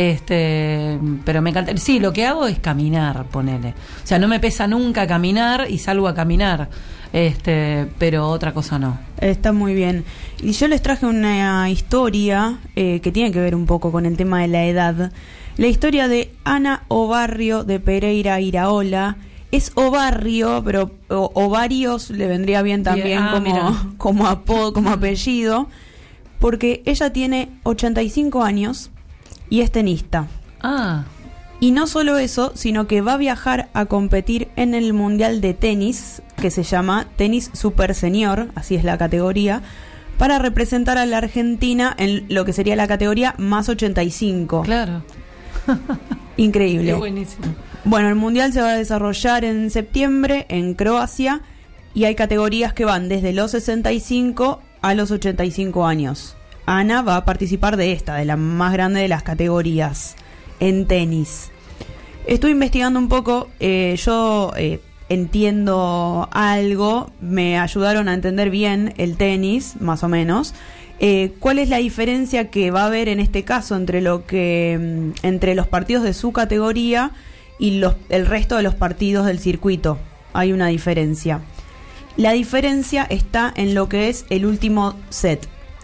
Este, pero me encanta. Sí, lo que hago es caminar, ponele. O sea, no me pesa nunca caminar y salgo a caminar. Este, pero otra cosa no. Está muy bien. Y yo les traje una historia eh, que tiene que ver un poco con el tema de la edad. La historia de Ana Obarrio de Pereira Iraola. Es Obarrio, pero o- Ovarios le vendría bien también Bien, ah, mira. como, como apodo, como apellido, porque ella tiene ochenta y cinco años y es tenista. Ah, Y no solo eso, sino que va a viajar a competir en el Mundial de Tenis, que se llama Tenis Super Senior, así es la categoría, para representar a la Argentina en lo que sería la categoría más ochenta y cinco. claro. Increíble. Qué buenísimo. Bueno, el Mundial se va a desarrollar en septiembre en Croacia y hay categorías que van desde los sesenta y cinco a los ochenta y cinco años. Ana va a participar de esta, de la más grande de las categorías en tenis. Estuve investigando un poco, eh, yo eh, entiendo algo, me ayudaron a entender bien el tenis, más o menos. Eh, ¿Cuál es la diferencia que va a haber en este caso entre lo que mm, entre los partidos de su categoría y los, el resto de los partidos del circuito? Hay una diferencia. La diferencia está en lo que es el último set.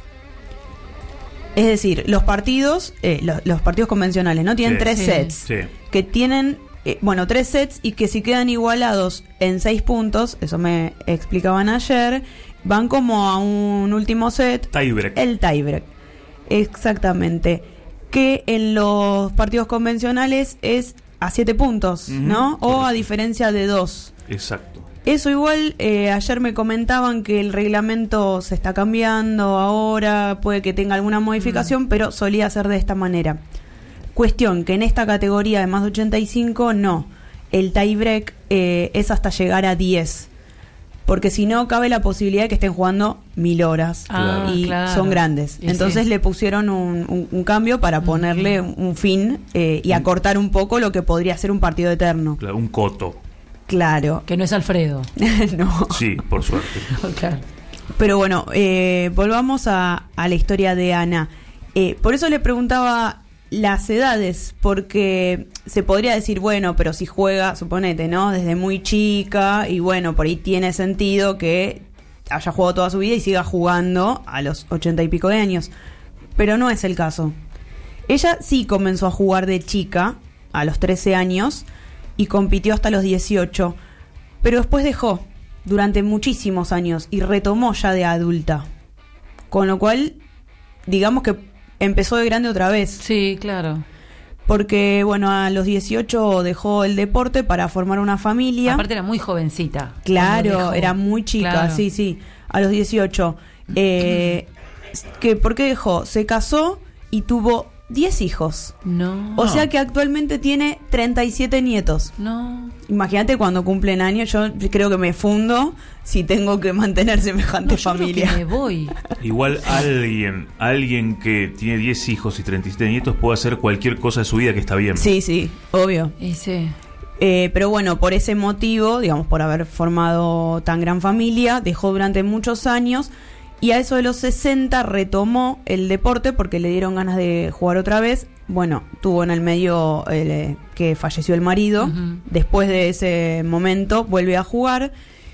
Es decir, los partidos, eh, lo- los partidos convencionales, ¿no? Tienen Sí. tres Sí. sets. Sí. Que tienen, eh, bueno, tres sets y que si quedan igualados en seis puntos, eso me explicaban ayer, van como a un último set. Tiebreak. El tiebreak. Exactamente. Que en los partidos convencionales es a siete puntos, Ujú, ¿no? O a correcto. diferencia de dos. Exacto. Eso igual, eh, ayer me comentaban que el reglamento se está cambiando ahora, puede que tenga alguna modificación, Mm. pero solía ser de esta manera. Cuestión que en esta categoría de más de ochenta y cinco, no. El tiebreak eh, es hasta llegar a diez. Porque si no, cabe la posibilidad de que estén jugando mil horas. Ah, y claro. son grandes. Y Entonces sí. le pusieron un, un- un cambio para ponerle un fin eh, y acortar un poco lo que podría ser un partido eterno. Claro, un coto. Claro. Que no es Alfredo. No. Sí, por suerte. Claro. Pero bueno, eh, volvamos a, a la historia de Ana. Eh, por eso le preguntaba las edades, porque se podría decir, bueno, pero si juega, suponete, ¿no? Desde muy chica, y bueno, por ahí tiene sentido que haya jugado toda su vida y siga jugando a los ochenta y pico de años. Pero no es el caso. Ella sí comenzó a jugar de chica, a los trece años, y compitió hasta los dieciocho, pero después dejó durante muchísimos años y retomó ya de adulta. Con lo cual, digamos que empezó de grande otra vez. Sí, claro. Porque, bueno, a los dieciocho dejó el deporte para formar una familia. Aparte era muy jovencita. Claro, era muy chica, claro. sí, sí. A los dieciocho. Eh, que, ¿por qué dejó? Se casó y tuvo diez hijos. No. O sea que actualmente tiene treinta y siete nietos. No. Imagínate cuando cumplen años, yo creo que me fundo si tengo que mantener semejante No, yo familia. creo que me voy. Igual alguien, alguien que tiene diez hijos y treinta y siete nietos puede hacer cualquier cosa de su vida que está bien. Sí, sí, obvio. Y sí. Eh, pero bueno, por ese motivo, digamos, por haber formado tan gran familia, dejó durante muchos años y a eso de los sesenta retomó el deporte porque le dieron ganas de jugar otra vez. Bueno, tuvo en el medio eh, que falleció el marido. Uh-huh. Después de ese momento vuelve a jugar.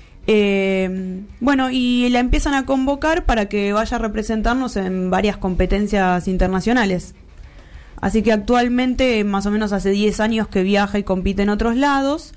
Eh, bueno, y la empiezan a convocar para que vaya a representarnos en varias competencias internacionales. Así que actualmente, más o menos hace diez años que viaja y compite en otros lados.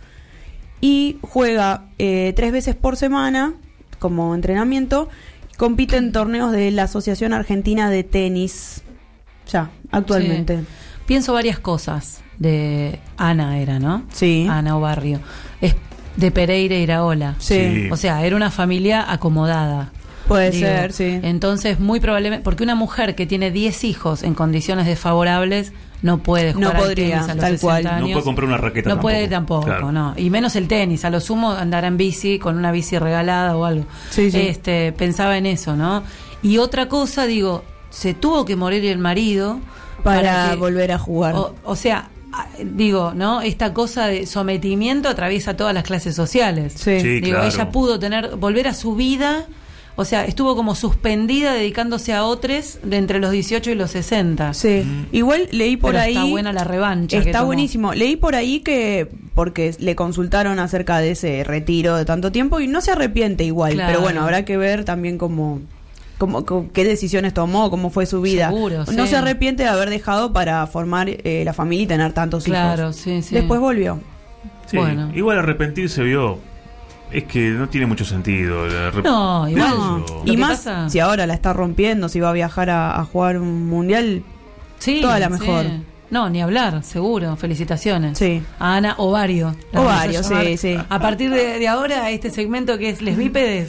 Y juega eh, tres veces por semana como entrenamiento. Compite en torneos de la Asociación Argentina de Tenis. Ya, actualmente. Sí. Pienso varias cosas de Ana, era, ¿no? Sí. Ana Obarrio. Es de Pereira Iraola. Sí. O sea, era una familia acomodada. Puede Digo, ser, sí. Entonces, muy probablemente, porque una mujer que tiene diez hijos en condiciones desfavorables no puede jugar no al podría, tenis a los tal sesenta cual. años. No puede comprar una raqueta No tampoco. puede tampoco, Claro. no. Y menos el tenis, a lo sumo andar en bici con una bici regalada o algo. Sí, sí. Este, pensaba en eso, ¿no? Y otra cosa, digo, se tuvo que morir el marido para, para que, volver a jugar. O, o sea, digo, ¿no? Esta cosa de sometimiento atraviesa todas las clases sociales. Sí, Sí, digo, claro. ella pudo tener, volver a su vida. O sea, estuvo como suspendida dedicándose a otros de entre los dieciocho y los sesenta. Sí, Mm. igual leí por Pero ahí. está buena la revancha. que Está tomó. buenísimo. Leí por ahí que, porque le consultaron acerca de ese retiro de tanto tiempo y no se arrepiente igual. Claro. Pero bueno, habrá que ver también cómo, cómo, cómo- qué decisiones tomó, cómo fue su vida. Seguro, no sí. se arrepiente de haber dejado para formar eh, la familia y tener tantos Claro, hijos. sí, sí. Después volvió. Sí, Bueno. igual arrepentirse, vio, es que no tiene mucho sentido. el arrep- No, igual. No, Lo y que más pasa- si ahora la está rompiendo, si va a viajar a, a jugar un mundial, Sí, toda la sí. mejor. No, ni hablar, seguro. Felicitaciones. Sí. A Ana Ovario. La vamos a Ovario, llamar. sí, sí. A partir de, de ahora, este segmento que es Les Bípedes,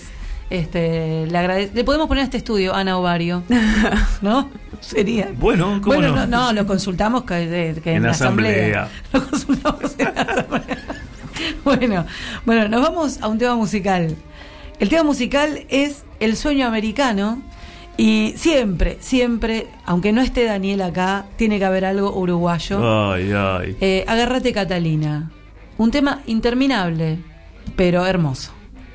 este, le, agradece- le podemos poner a este estudio Ana Ovario. ¿No? Sería. Bueno, ¿cómo Bueno, no? no, no, lo consultamos que, de- que en, En la asamblea. asamblea. Lo consultamos en la asamblea. Bueno, bueno, nos vamos a un tema musical. El tema musical es El sueño americano. Y siempre, siempre, aunque no esté Daniel acá, tiene que haber algo uruguayo. Ay, ay. Eh, Agárrate Catalina. Un tema interminable, pero hermoso.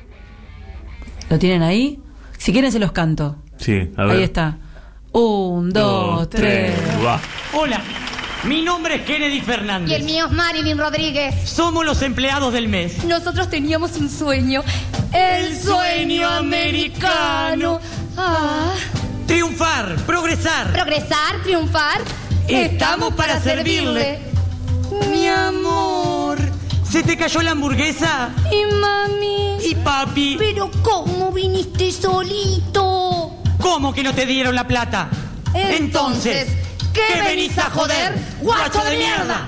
¿Lo tienen ahí? Si quieren se los canto. Sí, a ver. Ahí está. Un, dos, Dos, tres. va. Hola, mi nombre es Kennedy Fernández. Y el mío es Marilyn Rodríguez. Somos los empleados del mes. Nosotros teníamos un sueño. El sueño americano. Ah. Triunfar, progresar. Progresar, triunfar. Estamos para servirle. Mi amor, ¿se te cayó la hamburguesa? Y mami. Y papi. Pero ¿cómo viniste solito? ¿Cómo que no te dieron la plata? Entonces, ¿qué venís a joder, guacho de mierda?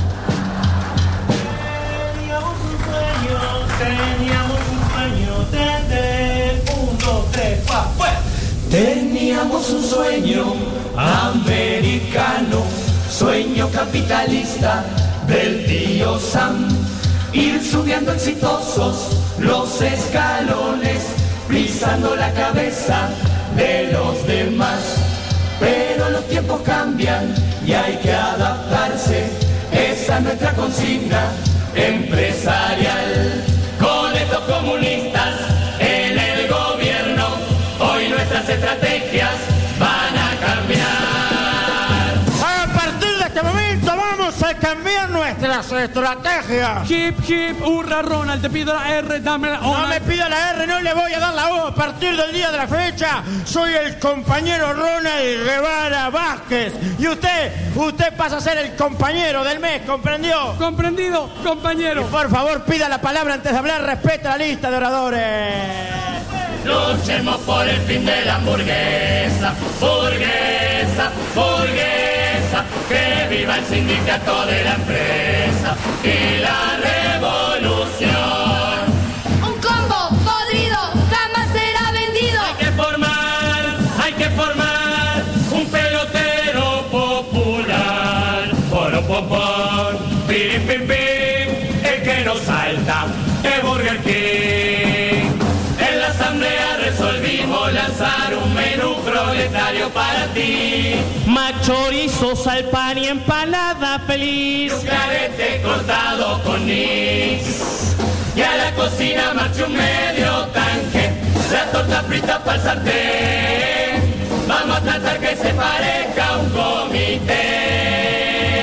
Teníamos un sueño, teníamos un sueño desde un, dos, tres, pa, fuera. Teníamos un sueño americano, sueño capitalista del tío Sam. Ir subiendo exitosos los escalones, pisando la cabeza de los demás. Pero los tiempos cambian y hay que adaptarse, esa es nuestra consigna. empresarial. Con estos comunistas en el gobierno, hoy nuestras estrategias van a cambiar. A partir de este momento vamos a cambiar nuestras estrategias. Hip, hip, hurra, Ronald, te pido la R, dame la O. No me pida la R, no le voy a dar la O. A partir del día de la fecha, soy el compañero Ronald Guevara Vázquez. Y usted, usted pasa a ser el compañero del mes, ¿comprendió? Comprendido, compañero. Y por favor, pida la palabra antes de hablar, respeta la lista de oradores. Luchemos por el fin de la hamburguesa, burguesa, burguesa, que viva el sindicato de la empresa y la revolución. Un combo podrido jamás será vendido. Hay que formar, hay que formar un pelotero popular. Poro, pom, pom, pim, pim, pim, el que no salta es Burger King. En la asamblea resolvimos lanzar un menú proletario para ti. Machorizos al pan y empanada feliz. Un clarete cortado con nix. Y a la cocina marcha un medio tanque. La torta frita para el sartén. Vamos a tratar que se parezca a un comité.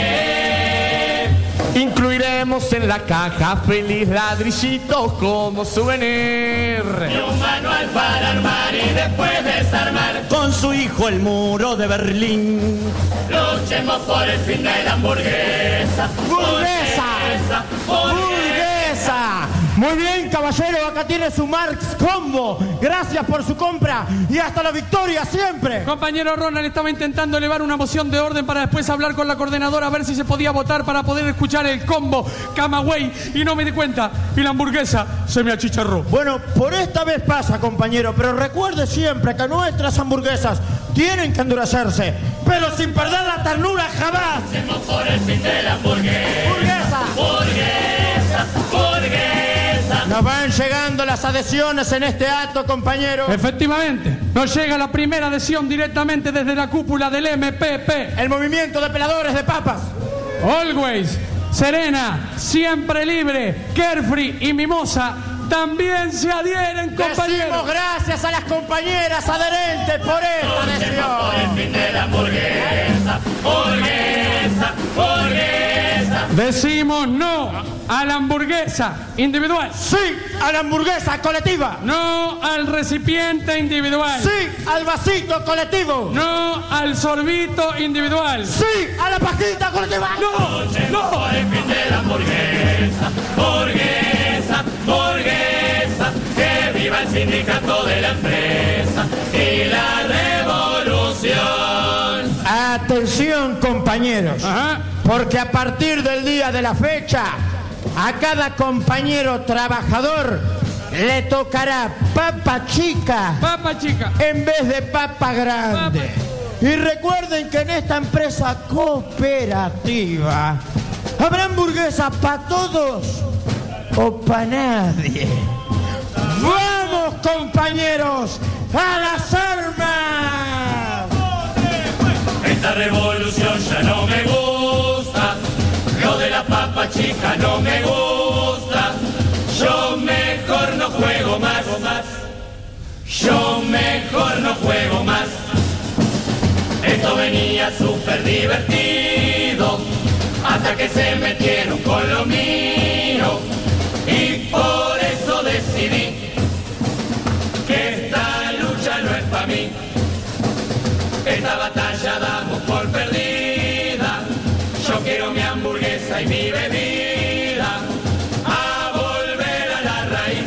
Incluiremos en la caja feliz ladrillitos como souvenir. Y un manual para armar y después desarmar. Con su hijo el muro de Berlín. Luchemos por el fin de la hamburguesa. ¡Burguesa! ¡Burguesa! Muy bien, caballero, acá tiene su Marx Combo. Gracias por su compra y hasta la victoria siempre. Compañero Ronald estaba intentando elevar una moción de orden para después hablar con la coordinadora a ver si se podía votar para poder escuchar el combo Camagüey y no me di cuenta y la hamburguesa se me achicharró. Bueno, por esta vez pasa, compañero, pero recuerde siempre que nuestras hamburguesas tienen que endurecerse, pero sin perder la ternura jamás. Luchemos por el fin de la hamburguesa. ¡Burguesa! ¡Burguesa! ¡Burguesa! Nos van llegando las adhesiones en este acto, compañero. Efectivamente, nos llega la primera adhesión directamente desde la cúpula del M P P. El movimiento de peladores de papas. Always, Serena, Siempre Libre, Carefree y Mimosa también se adhieren, compañeros. Decimos gracias a las compañeras adherentes por esta adhesión. Por el fin de la hamburguesa, hamburguesa, hamburguesa. Decimos no a la hamburguesa individual. Sí a la hamburguesa colectiva. No al recipiente individual. Sí al vasito colectivo. No al sorbito individual. Sí a la pajita colectiva. No, no. Por el fin de la hamburguesa, hamburguesa, hamburguesa, que viva el sindicato de la empresa y la revolución. Atención, compañeros. Ajá. Porque a partir del día de la fecha, a cada compañero trabajador le tocará papa chica, papa chica en vez de papa grande. Papa. Y recuerden que en esta empresa cooperativa habrá hamburguesas para todos o para nadie. ¡Vamos, compañeros, a las armas! Esta revolución ya no me gusta. Lo de la papa chica no me gusta. Yo mejor no juego más. Yo mejor no juego más. Esto venía súper divertido hasta que se metieron con lo mío. Y por eso decidí que esta lucha no es para mí. Esta batalla damos por perdida. Yo quiero mi hamburguesa y mi bebida, a volver a la raíz.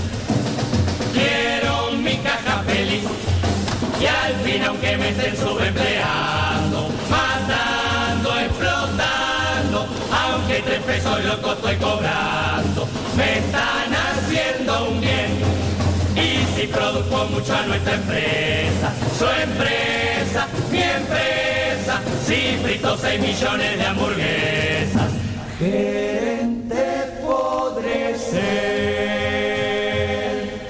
Quiero mi caja feliz y al fin, aunque me estén subempleando, matando, explotando, aunque tres pesos loco estoy cobrando, me están haciendo un bien. Y si produjo mucho a nuestra empresa, su empresa, mi empresa, si frito seis millones de hamburguesas, gerente podré ser.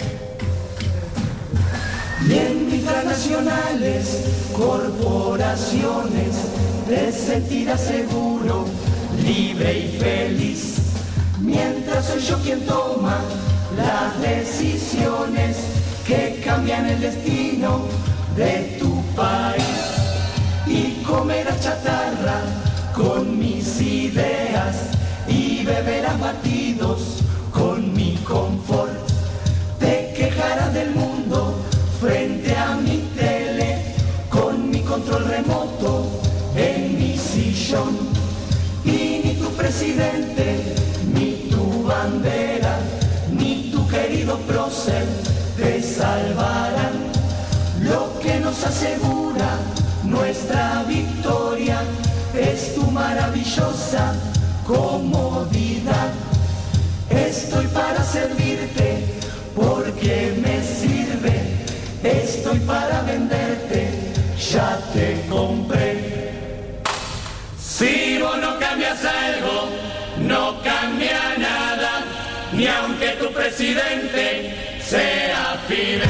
Y en mis transnacionales, corporaciones, te sentirás seguro, libre y feliz. mientras soy yo quien toma las decisiones que cambian el destino de tu país. Y comerás chatarra con mis ideas y beberás batidos con mi confort. Te quejarás del mundo frente a mi tele con mi control remoto en mi sillón. Y ni tu presidente, ni tu bandera, ni tu querido prócer te salvarán. Lo que nos asegura nuestra victoria es tu maravillosa comodidad. Estoy para servirte porque me sirve. Estoy para venderte, ya te compré. Si vos no cambias algo, no cambia nada, ni aunque tu presidente sea Fidel.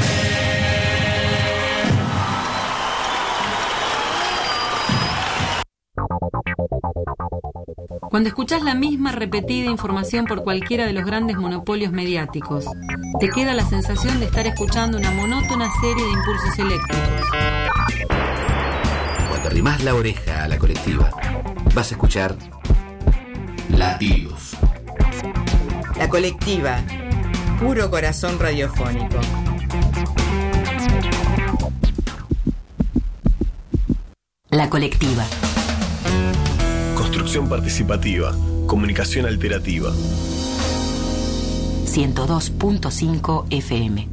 Cuando escuchás la misma repetida información por cualquiera de los grandes monopolios mediáticos, te queda la sensación de estar escuchando una monótona serie de impulsos eléctricos. Cuando arrimás la oreja a la colectiva, vas a escuchar latidos. La colectiva, puro corazón radiofónico. La colectiva. Construcción participativa, comunicación alternativa. ciento dos punto cinco F M.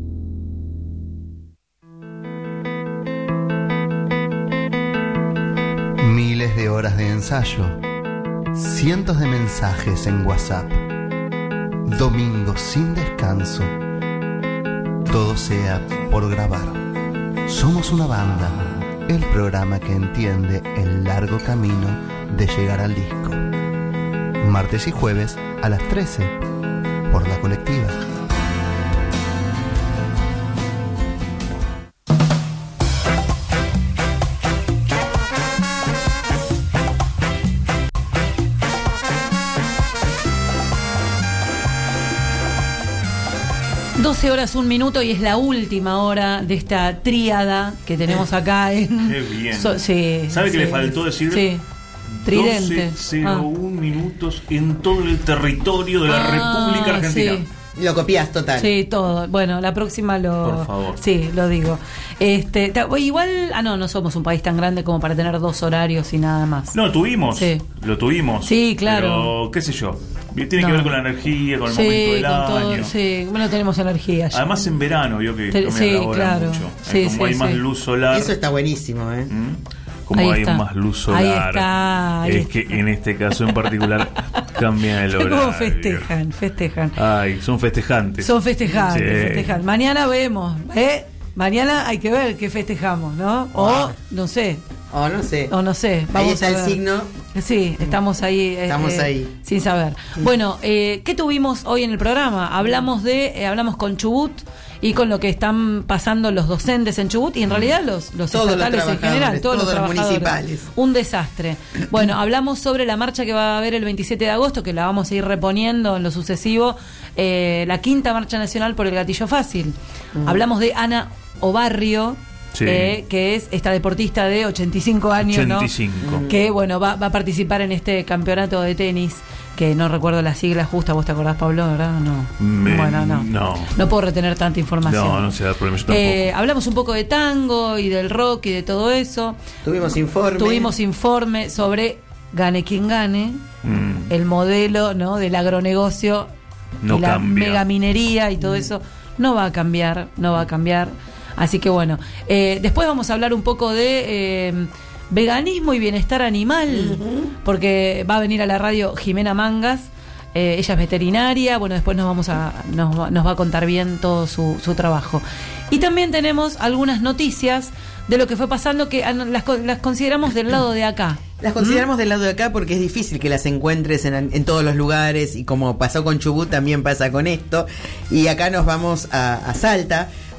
Miles de horas de ensayo, cientos de mensajes en WhatsApp, domingos sin descanso, todo sea por grabar. Somos una banda, el programa que entiende el largo camino de llegar al disco. Martes y jueves a las trece por la colectiva. doce horas, un minuto, y es la última hora de esta tríada que tenemos acá en... Qué bien. So, sí, ¿Sabe sí, qué le faltó decir? Sí. Tridente. doce cero uno ah. minutos en todo el territorio de la ah, República Argentina. Sí. Lo copias total. Sí, todo. Bueno, la próxima lo... Por favor. Sí, lo digo. Este, igual, ah no, no somos un país tan grande como para tener dos horarios y nada más. No, tuvimos. Sí. Lo tuvimos. Sí, claro. Pero, qué sé yo. Tiene no. que ver con la energía, con el sí, momento del con año. todo, sí, bueno, tenemos energía ya. Además en verano, vio que Te, no me sí, elabora claro. mucho. Sí, como sí, hay más sí. luz solar. Eso está buenísimo, ¿eh? ¿Mm? Como Ahí hay está. más luz solar. Ahí está, ahí es está. que en este caso en particular cambia el horario. ¿Cómo festejan? Festejan. Ay, son festejantes. Son festejantes, Sí. festejan. Mañana vemos, ¿eh? Mañana hay que ver qué festejamos, ¿no? O, Wow. no sé. O no sé. O no sé. Vamos Ahí está a el ver. signo. Sí, estamos ahí. Estamos eh, ahí. Sin saber. Bueno, eh, ¿qué tuvimos hoy en el programa? Hablamos de, eh, hablamos con Chubut y con lo que están pasando los docentes en Chubut y en realidad los, los Todos los estatales en general, trabajadores, todos, los todos los trabajadores. municipales. Un desastre. Bueno, hablamos sobre la marcha que va a haber el veintisiete de agosto, que la vamos a ir reponiendo en lo sucesivo, eh, la quinta marcha nacional por el gatillo fácil. Mm. Hablamos de Ana Obarrio. Sí. Eh, que es esta deportista de ochenta y cinco años, ochenta y cinco. ¿no? Que bueno, va, va a participar en este campeonato de tenis, que no recuerdo las siglas justas, ¿vos te acordás, Pablo? ¿Verdad? No. Me- bueno, no. no. No puedo retener tanta información. No, no se da problema, yo tampoco. Eh, hablamos un poco de tango y del rock y de todo eso. Tuvimos informe. Tuvimos informe sobre gane quien gane, Mm. el modelo, ¿no?, del agronegocio No y la cambia. megaminería y todo eso no va a cambiar, no va a cambiar. Así que bueno, eh, después vamos a hablar un poco de eh, veganismo y bienestar animal, porque va a venir a la radio Jimena Mangas. Eh, ella es veterinaria, bueno, después nos vamos a nos, va- nos va a contar bien todo su, su trabajo. Y también tenemos algunas noticias de lo que fue pasando que ah, no, las, co- las consideramos del lado de acá. Las consideramos del lado de acá porque es difícil que las encuentres en, en todos los lugares y como pasó con Chubut también pasa con esto. Y acá nos vamos a, a Salta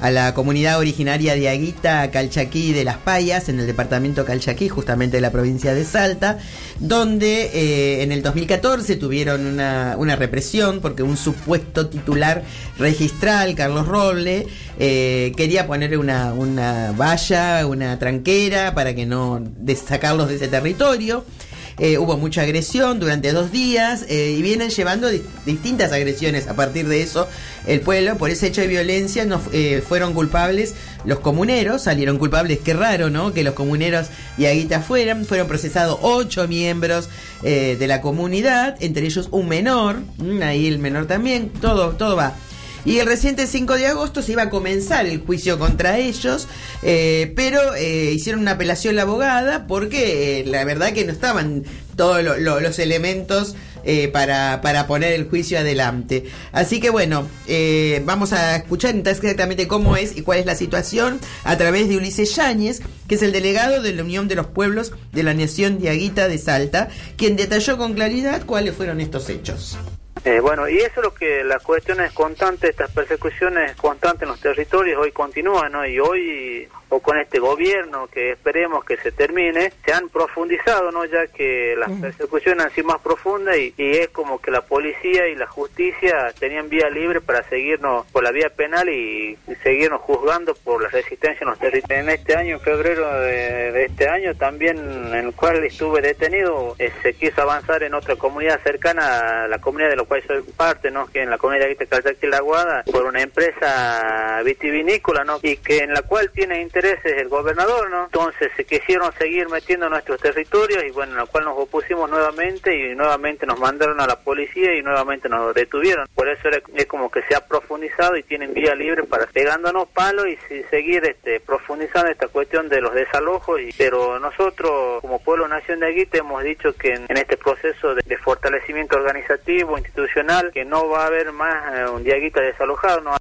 a la comunidad originaria de Aguita, Calchaquí de Las Payas, en el departamento Calchaquí, justamente de la provincia de Salta, donde eh, en el dos mil catorce tuvieron una, una represión porque un supuesto titular registral, Carlos Roble, eh, quería poner una, una valla, una tranquera para que no de sacarlos de ese territorio. Eh, hubo mucha agresión durante dos días eh, y vienen llevando di- distintas agresiones a partir de eso. El pueblo, por ese hecho de violencia, no, eh, fueron culpables los comuneros, salieron culpables, qué raro, ¿no? Que los comuneros y Aguita fueran, fueron procesados ocho miembros eh, de la comunidad, entre ellos un menor, mm, ahí el menor también, todo, todo va. Y el reciente cinco de agosto se iba a comenzar el juicio contra ellos, eh, pero eh, hicieron una apelación la abogada porque eh, la verdad que no estaban todos lo, lo, los elementos eh, para, para poner el juicio adelante. Así que bueno, eh, vamos a escuchar exactamente cómo es y cuál es la situación a través de Ulises Yáñez, que es el delegado de la Unión de los Pueblos de la Nación de Aguita de Salta, quien detalló con claridad cuáles fueron estos hechos. Eh, bueno, y eso es lo que las cuestiones constantes, estas persecuciones constantes en los territorios hoy continúan, ¿no? Y hoy, o con este gobierno que esperemos que se termine, se han profundizado, ¿no? Ya que las persecuciones han sido más profundas y, y es como que la policía y la justicia tenían vía libre para seguirnos por la vía penal y, y seguirnos juzgando por la resistencia en los territorios. En este año, en febrero de, de este año, también en el cual estuve detenido, eh, se quiso avanzar en otra comunidad cercana a la comunidad de los cual soy parte, ¿no? Que en la comunidad de Calchaquí La Guada, por una empresa vitivinícola, ¿no? Y que en la cual tiene intereses el gobernador, ¿no? Entonces se quisieron seguir metiendo en nuestros territorios y bueno, en la cual nos opusimos nuevamente y nuevamente nos mandaron a la policía y nuevamente nos detuvieron. Por eso era, es como que se ha profundizado y tienen vía libre para pegándonos palos y si, seguir este profundizando esta cuestión de los desalojos. Y, pero nosotros, como Pueblo Nación de Aguita, hemos dicho que en, en este proceso de, de fortalecimiento organizativo, institucional, que no va a haber más eh, un Aguita desalojado, ¿no?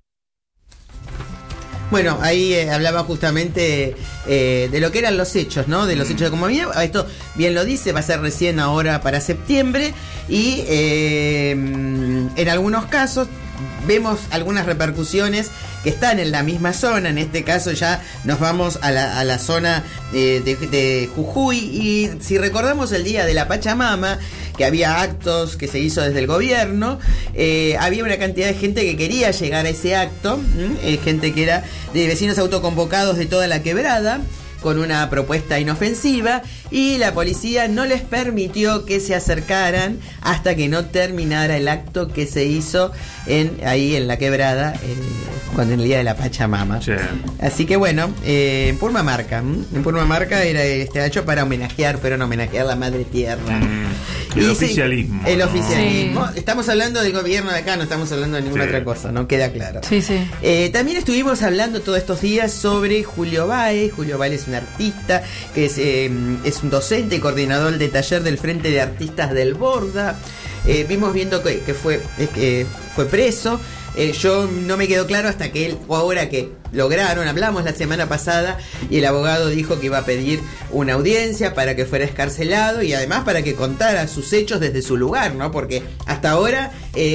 Bueno, ahí eh, hablaba justamente eh, de lo que eran los hechos, ¿no? De los hechos de cómo había. Esto bien lo dice, va a ser recién ahora para septiembre y eh, en algunos casos vemos algunas repercusiones que están en la misma zona. En este caso ya nos vamos a la, a la zona eh, de, de Jujuy y si recordamos el día de la Pachamama, que había actos que se hizo desde el gobierno, eh, había una cantidad de gente que quería llegar a ese acto, eh, gente que era de vecinos autoconvocados de toda la quebrada, con una propuesta inofensiva y la policía no les permitió que se acercaran hasta que no terminara el acto que se hizo en ahí en la quebrada eh, cuando en el día de la Pachamama. Sí. Así que bueno, eh, en Purmamarca, ¿m? en Purmamarca era este hecho para homenajear, fueron a homenajear la madre tierra. Mm, el y oficialismo. Sí, el ¿no? oficialismo. Sí. Estamos hablando del gobierno de acá, no estamos hablando de ninguna Sí. otra cosa, ¿no? Queda claro. Sí, sí. Eh, también estuvimos hablando todos estos días sobre Julio Báez. Julio Báez es un artista que es, eh, es un docente y coordinador de taller del Frente de Artistas del Borda. Eh, vimos viendo que, que fue, eh, que fue preso. Eh, yo no me quedó claro hasta que él, o ahora que lograron, hablamos la semana pasada y el abogado dijo que iba a pedir una audiencia para que fuera excarcelado y además para que contara sus hechos desde su lugar, ¿no? Porque hasta ahora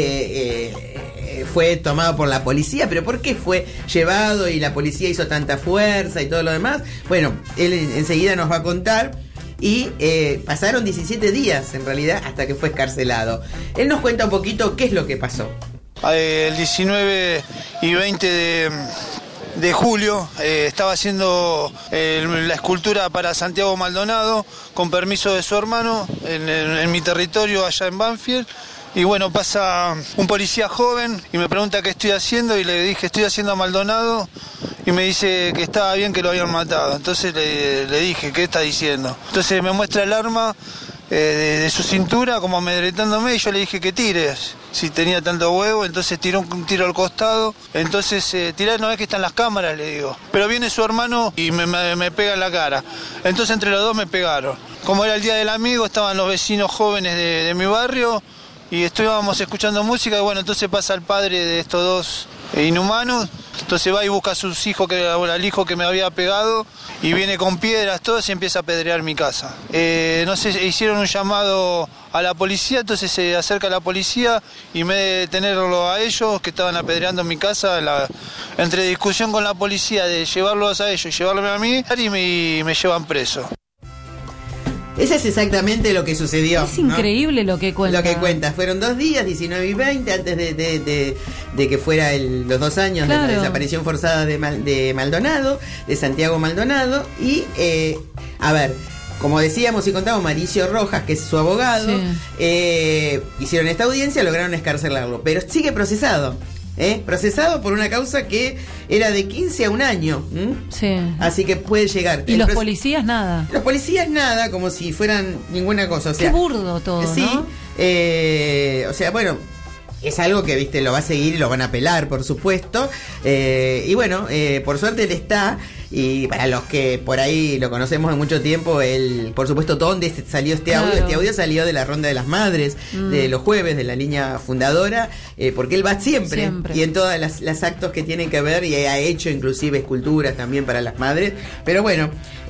eh, eh, fue tomado por la policía, pero ¿por qué fue llevado y la policía hizo tanta fuerza y todo lo demás? Bueno, él enseguida nos va a contar. Y eh, pasaron diecisiete días en realidad hasta que fue excarcelado. Él nos cuenta un poquito qué es lo que pasó. El diecinueve y veinte de, de julio eh, estaba haciendo eh, la escultura para Santiago Maldonado con permiso de su hermano en, en, en mi territorio allá en Banfield. Y bueno, pasa un policía joven y me pregunta qué estoy haciendo y le dije estoy haciendo a Maldonado y me dice que estaba bien que lo habían matado. Entonces le, le dije, ¿qué está diciendo? Entonces me muestra el arma eh, de, de su cintura como amedretándome y yo le dije que tire, si tenía tanto huevo. Entonces tiró un tiro al costado. Entonces eh, tirar no es que están las cámaras, le digo. Pero viene su hermano y me, me, me pega en la cara. Entonces entre los dos me pegaron. Como era el día del amigo, estaban los vecinos jóvenes de, de mi barrio. y estuvimos escuchando música y bueno, entonces pasa el padre de estos dos inhumanos, entonces va y busca a sus hijos, que, al hijo que me había pegado, y viene con piedras, todos y empieza a apedrear mi casa. Eh, no sé, hicieron un llamado a la policía, entonces se acerca la policía y en vez de detenerlo a ellos que estaban apedreando mi casa, la, entre discusión con la policía de llevarlos a ellos y llevarme a mí, y me, y me llevan preso. Eso es exactamente lo que sucedió. Es increíble, ¿no? Lo que cuenta. Lo que cuenta. Fueron dos días, diecinueve y veinte, antes de, de, de, de que fuera el, los dos años claro. de la desaparición forzada de, Mal, de Maldonado, de Santiago Maldonado. Y, eh, a ver, como decíamos y contamos, Mauricio Rojas, que es su abogado, sí. eh, hicieron esta audiencia, lograron escarcelarlo. Pero sigue procesado. ¿Eh? Procesado por una causa que era de quince a un año. ¿m? Sí. Así que puede llegar. ¿Y los policías nada? Los policías nada, como si fueran ninguna cosa. O sea, qué burdo todo, sí, ¿no? Eh, o sea, bueno, es algo que, viste, lo va a seguir y lo van a apelar, por supuesto. Eh, y bueno, eh, por suerte él está. Y para los que por ahí lo conocemos de mucho tiempo, él, por supuesto, ¿dónde salió este audio? Claro. Este audio salió de la Ronda de las Madres, mm. de los jueves, de la línea fundadora, eh, porque él va siempre, siempre. y en todas las, las actos que tienen que ver, y ha hecho inclusive esculturas también para las madres. Pero bueno,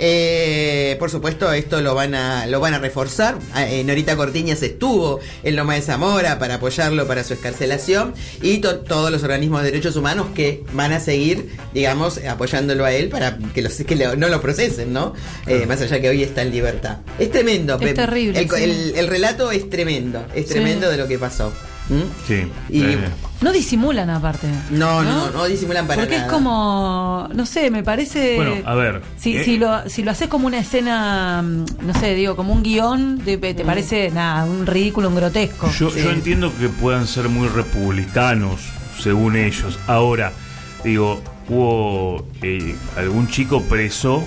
eh, por supuesto, esto lo van a lo van a reforzar. Eh, Norita Cortiñas estuvo en Loma de Zamora para apoyarlo para su escarcelación, y to- todos los organismos de derechos humanos que van a seguir, digamos, apoyándolo a él para que, los, que le, no lo procesen, ¿no? Eh, más allá que hoy está en libertad. Es tremendo. Es Pe- terrible. El, sí. el, el relato es tremendo. Es tremendo sí. de lo que pasó. ¿Mm? Sí. Y, eh. No disimulan aparte. No, no, no, no disimulan para Porque nada. Porque es como, no sé, me parece... Bueno, a ver. Si, eh. si, lo, si lo haces como una escena, no sé, digo, como un guión, te, te mm. parece, nada, un ridículo, un grotesco. Yo, sí. yo entiendo que puedan ser muy republicanos, según ellos. Ahora, digo, hubo eh, algún chico preso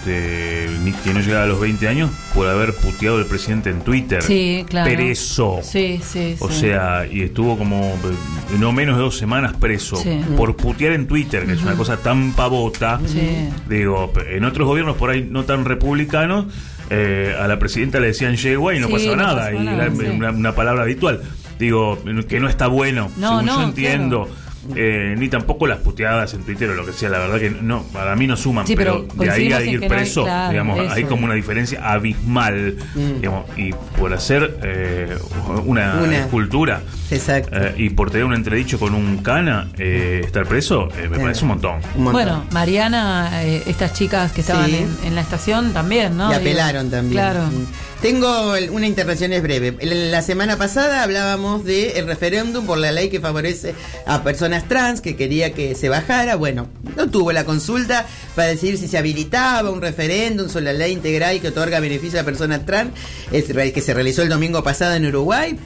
de que no llegaba a los veinte años por haber puteado al presidente en Twitter. Sí, claro. Preso. Sí, sí, O sí. sea, y estuvo como no menos de dos semanas preso sí. por putear en Twitter, que uh-huh. es una cosa tan pavota. Sí. Digo, en otros gobiernos por ahí no tan republicanos, eh, a la presidenta le decían yegua y no sí, pasaba no nada. pasó y nada, era sí. una, una palabra habitual. Digo, que no está bueno, no, según no, yo entiendo. Claro. Eh, ni tampoco las puteadas en Twitter o lo que sea, la verdad que no, para mí no suman, sí, pero, pero de ahí a ir preso, no hay, claro, digamos, eso. hay como una diferencia abismal, mm. digamos, y por hacer eh, una, una escultura exacto. Eh, y por tener un entredicho con un cana, eh, estar preso, eh, me sí. parece un montón. un montón. Bueno, Mariana, eh, estas chicas que estaban sí. en, en la estación también, ¿no? Y apelaron Digo, también. Claro. Tengo una intervención es breve. La semana pasada hablábamos del referéndum por la ley que favorece a personas trans, que quería que se bajara. Bueno, no tuvo la consulta para decidir si se habilitaba un referéndum sobre la ley integral que otorga beneficio a personas trans, que se realizó el domingo pasado en Uruguay.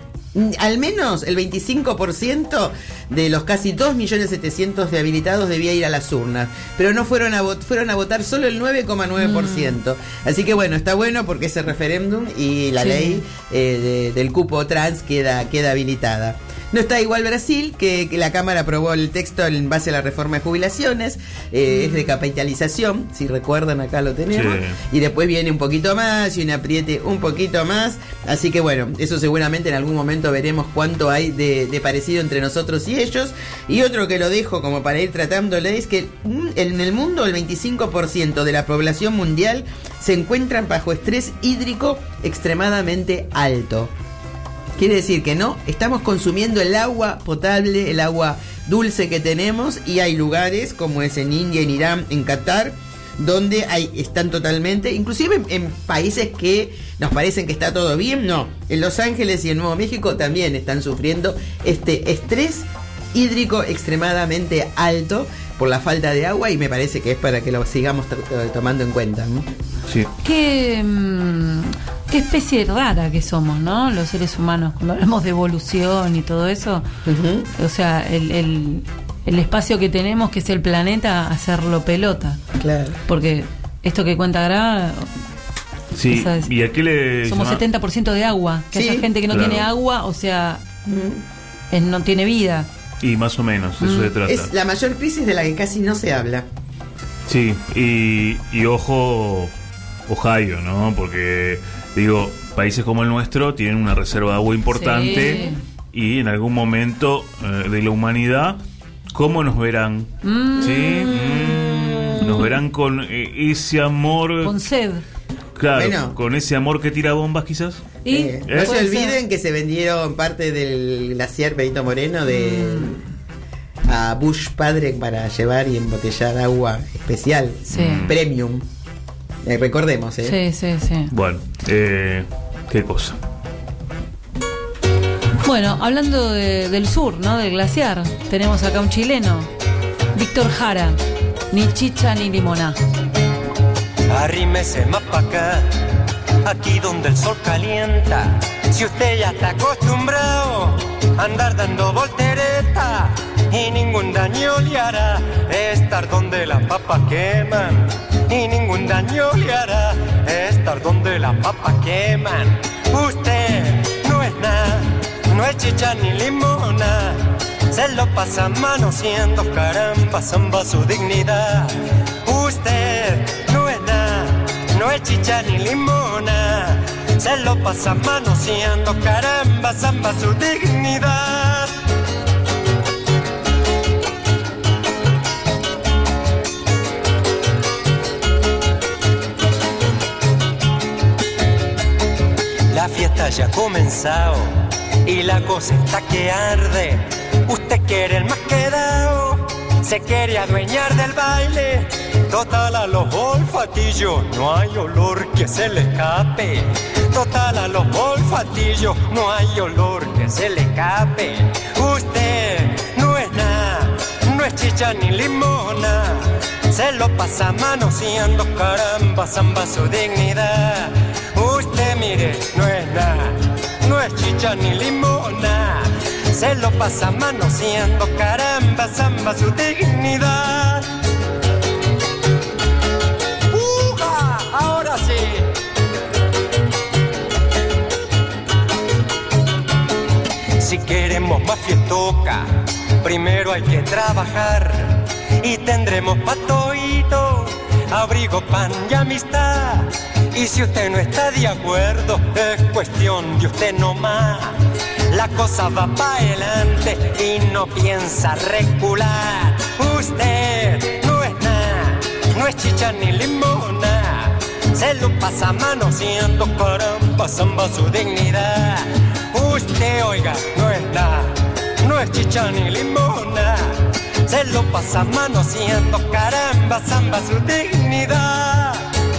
Al menos el veinticinco por ciento de los casi dos millones setecientos de habilitados debía ir a las urnas, pero no fueron a, vot- fueron a votar solo el nueve coma nueve por ciento. Mm. Así que bueno, está bueno porque ese referéndum y la sí. ley eh, de, del cupo trans queda, queda habilitada. No está igual Brasil, que, que la Cámara aprobó el texto en base a la reforma de jubilaciones, eh, mm. es de capitalización, si recuerdan acá lo tenemos, sí. y después viene un poquito más y un apriete un poquito más, así que bueno, eso seguramente en algún momento veremos cuánto hay de, de parecido entre nosotros y ellos. Y otro que lo dejo como para ir tratándole es que en el mundo el veinticinco por ciento de la población mundial se encuentran bajo estrés hídrico extremadamente alto. Quiere decir que no, estamos consumiendo el agua potable, el agua dulce que tenemos, y hay lugares como es en India, en Irán, en Qatar, donde hay, están totalmente, inclusive en, en países que nos parecen que está todo bien, no. En Los Ángeles y en Nuevo México también están sufriendo este estrés hídrico extremadamente alto por la falta de agua, y me parece que es para que lo sigamos t- tomando en cuenta, ¿no? Sí. Qué, mmm, qué especie rara que somos, ¿no? Los seres humanos, cuando hablamos de evolución y todo eso. Uh-huh. O sea, el, el, el espacio que tenemos, que es el planeta, hacerlo pelota. Claro. Porque esto que cuenta Gra... Sí, es, ¿y a qué le somos llama? setenta por ciento de agua. Que sí, haya gente que no claro. tiene agua, o sea, uh-huh. es, no tiene vida. Y más o menos, eso mm. se trata. Es la mayor crisis de la que casi no se habla. Sí, y, y ojo, Ohio, ¿no? Porque, digo, países como el nuestro tienen una reserva de agua importante, sí. Y en algún momento eh, de la humanidad, ¿cómo nos verán? Mm. ¿Sí? Mm. Nos verán con eh, ese amor... Con sed. Claro, bueno, con ese amor que tira bombas quizás. ¿Y? Eh, no se olviden ser? que se vendieron parte del glaciar Benito Moreno de mm. a Bush padre para llevar y embotellar agua especial, sí. premium. Eh, recordemos, ¿eh? Sí, sí, sí. Bueno, eh, qué cosa. Bueno, hablando de, del sur, ¿no? Del glaciar, tenemos acá un chileno, Víctor Jara, ni chicha ni limoná. Arrímese más pa' acá, aquí donde el sol calienta. Si usted ya está acostumbrado a andar dando voltereta y ningún daño le hará estar donde las papas queman. Y ningún daño le hará estar donde las papas queman. Usted no es nada, no es chicha ni limona. Se lo pasa manoseando, caramba, zamba su dignidad. Usted no es nada, no es chicha ni limona. Se lo pasa manoseando, caramba, zamba su dignidad. La fiesta ya ha comenzado y la cosa está que arde. Usted quiere el más quedado, se quiere adueñar del baile. Total a los olfatillos, no hay olor que se le escape. Total a los olfatillos, no hay olor que se le escape. Usted no es nada, no es chicha ni limona. Se lo pasa manoseando, caramba, zamba su dignidad. Usted mire, no es nada, no es chicha ni limona. Se lo pasa manoseando, caramba, zamba su dignidad. ¡Uja! Ahora sí. Si queremos más fiestoca, primero hay que trabajar. Y tendremos patoito, abrigo, pan y amistad. Y si usted no está de acuerdo, es cuestión de usted nomás. La cosa va para adelante y no piensa recular. Usted no es nada, no es chicha ni limona. Se lo pasa manoseando, caramba, zamba su dignidad. Usted, oiga, no es nada, no es chicha ni limona. Se lo pasa manoseando, caramba, zamba su dignidad.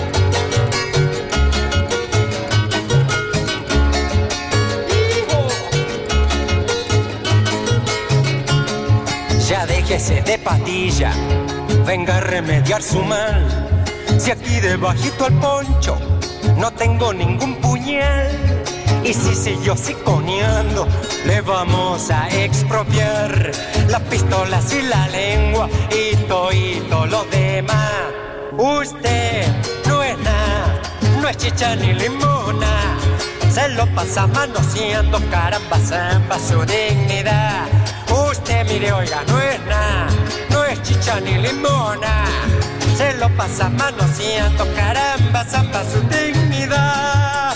Ya déjese de patilla, venga a remediar su mal. Si aquí debajito al poncho no tengo ningún puñal. Y si siguió siconeando, le vamos a expropiar las pistolas y la lengua y todo lo demás. Usted no es nada, no es chicha ni limona. Se lo pasa manoseando, caramba, zamba su dignidad. Usted mire, oiga, no es nada, no es chicha ni limona. Se lo pasa manoseando, caramba, zamba su dignidad.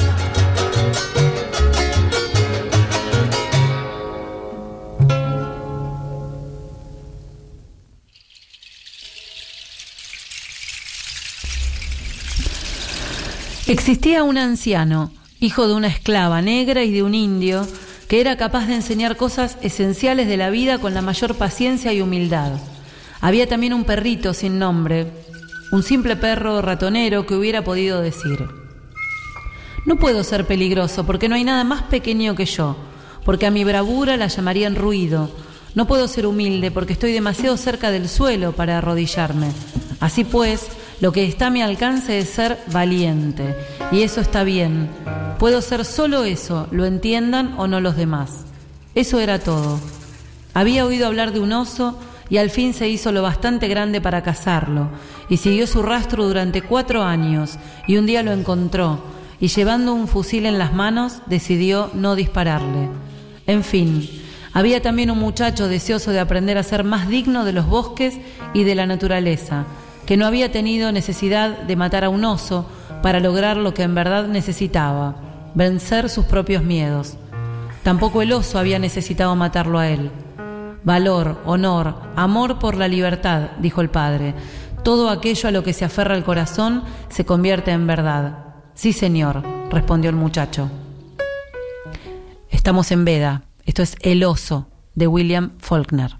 Existía un anciano, hijo de una esclava negra y de un indio, que era capaz de enseñar cosas esenciales de la vida con la mayor paciencia y humildad. Había también un perrito sin nombre, un simple perro ratonero que hubiera podido decir: no puedo ser peligroso porque no hay nada más pequeño que yo, porque a mi bravura la llamarían ruido. No puedo ser humilde porque estoy demasiado cerca del suelo para arrodillarme. Así pues, lo que está a mi alcance es ser valiente, y eso está bien. Puedo ser solo eso, lo entiendan o no los demás. Eso era todo. Había oído hablar de un oso y al fin se hizo lo bastante grande para cazarlo, y siguió su rastro durante cuatro años, y un día lo encontró, y llevando un fusil en las manos, decidió no dispararle. En fin, había también un muchacho deseoso de aprender a ser más digno de los bosques y de la naturaleza, que no había tenido necesidad de matar a un oso, para lograr lo que en verdad necesitaba, vencer sus propios miedos. Tampoco el oso había necesitado matarlo a él. Valor, honor, amor por la libertad, dijo el padre. Todo aquello a lo que se aferra el corazón se convierte en verdad. Sí, señor, respondió el muchacho. Estamos en veda. Esto es El oso, de William Faulkner.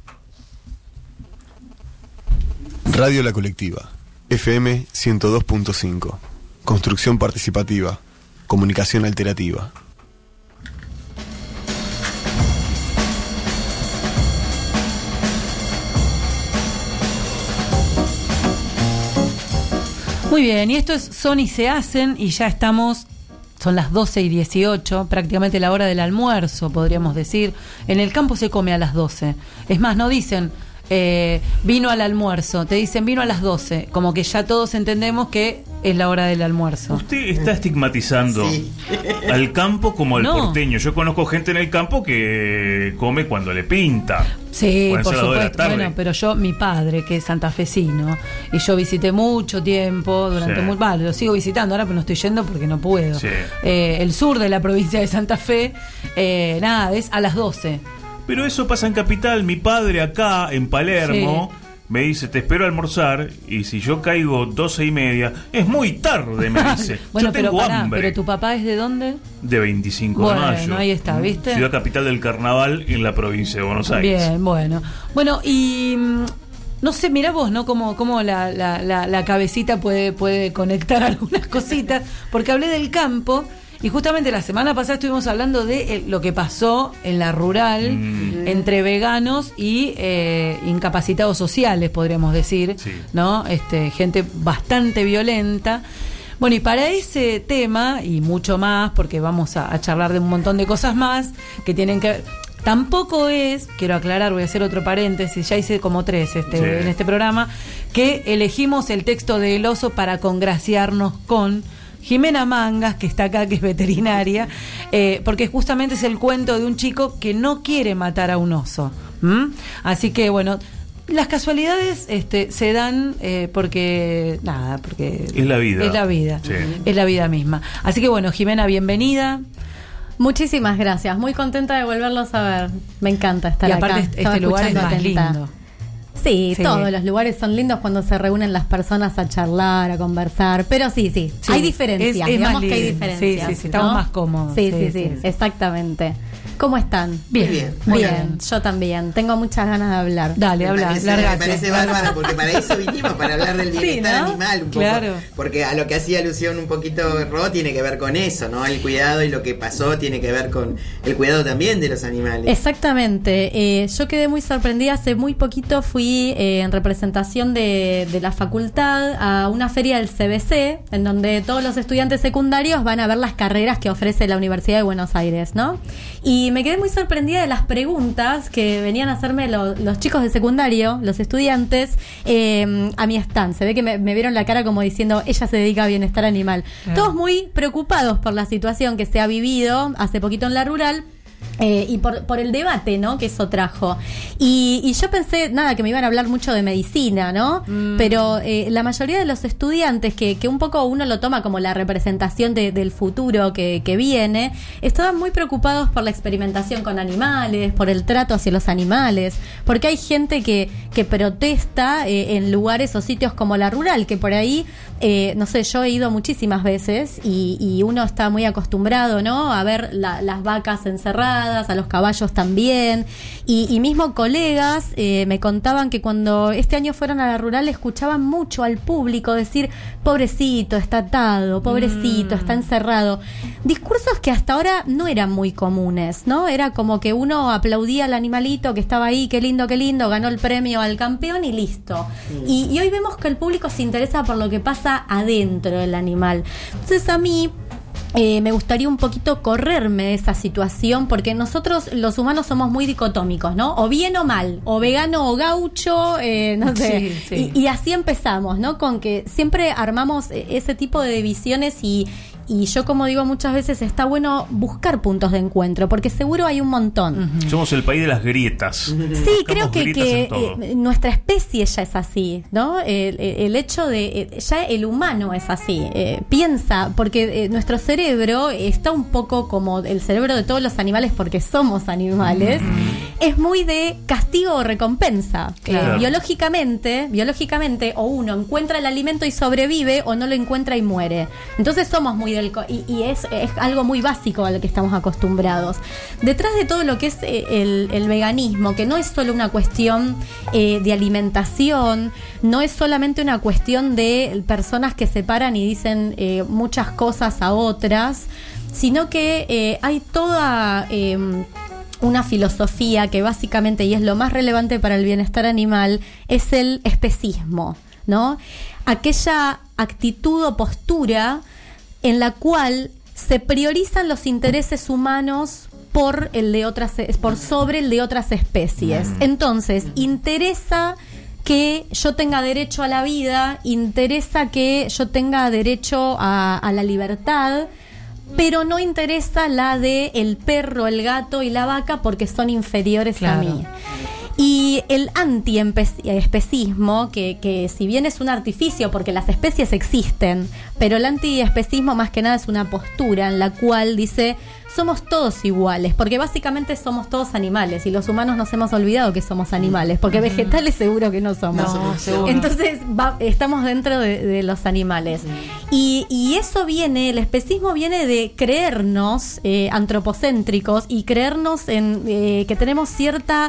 Radio La Colectiva, F M ciento dos punto cinco. Construcción participativa, comunicación alternativa. Muy bien, y esto es Son y se hacen, y ya estamos, son las doce y dieciocho, prácticamente la hora del almuerzo, podríamos decir. En el campo se come a las doce. Es más, no dicen eh, vino al almuerzo, te dicen vino a las doce, como que ya todos entendemos que es la hora del almuerzo. Usted está estigmatizando sí. al campo como al no. porteño. Yo conozco gente en el campo que come cuando le pinta. Sí, por supuesto. Bueno, pero yo, mi padre, que es santafesino, y yo visité mucho tiempo, durante sí. muy... Vale, lo sigo visitando ahora, pero no estoy yendo porque no puedo. Sí. Eh, el sur de la provincia de Santa Fe, eh, nada, es a las doce. Pero eso pasa en Capital. Mi padre acá, en Palermo... Sí. Me dice, te espero a almorzar, y si yo caigo doce y media, es muy tarde, me dice. Bueno, yo tengo pero pará, hambre. ¿pero tu papá es de dónde? De veinticinco bueno, de mayo. Bueno, ahí está, ¿viste? Ciudad capital del carnaval en la provincia de Buenos Aires. Bien, bueno. Bueno, y... No sé, mirá vos, ¿no? Cómo, cómo la, la, la, la cabecita puede, puede conectar algunas cositas. Porque hablé del campo... Y justamente la semana pasada estuvimos hablando de eh, lo que pasó en la rural mm. entre veganos y eh, incapacitados sociales, podríamos decir, sí. ¿no? Este, gente bastante violenta. Bueno, y para ese tema, y mucho más, porque vamos a, a charlar de un montón de cosas más que tienen que ver... Tampoco es, quiero aclarar, voy a hacer otro paréntesis, ya hice como tres este, sí. en este programa, que elegimos el texto de El oso para congraciarnos con... Jimena Mangas, que está acá, que es veterinaria, eh, porque justamente es el cuento de un chico que no quiere matar a un oso. ¿Mm? Así que, bueno, las casualidades este, se dan eh, porque, nada, porque... Es la vida. Es la vida, sí. es la vida misma. Así que, bueno, Jimena, bienvenida. Muchísimas gracias, muy contenta de volverlos a ver. Me encanta estar acá. Y aparte acá. este lugar es más atenta. lindo. Sí, sí, todos los lugares son lindos cuando se reúnen las personas a charlar, a conversar, pero sí, sí, sí hay diferencias, es, es digamos que hay diferencias. Sí, sí, sí, estamos ¿no? más cómodos. Sí, sí, sí, sí, sí, exactamente. ¿Cómo están? Bien, bien, bien. bien. Yo también, tengo muchas ganas de hablar. Dale, habla, me parece, me parece bárbaro, porque para eso vinimos, para hablar del bienestar sí, ¿no? animal un poco. Claro. Porque a lo que hacía alusión un poquito Ro tiene que ver con eso, ¿no? El cuidado y lo que pasó tiene que ver con el cuidado también de los animales. Exactamente. Eh, yo quedé muy sorprendida, hace muy poquito fui eh, en representación de, de la facultad a una feria del C B C, en donde todos los estudiantes secundarios van a ver las carreras que ofrece la Universidad de Buenos Aires, ¿no? Y me quedé muy sorprendida de las preguntas que venían a hacerme lo, los chicos de secundario, los estudiantes, eh, a mi stand. Se ve que me, me vieron la cara como diciendo, ella se dedica a bienestar animal. Claro. Todos muy preocupados por la situación que se ha vivido hace poquito en la rural. Eh, y por, por el debate, ¿no? Que eso trajo. Y, y yo pensé, nada, que me iban a hablar mucho de medicina, ¿no? Mm. Pero eh, la mayoría de los estudiantes, que, que un poco uno lo toma como la representación de, del futuro que, que viene, estaban muy preocupados por la experimentación con animales, por el trato hacia los animales, porque hay gente que, que protesta eh, en lugares o sitios como la rural, que por ahí, eh, no sé, yo he ido muchísimas veces y, y uno está muy acostumbrado, ¿no? A ver la, las vacas encerradas, a los caballos también, y, y mismo colegas eh, me contaban que cuando este año fueron a la rural escuchaban mucho al público decir, pobrecito, está atado, pobrecito, mm. está encerrado. Discursos que hasta ahora no eran muy comunes, ¿no? Era como que uno aplaudía al animalito que estaba ahí, qué lindo, qué lindo, ganó el premio al campeón y listo. Mm. Y, y hoy vemos que el público se interesa por lo que pasa adentro del animal. Entonces a mí Eh, me gustaría un poquito correrme de esa situación, porque nosotros los humanos somos muy dicotómicos, ¿no? O bien o mal, o vegano o gaucho, eh, no sé. Sí, sí. Y, y así empezamos, ¿no? Con que siempre armamos ese tipo de divisiones y, y yo, como digo muchas veces, está bueno buscar puntos de encuentro, porque seguro hay un montón. Uh-huh. Somos el país de las grietas. Sí, Buscamos creo que, que eh, nuestra especie ya es así, ¿no? El, el hecho de, eh, ya el humano es así, eh, piensa, porque eh, nuestro cerebro está un poco como el cerebro de todos los animales, porque somos animales, uh-huh. es muy de castigo o recompensa. Claro. Eh, biológicamente, biológicamente, o uno encuentra el alimento y sobrevive, o no lo encuentra y muere. Entonces somos muy del... Co- y, y es, es algo muy básico a lo que estamos acostumbrados. Detrás de todo lo que es eh, el, el veganismo, que no es solo una cuestión eh, de alimentación, no es solamente una cuestión de personas que se paran y dicen eh, muchas cosas a otras, sino que eh, hay toda... Eh, una filosofía que básicamente, y es lo más relevante para el bienestar animal, es el especismo, ¿no? Aquella actitud o postura en la cual se priorizan los intereses humanos por el de otras, por sobre el de otras especies. Entonces, interesa que yo tenga derecho a la vida, interesa que yo tenga derecho a, a la libertad, pero no interesa la de el perro, el gato y la vaca, porque son inferiores claro. a mí. Y el antiespecismo, que, que si bien es un artificio, porque las especies existen, pero el antiespecismo más que nada es una postura en la cual dice, somos todos iguales, porque básicamente somos todos animales, y los humanos nos hemos olvidado que somos animales, porque uh-huh. vegetales seguro que no somos. No, seguro. Entonces va, estamos dentro de, de los animales. Uh-huh. Y, y eso viene, el especismo viene de creernos eh, antropocéntricos y creernos en eh, que tenemos cierta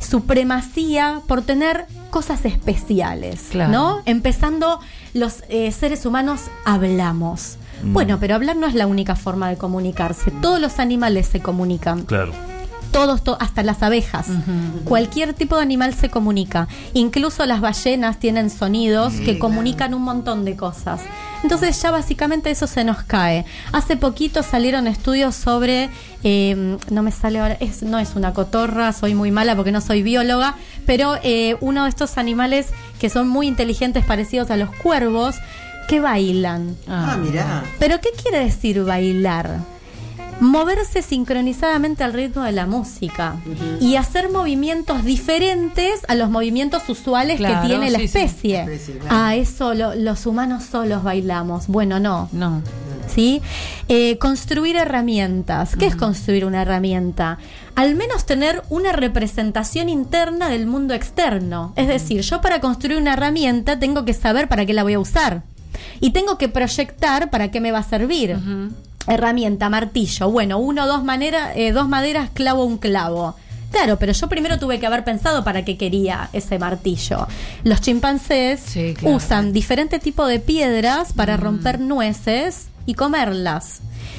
supremacía por tener cosas especiales, claro. ¿no? Empezando, los eh, seres humanos hablamos. Mm. Bueno, pero hablar no es la única forma de comunicarse. Todos los animales se comunican. Claro. Todos, to- hasta las abejas. Uh-huh. Cualquier tipo de animal se comunica. Incluso las ballenas tienen sonidos sí, que comunican un montón de cosas. Entonces ya básicamente eso se nos cae. Hace poquito salieron estudios sobre, eh, no me sale ahora, es, no es una cotorra, soy muy mala porque no soy bióloga, pero eh, uno de estos animales que son muy inteligentes, parecidos a los cuervos, que bailan. Ah, mirá. ¿Pero qué quiere decir bailar? Moverse sincronizadamente al ritmo de la música uh-huh. y hacer movimientos diferentes a los movimientos usuales claro, que tiene la sí, especie. Sí. Sí, claro. Ah, eso lo, los humanos solos bailamos. Bueno, no. No. ¿Sí? Eh, construir herramientas. ¿Qué uh-huh. es construir una herramienta? Al menos tener una representación interna del mundo externo. Es decir, yo para construir una herramienta tengo que saber para qué la voy a usar. Y tengo que proyectar para qué me va a servir. Uh-huh. Herramienta, martillo. Bueno, uno, dos, manera, eh, dos maderas, clavo, un clavo. Claro, pero yo primero tuve que haber pensado para qué quería ese martillo. Los chimpancés sí, claro. usan diferente tipo de piedras para mm. romper nueces y comerlas.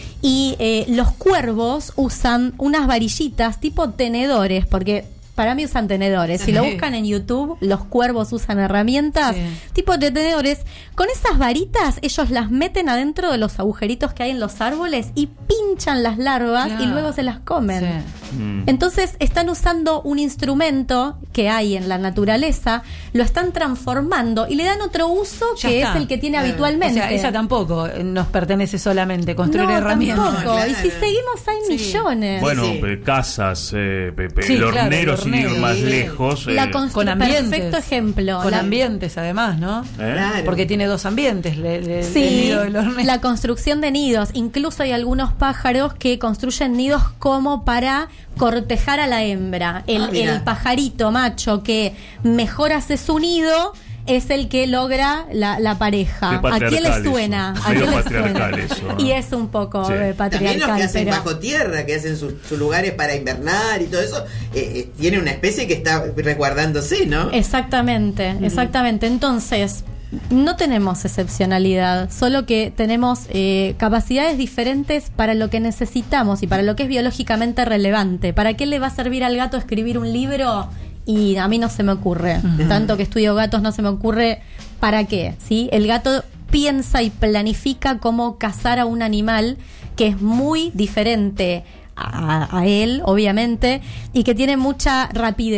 Y eh, los cuervos usan unas varillitas tipo tenedores, porque para mí usan tenedores. Si lo buscan en YouTube, los cuervos usan herramientas sí. tipo de tenedores. Con esas varitas, ellos las meten adentro de los agujeritos que hay en los árboles y pinchan las larvas claro. y luego se las comen. Sí. Mm. Entonces, están usando un instrumento que hay en la naturaleza, lo están transformando y le dan otro uso ya que está. Es el que tiene eh, habitualmente. O sea, esa tampoco nos pertenece solamente, construir no, herramientas. Tampoco. Claro. Y si seguimos, hay sí. millones. Bueno, sí. pe- casas, eh, pe- pe- sí, el hornero, claro, sin ir más sí. lejos. La eh. constru- con ambientes. Perfecto ejemplo. Con la... ambientes, además, ¿no? ¿Eh? Claro. Porque tiene dos ambientes, le, le, sí, el nido del hornero. La construcción de nidos. Incluso hay algunos pájaros que construyen nidos como para cortejar a la hembra. El, ah, el pajarito macho que mejor hace su nido es el que logra la, la pareja. ¿A quién le suena? Eso. ¿A quién le suena? Eso, ¿no? Y es un poco sí. eh, patriarcal. También los que hacen pero... bajo tierra, que hacen sus, sus lugares para invernar y todo eso, eh, eh, tiene una especie que está resguardándose, ¿no? Exactamente, uh-huh. exactamente. Entonces, no tenemos excepcionalidad, solo que tenemos eh, capacidades diferentes para lo que necesitamos y para lo que es biológicamente relevante. ¿Para qué le va a servir al gato escribir un libro? Y a mí no se me ocurre. Uh-huh. Tanto que estudio gatos no se me ocurre para qué, ¿sí? El gato piensa y planifica cómo cazar a un animal que es muy diferente a, a él, obviamente, y que tiene mucha rapidez.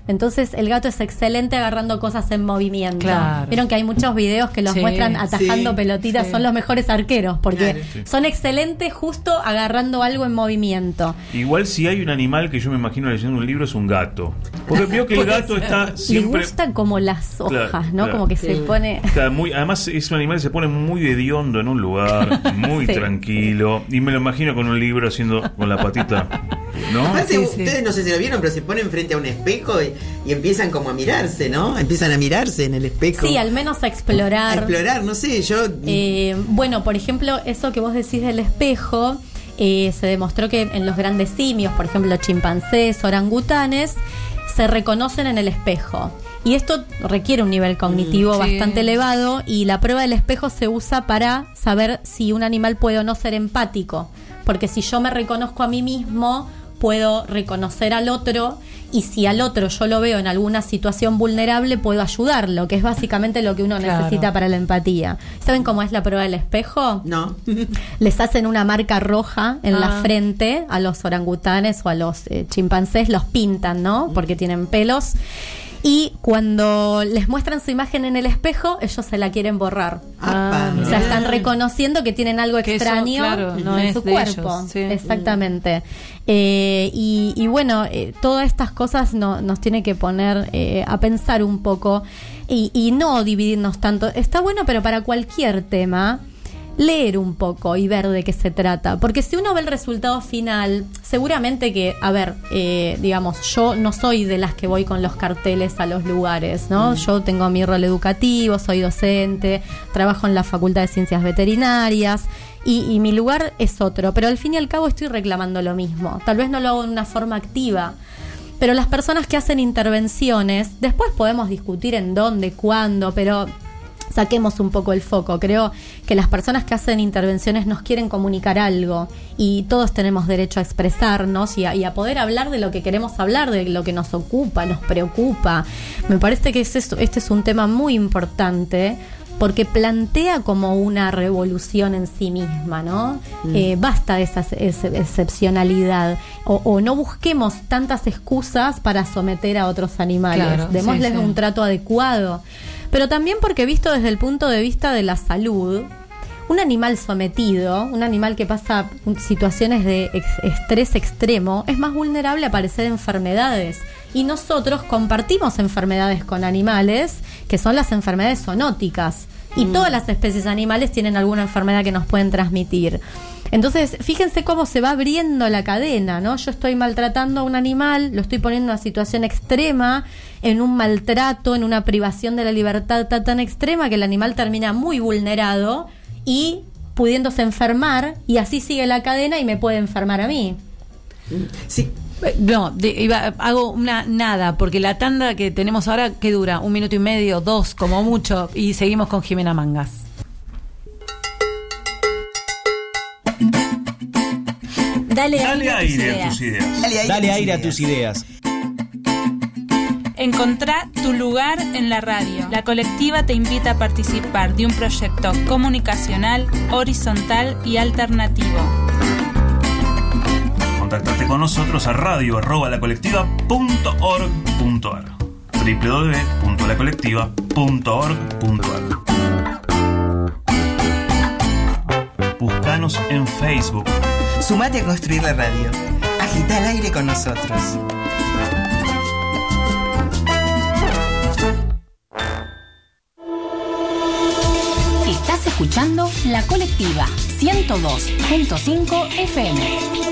Entonces el gato es excelente agarrando cosas en movimiento. Claro. Vieron que hay muchos videos que los Sí, muestran atajando sí, pelotitas, sí. son los mejores arqueros, porque Claro, sí. son excelentes justo agarrando algo en movimiento. Igual si hay un animal que yo me imagino leyendo un libro es un gato. Porque veo que el gato está siempre... Le gustan como las hojas, Claro, ¿no? claro. Como que Sí. se pone... Está muy, además es un animal que se pone muy hediondo en un lugar, muy Sí. tranquilo. Y me lo imagino con un libro haciendo con la patita, ¿no? Aparte, ustedes no sé si lo vieron, pero se ponen frente a un espejo y, y empiezan como a mirarse, ¿no? Empiezan a mirarse en el espejo. Sí, al menos a explorar. A explorar, no sé, yo... Eh, bueno, por ejemplo, eso que vos decís del espejo, eh, se demostró que en los grandes simios, por ejemplo, chimpancés, orangutanes, se reconocen en el espejo. Y esto requiere un nivel cognitivo Mm, sí. bastante elevado, y la prueba del espejo se usa para saber si un animal puede o no ser empático. Porque si yo me reconozco a mí mismo, puedo reconocer al otro, y si al otro yo lo veo en alguna situación vulnerable, puedo ayudarlo, que es básicamente lo que uno Claro. necesita para la empatía. ¿Saben cómo es la prueba del espejo? No. Les hacen una marca roja en Ah. la frente a los orangutanes o a los eh, chimpancés, los pintan, ¿no? Porque tienen pelos. Y cuando les muestran su imagen en el espejo, ellos se la quieren borrar. Ah, O sea, están reconociendo que tienen algo Que eso, extraño claro, no en es su de cuerpo. ellos, sí. Exactamente. Eh, y, y bueno, eh, todas estas cosas no, nos tiene que poner eh, a pensar un poco y, y no dividirnos tanto. Está bueno, pero para cualquier tema, leer un poco y ver de qué se trata. Porque si uno ve el resultado final, seguramente que, a ver, eh, digamos, yo no soy de las que voy con los carteles a los lugares, ¿no? Mm. Yo tengo mi rol educativo, soy docente, trabajo en la Facultad de Ciencias Veterinarias y, y mi lugar es otro. Pero al fin y al cabo estoy reclamando lo mismo. Tal vez no lo hago de una forma activa. Pero las personas que hacen intervenciones, después podemos discutir en dónde, cuándo, pero saquemos un poco el foco. Creo que las personas que hacen intervenciones nos quieren comunicar algo y todos tenemos derecho a expresarnos y a, y a poder hablar de lo que queremos hablar, de lo que nos ocupa, nos preocupa. Me parece que es esto, este es un tema muy importante porque plantea como una revolución en sí misma, ¿no? Mm. Eh, basta de esa ex- excepcionalidad o, o no busquemos tantas excusas para someter a otros animales. Claro, Démosles sí, sí. un trato adecuado. Pero también porque visto desde el punto de vista de la salud, un animal sometido, un animal que pasa situaciones de ex- estrés extremo, es más vulnerable a padecer enfermedades. Y nosotros compartimos enfermedades con animales, que son las enfermedades zoonóticas. Y Mm. todas las especies animales tienen alguna enfermedad que nos pueden transmitir. Entonces, fíjense cómo se va abriendo la cadena, ¿no? Yo estoy maltratando a un animal, lo estoy poniendo en una situación extrema, en un maltrato, en una privación de la libertad tan, tan extrema que el animal termina muy vulnerado y pudiéndose enfermar, y así sigue la cadena y me puede enfermar a mí. Sí. Eh, No, de- iba- hago una nada, porque la tanda que tenemos ahora, ¿qué dura? Un minuto y medio, dos, como mucho, y seguimos con Jimena Mangas. Dale, Dale aire, aire a a tus ideas. Dale aire, Dale a tus aire a ideas. tus ideas. Encontrá tu lugar en la radio. La colectiva te invita a participar de un proyecto comunicacional, horizontal y alternativo. Contactate con nosotros a radio arroba la colectiva punto org punto ar doble u doble u doble u punto la colectiva punto org punto ar. Buscanos en Facebook. Sumate a construir la radio. Agita el aire con nosotros. Estás escuchando La Colectiva ciento dos punto cinco F M.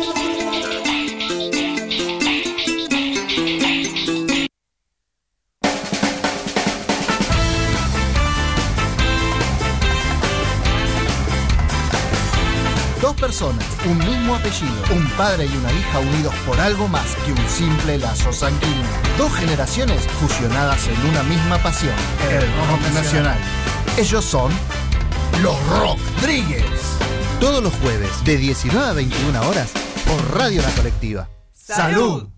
Dos personas, un mismo apellido, un padre y una hija unidos por algo más que un simple lazo sanguíneo. Dos generaciones fusionadas en una misma pasión, el rock nacional. Ellos son los Rockdríguez. Todos los jueves de diecinueve a veintiuna horas por Radio La Colectiva. ¡Salud!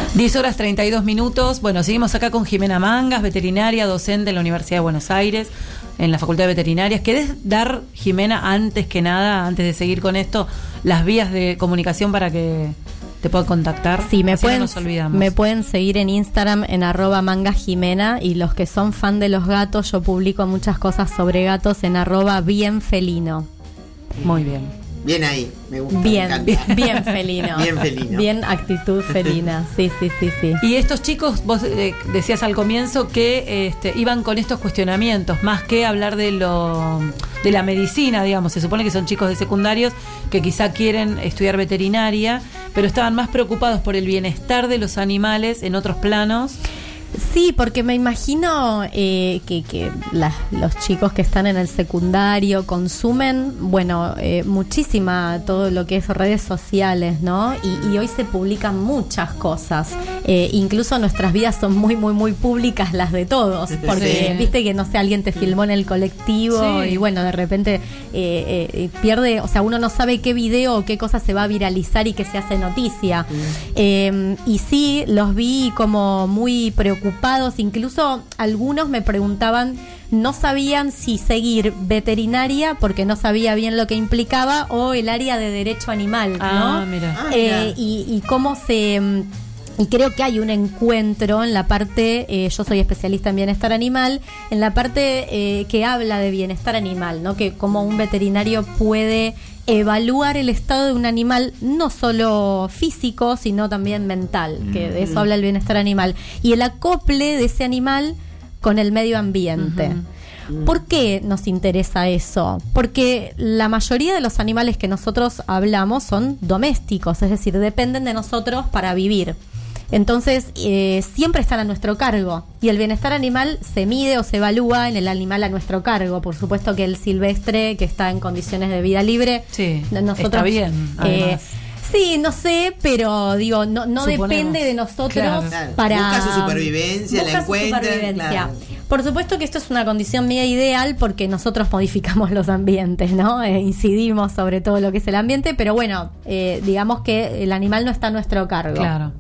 diez horas treinta y dos minutos. Bueno, seguimos acá con Jimena Mangas, veterinaria, docente en la Universidad de Buenos Aires, en la Facultad de Veterinarias. ¿Querés dar, Jimena, antes que nada, antes de seguir con esto, las vías de comunicación para que te puedan contactar? Sí, me Así pueden, no nos olvidamos. me pueden seguir en Instagram en arroba mangasjimena, y los que son fan de los gatos, yo publico muchas cosas sobre gatos en arroba bienfelino. Muy bien. Bien ahí, me gusta. Bien, me bien felino. Bien felino. Bien actitud felina, sí, sí, sí, sí. Y estos chicos, vos eh, decías al comienzo que este, iban con estos cuestionamientos, más que hablar de lo de la medicina, digamos. Se supone que son chicos de secundarios que quizá quieren estudiar veterinaria, pero estaban más preocupados por el bienestar de los animales en otros planos. Sí, porque me imagino eh, que, que las, los chicos que están en el secundario consumen, bueno, eh, muchísima todo lo que es redes sociales, ¿no? Y, y hoy se publican muchas cosas. Eh, incluso nuestras vidas son muy, muy, muy públicas, las de todos. Porque, sí. viste que, no sé, alguien te filmó en el colectivo sí. y bueno, de repente eh, eh, pierde, o sea, uno no sabe qué video o qué cosa se va a viralizar y que se hace noticia. Mm. Eh, y sí, los vi como muy preocupados. Ocupados, incluso algunos me preguntaban, no sabían si seguir veterinaria porque no sabía bien lo que implicaba o el área de derecho animal, ¿no? Ah, mira. Ah, eh, y, y cómo se... Y creo que hay un encuentro en la parte, eh, yo soy especialista en bienestar animal, en la parte eh, que habla de bienestar animal, ¿no? Que cómo un veterinario puede evaluar el estado de un animal, no solo físico, sino también mental, que de eso habla el bienestar animal, y el acople de ese animal con el medio ambiente. Uh-huh. ¿Por qué nos interesa eso? Porque la mayoría de los animales que nosotros hablamos son domésticos, es decir, dependen de nosotros para vivir. Entonces, eh, siempre están a nuestro cargo. Y el bienestar animal se mide o se evalúa en el animal a nuestro cargo. Por supuesto que el silvestre, que está en condiciones de vida libre, sí, nosotros, está bien, eh, sí, no sé, pero digo, no, no depende de nosotros claro. para... Busca su supervivencia, busca la encuentra. Su supervivencia. Claro. Por supuesto que esto es una condición media ideal porque nosotros modificamos los ambientes, ¿no? Eh, incidimos sobre todo lo que es el ambiente, pero bueno, eh, digamos que el animal no está a nuestro cargo. Claro.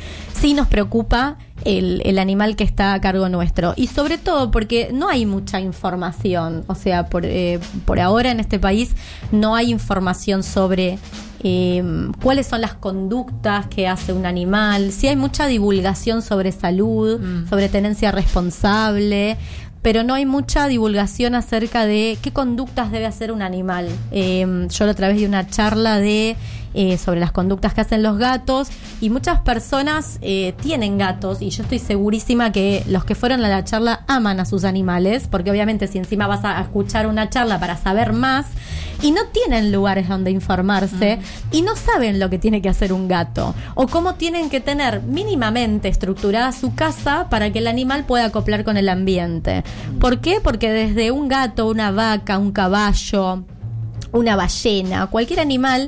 Sí nos preocupa el, el animal que está a cargo nuestro, y sobre todo porque no hay mucha información, o sea, por, eh, por ahora en este país no hay información sobre eh, cuáles son las conductas que hace un animal. Sí hay mucha divulgación sobre salud, mm. sobre tenencia responsable, pero no hay mucha divulgación acerca de qué conductas debe hacer un animal. Eh, yo la otra vez di una charla de eh, sobre las conductas que hacen los gatos, y muchas personas eh, tienen gatos, y yo estoy segurísima que los que fueron a la charla aman a sus animales, porque obviamente si encima vas a escuchar una charla para saber más, y no tienen lugares donde informarse, mm. y no saben lo que tiene que hacer un gato, o cómo tienen que tener mínimamente estructurada su casa para que el animal pueda acoplar con el ambiente. ¿Por qué? Porque desde un gato, una vaca, un caballo, una ballena, cualquier animal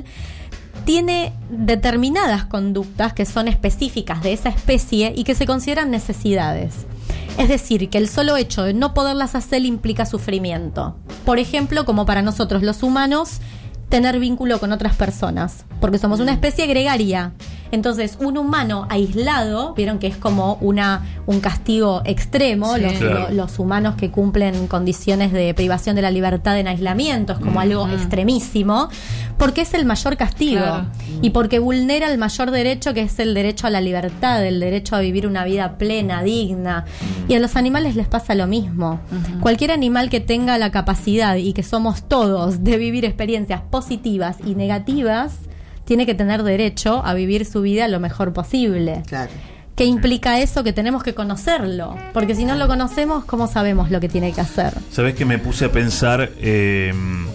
tiene determinadas conductas que son específicas de esa especie y que se consideran necesidades. Es decir, que el solo hecho de no poderlas hacer implica sufrimiento. Por ejemplo, como para nosotros los humanos, tener vínculo con otras personas, porque somos una especie gregaria. Entonces, un humano aislado, vieron que es como una un castigo extremo, sí, los, claro. lo, los humanos que cumplen condiciones de privación de la libertad en aislamiento, es como mm, algo mm. extremísimo, porque es el mayor castigo, claro. y porque vulnera el mayor derecho, que es el derecho a la libertad, el derecho a vivir una vida plena, digna. Y a los animales les pasa lo mismo. Uh-huh. Cualquier animal que tenga la capacidad, y que somos todos, de vivir experiencias positivas y negativas, tiene que tener derecho a vivir su vida lo mejor posible. Claro. ¿Qué implica eso? Que tenemos que conocerlo, porque si no lo conocemos, ¿cómo sabemos lo que tiene que hacer? ¿Sabés que me puse a pensar eh,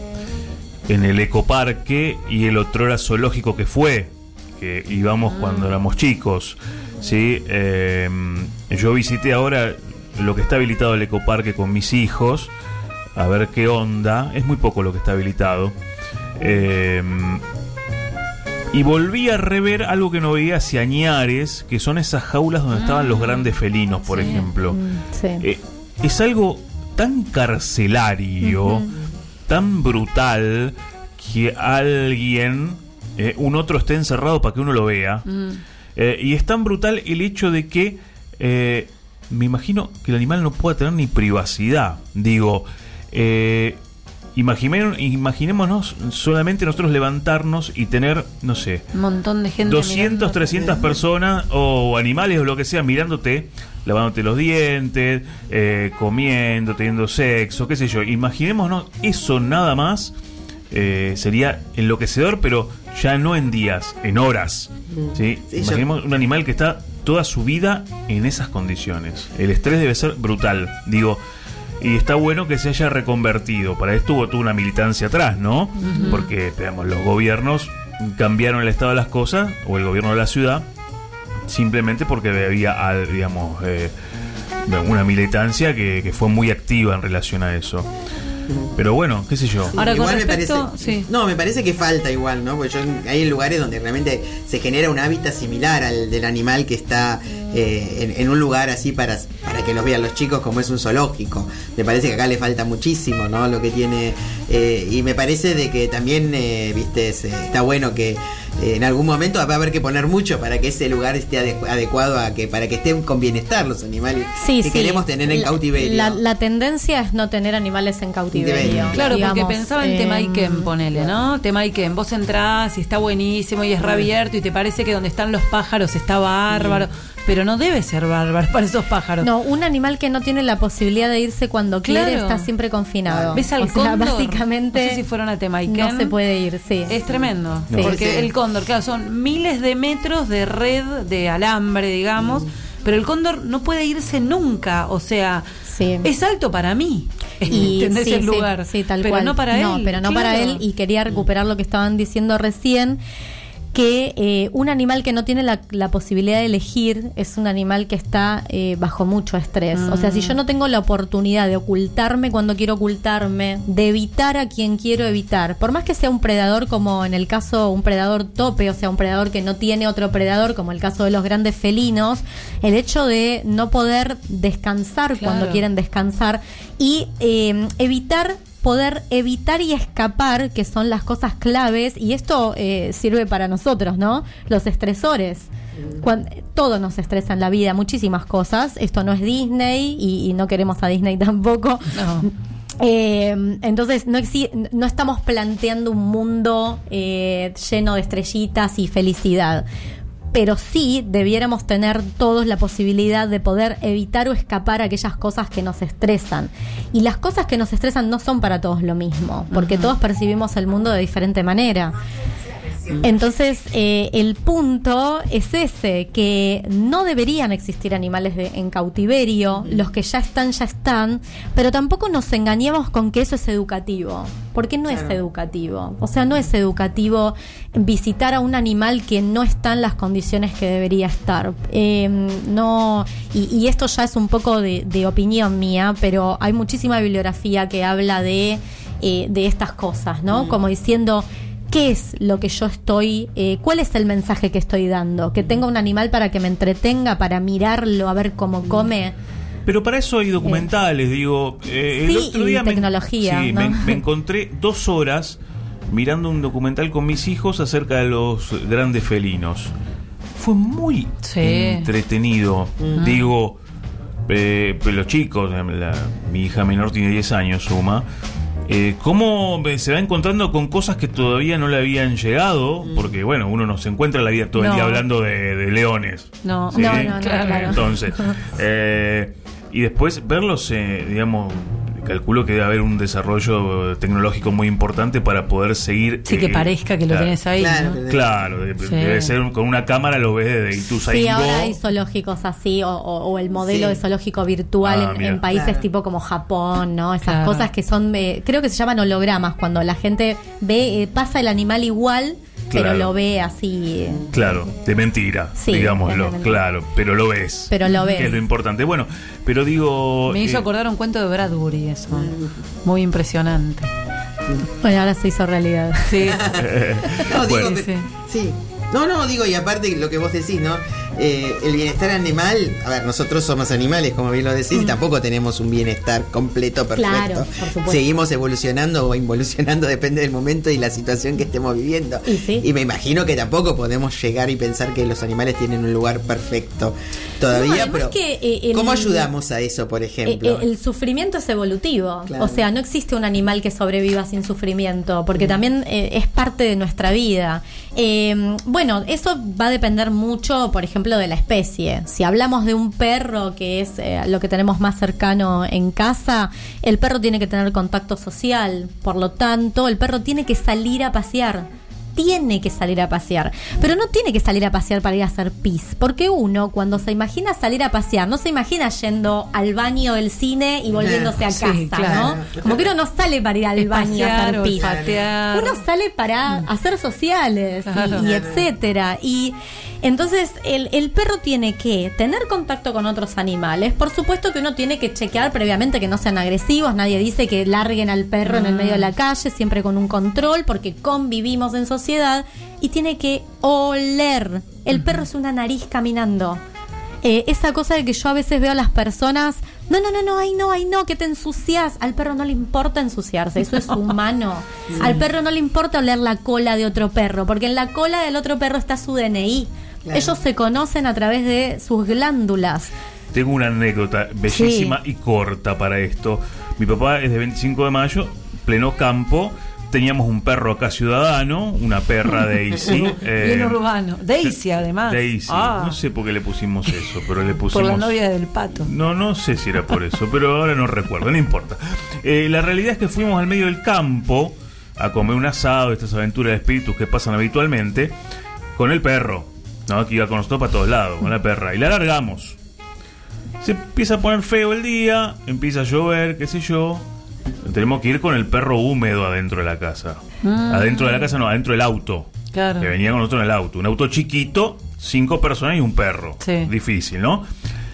en el ecoparque y el otrora zoológico que fue, que íbamos cuando éramos chicos, ¿sí? Eh, yo visité ahora lo que está habilitado el ecoparque con mis hijos, a ver qué onda. Es muy poco lo que está habilitado. Eh, Y volví a rever algo que no veía hace añares, que son esas jaulas donde estaban los grandes felinos, por sí. ejemplo. Sí. Eh, es algo tan carcelario, uh-huh. tan brutal, que alguien, eh, un otro esté encerrado para que uno lo vea. Uh-huh. Eh, y es tan brutal el hecho de que eh, me imagino que el animal no pueda tener ni privacidad. Digo, eh, imagine, imaginémonos solamente nosotros levantarnos y tener, no sé, un montón de gente doscientas, trescientas personas o animales o lo que sea mirándote, lavándote los dientes, eh, comiendo, teniendo sexo, qué sé yo. Imaginémonos eso nada más. Eh, sería enloquecedor, pero ya no en días, en horas. ¿Sí? Sí, Imaginemos yo... un animal que está toda su vida en esas condiciones. El estrés debe ser brutal, digo, y está bueno que se haya reconvertido. Para esto hubo toda una militancia atrás, ¿no? Uh-huh. Porque, digamos, los gobiernos cambiaron el estado de las cosas, o el gobierno de la ciudad, simplemente porque había, digamos, eh, una militancia que, que fue muy activa en relación a eso. Pero bueno, qué sé yo. Ahora, igual me parece, sí. No, me parece que falta igual, ¿no? Porque yo, hay lugares donde realmente se genera un hábitat similar al del animal que está eh, en, en un lugar así para, para que los vean los chicos, como es un zoológico. Me parece que acá le falta muchísimo, ¿no? Lo que tiene eh, y me parece de que también, eh, viste, es, está bueno que eh, en algún momento va a haber que poner mucho para que ese lugar esté adecu- adecuado a que para que estén con bienestar los animales sí, que sí. queremos tener en cautiverio. La, la tendencia es no tener animales en cautiverio. Claro, digamos, porque pensaba en eh, Temaiken, ponele, ¿no? Temaiken, vos entrás y está buenísimo y es reabierto y te parece que donde están los pájaros está bárbaro, mm. pero no debe ser bárbaro para esos pájaros. No, un animal que no tiene la posibilidad de irse cuando claro. quiere está siempre confinado. ¿Ves al o sea, cóndor? básicamente No sé si fueron a Temaiken. No se puede ir, sí. Es tremendo. Sí. Porque Sí. el cóndor, claro, son miles de metros de red de alambre, digamos, mm. pero el cóndor no puede irse nunca, o sea, sí. es alto para mí. Y ¿entendés sí, el sí, lugar? Sí, tal pero cual. no para no, él. pero no claro. para él, y quería recuperar lo que estaban diciendo recién, que eh, un animal que no tiene la, la posibilidad de elegir es un animal que está eh, bajo mucho estrés. Mm. O sea, si yo no tengo la oportunidad de ocultarme cuando quiero ocultarme, de evitar a quien quiero evitar, por más que sea un predador, como en el caso un predador tope, o sea, un predador que no tiene otro predador, como el caso de los grandes felinos, el hecho de no poder descansar claro. cuando quieren descansar y eh, evitar poder evitar y escapar, que son las cosas claves, y esto eh, sirve para nosotros, ¿no? Los estresores. Cuando, todo nos estresa en la vida, muchísimas cosas. Esto no es Disney y, y no queremos a Disney tampoco. No. Eh, entonces no, exi- no estamos planteando un mundo eh, lleno de estrellitas y felicidad. Pero sí debiéramos tener todos la posibilidad de poder evitar o escapar aquellas cosas que nos estresan. Y las cosas que nos estresan no son para todos lo mismo, porque uh-huh. todos percibimos el mundo de diferente manera. Entonces, eh, el punto es ese, que no deberían existir animales de, en cautiverio, los que ya están, ya están, pero tampoco nos engañemos con que eso es educativo, porque no claro. es educativo. O sea, no es educativo visitar a un animal que no está en las condiciones que debería estar. Eh, no y, y esto ya es un poco de, de opinión mía, pero hay muchísima bibliografía que habla de, eh, de estas cosas, ¿no? Mm. Como diciendo... ¿Qué es lo que yo estoy, eh, cuál es el mensaje que estoy dando? ¿Que tenga un animal para que me entretenga, para mirarlo, a ver cómo come? Pero para eso hay documentales, eh, digo. Eh, el sí, otro día y tecnología. Me, sí, ¿no? me, me encontré dos horas mirando un documental con mis hijos acerca de los grandes felinos. Fue muy sí. entretenido. Uh-huh. Digo, eh, los chicos, la, mi hija menor tiene diez años, Suma. Eh, cómo se va encontrando con cosas que todavía no le habían llegado, porque bueno, uno no se encuentra la vida todo no. el día hablando de, de leones. No, ¿sí? no, no, no, claro. Entonces, eh, y después verlos, eh, digamos, calculo que debe haber un desarrollo tecnológico muy importante para poder seguir. Sí, que eh, parezca que claro, lo tenés ahí. Claro, ¿no? claro debe, sí. debe ser con una cámara, lo ves desde Ituzaingó. Sí, ahora hay zoológicos así, o, o, o el modelo sí. de zoológico virtual ah, en, en países claro. tipo como Japón, ¿no? Esas claro. cosas que son, eh, creo que se llaman hologramas, cuando la gente ve, eh, pasa el animal igual. Claro. Pero lo ve así. Claro, de mentira, sí, digámoslo, de mentira. Claro, pero lo ves. Pero lo ves. Que es lo importante. Bueno, pero digo. Me hizo eh, acordar un cuento de Bradbury, eso. Muy impresionante. Bueno, ahora se hizo realidad. Sí. no, digo, bueno. sí. sí. No, no, digo, y aparte lo que vos decís, ¿no? eh, el bienestar animal, a ver, nosotros somos animales, como bien lo decís, mm. y tampoco tenemos un bienestar completo, perfecto. Claro, por supuesto. Seguimos evolucionando o involucionando, depende del momento y la situación que estemos viviendo. Y, sí. y me imagino que tampoco podemos llegar y pensar que los animales tienen un lugar perfecto todavía, no, pero que, eh, el, ¿cómo ayudamos a eso, por ejemplo? Eh, el sufrimiento es evolutivo, claro. O sea, no existe un animal que sobreviva sin sufrimiento, porque mm. también eh, es parte de nuestra vida. Eh, bueno, eso va a depender mucho, por ejemplo, de la especie. Si hablamos de un perro, que es eh, lo que tenemos más cercano en casa, el perro tiene que tener contacto social, por lo tanto, el perro tiene que salir a pasear. Tiene que salir a pasear, pero no tiene que salir a pasear para ir a hacer pis, porque uno cuando se imagina salir a pasear no se imagina yendo al baño del cine y volviéndose a casa, sí, claro. ¿no? Como que uno no sale para ir al es baño a hacer pis, uno sale para mm. hacer sociales claro. y, y etcétera, y entonces el, el perro tiene que tener contacto con otros animales. Por supuesto que uno tiene que chequear previamente que no sean agresivos. Nadie dice que larguen al perro mm. en el medio de la calle, siempre con un control, porque convivimos en sociedad. Y tiene que oler. El mm. perro es una nariz caminando. Eh, esa cosa de que yo a veces veo a las personas, no, no, no, no, ay no, ay no, que te ensucias. Al perro no le importa ensuciarse, eso es humano. Sí. Al perro no le importa oler la cola de otro perro, porque en la cola del otro perro está su D N I. Claro. Ellos se conocen a través de sus glándulas. Tengo una anécdota bellísima sí. y corta para esto. Mi papá es de veinticinco de mayo, pleno campo. Teníamos un perro acá ciudadano, una perra Daisy. eh, Bien urbano. Daisy, además. Daisy. Ah. No sé por qué le pusimos eso, pero le pusimos... Por la novia del pato. No, no sé si era por eso, pero ahora no recuerdo, no importa. Eh, la realidad es que fuimos al medio del campo a comer un asado, estas aventuras de espíritus que pasan habitualmente, con el perro, ¿no? Que iba con nosotros para todos lados, con la perra. Y la largamos. Se empieza a poner feo el día, empieza a llover, qué sé yo... Tenemos que ir con el perro húmedo adentro de la casa. Mm. Adentro de la casa, no, adentro del auto. Claro. Que venía con nosotros en el auto. Un auto chiquito, cinco personas y un perro. Sí. Difícil, ¿no?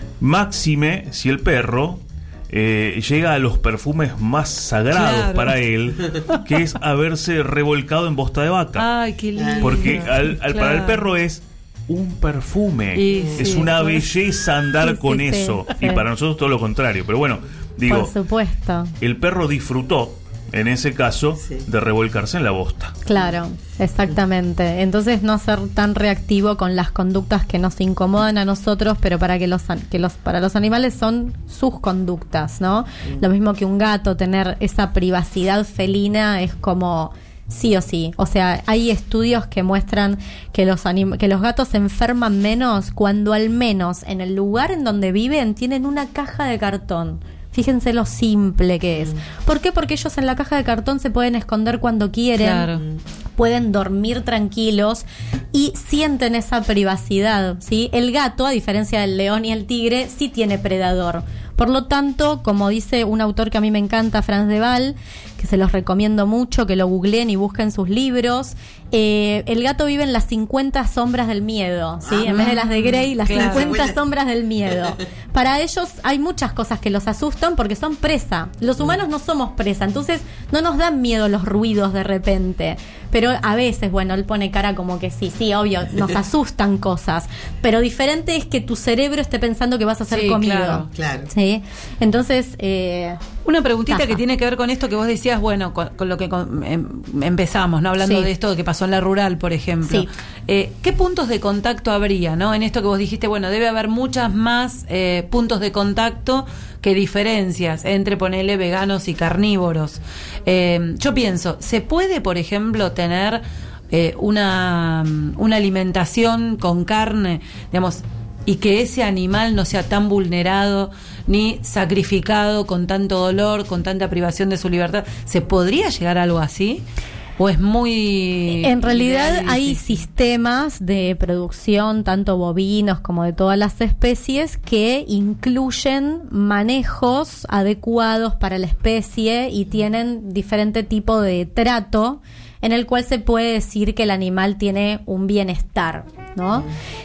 Máxime si el perro eh, llega a los perfumes más sagrados claro. para él, que es haberse revolcado en bosta de vaca. Ay, qué lindo. Porque al, al, claro. para el perro es un perfume. Y, es sí, una pues. belleza andar sí, con sí, eso. sí. Y para nosotros todo lo contrario. Pero bueno, digo, por supuesto. El perro disfrutó, en ese caso, sí. de revolcarse en la bosta. Claro, exactamente. Entonces no ser tan reactivo con las conductas que nos incomodan a nosotros, pero para que los que los para los animales son sus conductas, ¿no? Mm. Lo mismo que un gato, tener esa privacidad felina es como sí o sí. O sea, hay estudios que muestran que los anim- que los gatos se enferman menos cuando al menos en el lugar en donde viven tienen una caja de cartón. Fíjense lo simple que es. ¿Por qué? Porque ellos en la caja de cartón se pueden esconder cuando quieren, claro. pueden dormir tranquilos y sienten esa privacidad, ¿sí? El gato, a diferencia del león y el tigre, sí tiene predador. Por lo tanto, como dice un autor que a mí me encanta, Franz de Waal, que se los recomiendo mucho, que lo googleen y busquen sus libros, eh, el gato vive en las cincuenta sombras del miedo, ¿sí? Ah, en vez de las de Grey, las claro. cincuenta sombras del miedo. Para ellos hay muchas cosas que los asustan porque son presa. Los humanos no somos presa, entonces no nos dan miedo los ruidos de repente. Pero a veces, bueno, él pone cara como que sí, sí, obvio, nos asustan cosas. Pero diferente es que tu cerebro esté pensando que vas a ser sí, comido. Claro, claro. ¿Sí? Entonces, eh, una preguntita caja. que tiene que ver con esto que vos decías, bueno, con, con lo que con, em, empezamos, ¿no? Hablando sí. de esto que pasó en la rural, por ejemplo. Sí. Eh, ¿Qué puntos de contacto habría, no? En esto que vos dijiste, bueno, debe haber muchas más eh, puntos de contacto que diferencias entre, ponele, veganos y carnívoros. Eh, yo pienso, ¿se puede, por ejemplo, tener eh, una, una alimentación con carne, digamos, y que ese animal no sea tan vulnerado ni sacrificado con tanto dolor, con tanta privación de su libertad? ¿Se podría llegar a algo así? ¿O es muy...? En realidad hay sistemas de producción, tanto bovinos como de todas las especies, que incluyen manejos adecuados para la especie y tienen diferente tipo de trato en el cual se puede decir que el animal tiene un bienestar, ¿no?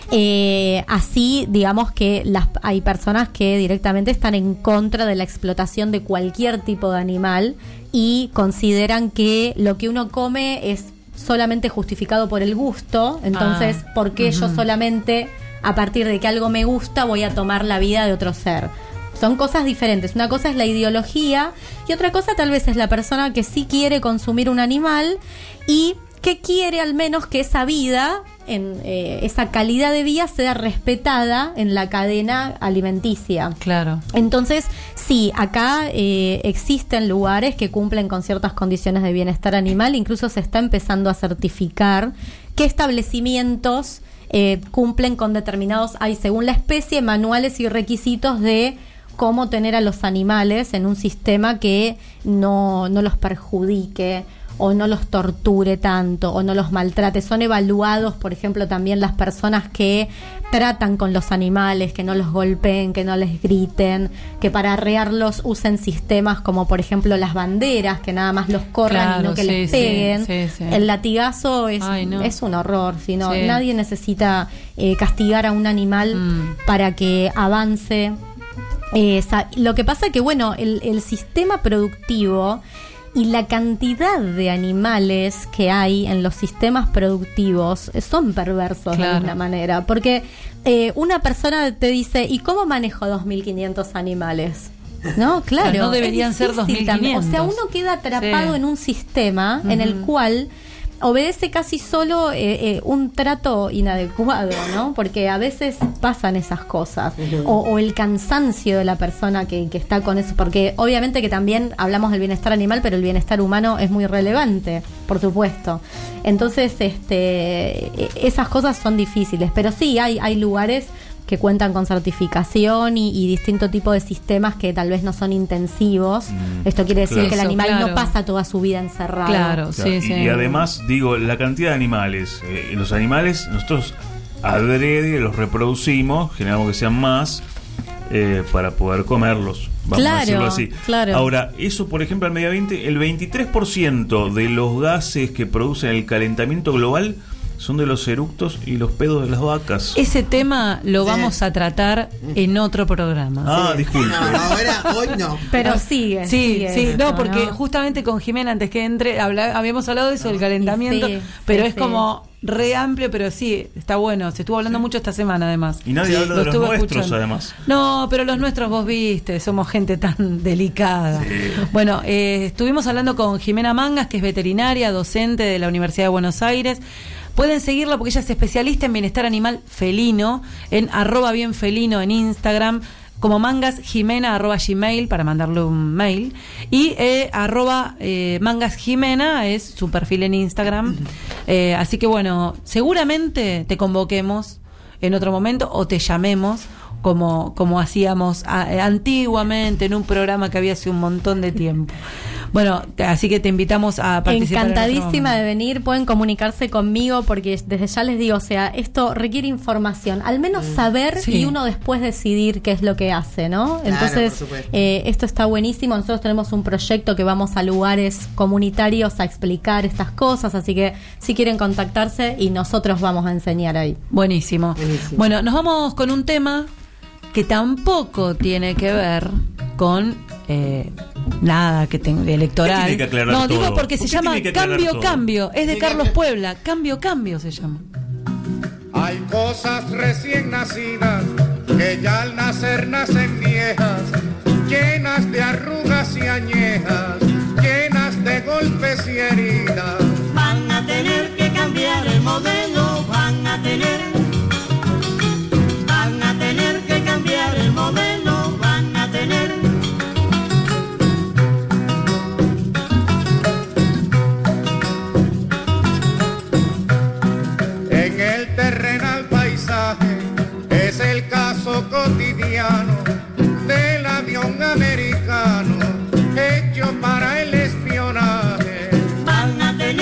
Eh, así, digamos que las, hay personas que directamente están en contra de la explotación de cualquier tipo de animal y consideran que lo que uno come es solamente justificado por el gusto, entonces, ah, ¿por qué uh-huh. yo solamente a partir de que algo me gusta voy a tomar la vida de otro ser. Son cosas diferentes. Una cosa es la ideología y otra cosa tal vez es la persona que sí quiere consumir un animal y que quiere al menos que esa vida, en eh, esa calidad de vida sea respetada en la cadena alimenticia. Claro. Entonces, sí, acá eh, existen lugares que cumplen con ciertas condiciones de bienestar animal, incluso se está empezando a certificar qué establecimientos eh, cumplen con determinados, hay según la especie, manuales y requisitos de cómo tener a los animales en un sistema que no, no los perjudique o no los torture tanto o no los maltrate. Son evaluados, por ejemplo, también las personas que tratan con los animales, que no los golpeen, que no les griten, que para arrearlos usen sistemas como por ejemplo las banderas, que nada más los corran, claro, y no que sí, les peguen. Sí, sí, sí. El latigazo es, Ay, no. es un horror, sino sí. nadie necesita eh, castigar a un animal mm. para que avance. Eh, lo que pasa es que, bueno, el, el sistema productivo y la cantidad de animales que hay en los sistemas productivos son perversos, claro, de alguna manera. Porque eh, una persona te dice, ¿y cómo manejo dos mil quinientos animales? No, claro. No deberían ser dos mil quinientos. O sea, uno queda atrapado sí. en un sistema uh-huh. en el cual obedece casi solo eh, eh, un trato inadecuado, ¿no? Porque a veces pasan esas cosas. Uh-huh. o, o el cansancio de la persona que, que está con eso. Porque obviamente que también hablamos del bienestar animal, pero el bienestar humano es muy relevante, por supuesto. Entonces, este, esas cosas son difíciles. Pero sí, hay, hay lugares que cuentan con certificación y, y distinto tipo de sistemas que tal vez no son intensivos. Mm, Esto quiere decir claro. que el animal Eso, claro. no pasa toda su vida encerrado. Claro, claro. Sí, y, sí. Y además, digo, la cantidad de animales. Eh, los animales, nosotros adrede los reproducimos, generamos que sean más, eh, para poder comerlos. Vamos claro, a decirlo así. Claro. Ahora, eso, por ejemplo, al medio ambiente, el veintitrés por ciento de los gases que producen el calentamiento global son de los eructos y los pedos de las vacas. Ese tema lo vamos a tratar en otro programa. Ah, sí. disculpe. No, ahora, hoy no. Pero sigue. Sí, sigue sí, eso, no, porque ¿no? justamente con Jimena, antes que entre, habla, habíamos hablado de eso, del calentamiento, sí, pero sí, es sí. como re amplio, pero sí, está bueno. Se estuvo hablando sí. mucho esta semana, además. Y nadie sí, habla de los nuestros, escuchando. Además. No, pero los nuestros, vos viste, somos gente tan delicada. Sí. Bueno, eh, estuvimos hablando con Jimena Mangas, que es veterinaria, docente de la Universidad de Buenos Aires. Pueden seguirla porque ella es especialista en bienestar animal felino, en arroba bien felino en Instagram, como Mangas Jimena, arroba Gmail, para mandarle un mail, y eh, arroba eh, Mangas Jimena es su perfil en Instagram. Eh, así que bueno, seguramente te convoquemos en otro momento o te llamemos como, como hacíamos a, antiguamente en un programa que había hace un montón de tiempo. Bueno, así que te invitamos a participar. Encantadísima de venir, pueden comunicarse conmigo porque desde ya les digo, o sea, esto requiere información, al menos saber sí. y uno después decidir qué es lo que hace, ¿no? Claro, entonces, eh, esto está buenísimo, nosotros tenemos un proyecto que vamos a lugares comunitarios a explicar estas cosas, así que si quieren contactarse y nosotros vamos a enseñar ahí. Buenísimo. Buenísimo. Bueno, nos vamos con un tema que tampoco tiene que ver con eh, nada que tenga electoral. Tiene que aclarar no, todo. digo porque ¿Por se llama Cambio todo? Cambio, es de Carlos Puebla, Cambio Cambio se llama. Hay cosas recién nacidas que ya al nacer nacen viejas, llenas de arrugas y añejas, llenas de golpes y heridas. Van a tener que cambiar el modelo, van a tener Van a tener que cambiar el modelo, van a tener. En el terrenal paisaje es el caso cotidiano del avión americano hecho para el espionaje. Van a tener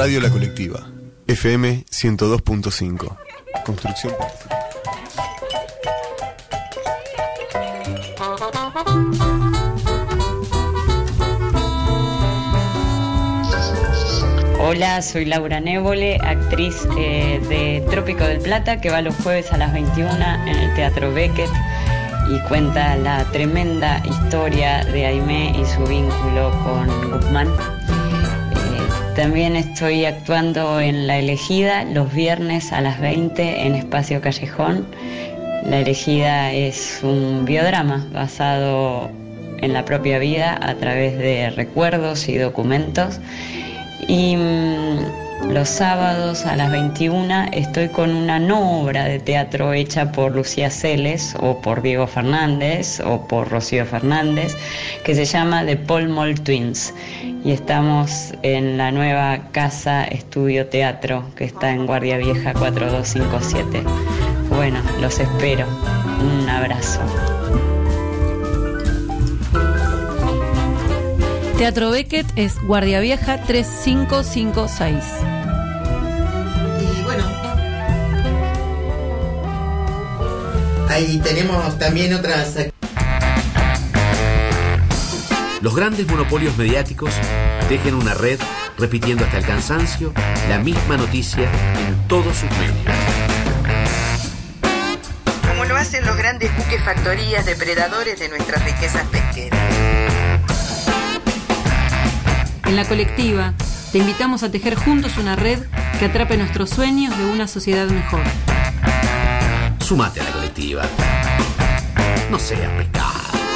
Radio La Colectiva, F M ciento dos punto cinco. Construcción participativa. Hola, soy Laura Névole, actriz eh, de Trópico del Plata, que va los jueves a las veintiuna en el Teatro Beckett y cuenta la tremenda historia de Aimé y su vínculo con Guzmán. Eh, también estoy actuando en La Elegida los viernes a las veinte en Espacio Callejón. La Elegida es un biodrama basado en la propia vida a través de recuerdos y documentos. Y mmm, los sábados a las veintiuna estoy con una no obra de teatro hecha por Lucía Celes o por Diego Fernández o por Rocío Fernández, que se llama The Pall Mall Twins, y estamos en la nueva Casa Estudio Teatro que está en Guardia Vieja cuatro dos cinco siete. Bueno, los espero. Un abrazo. Teatro Beckett es Guardia Vieja tres cinco cinco seis. Y bueno, ahí tenemos también otras. Los grandes monopolios mediáticos tejen una red repitiendo hasta el cansancio la misma noticia en todos sus medios. Como lo hacen los grandes buques factorías depredadores de nuestras riquezas pesqueras. En La Colectiva, te invitamos a tejer juntos una red que atrape nuestros sueños de una sociedad mejor. Sumate a La Colectiva. No seas pescado.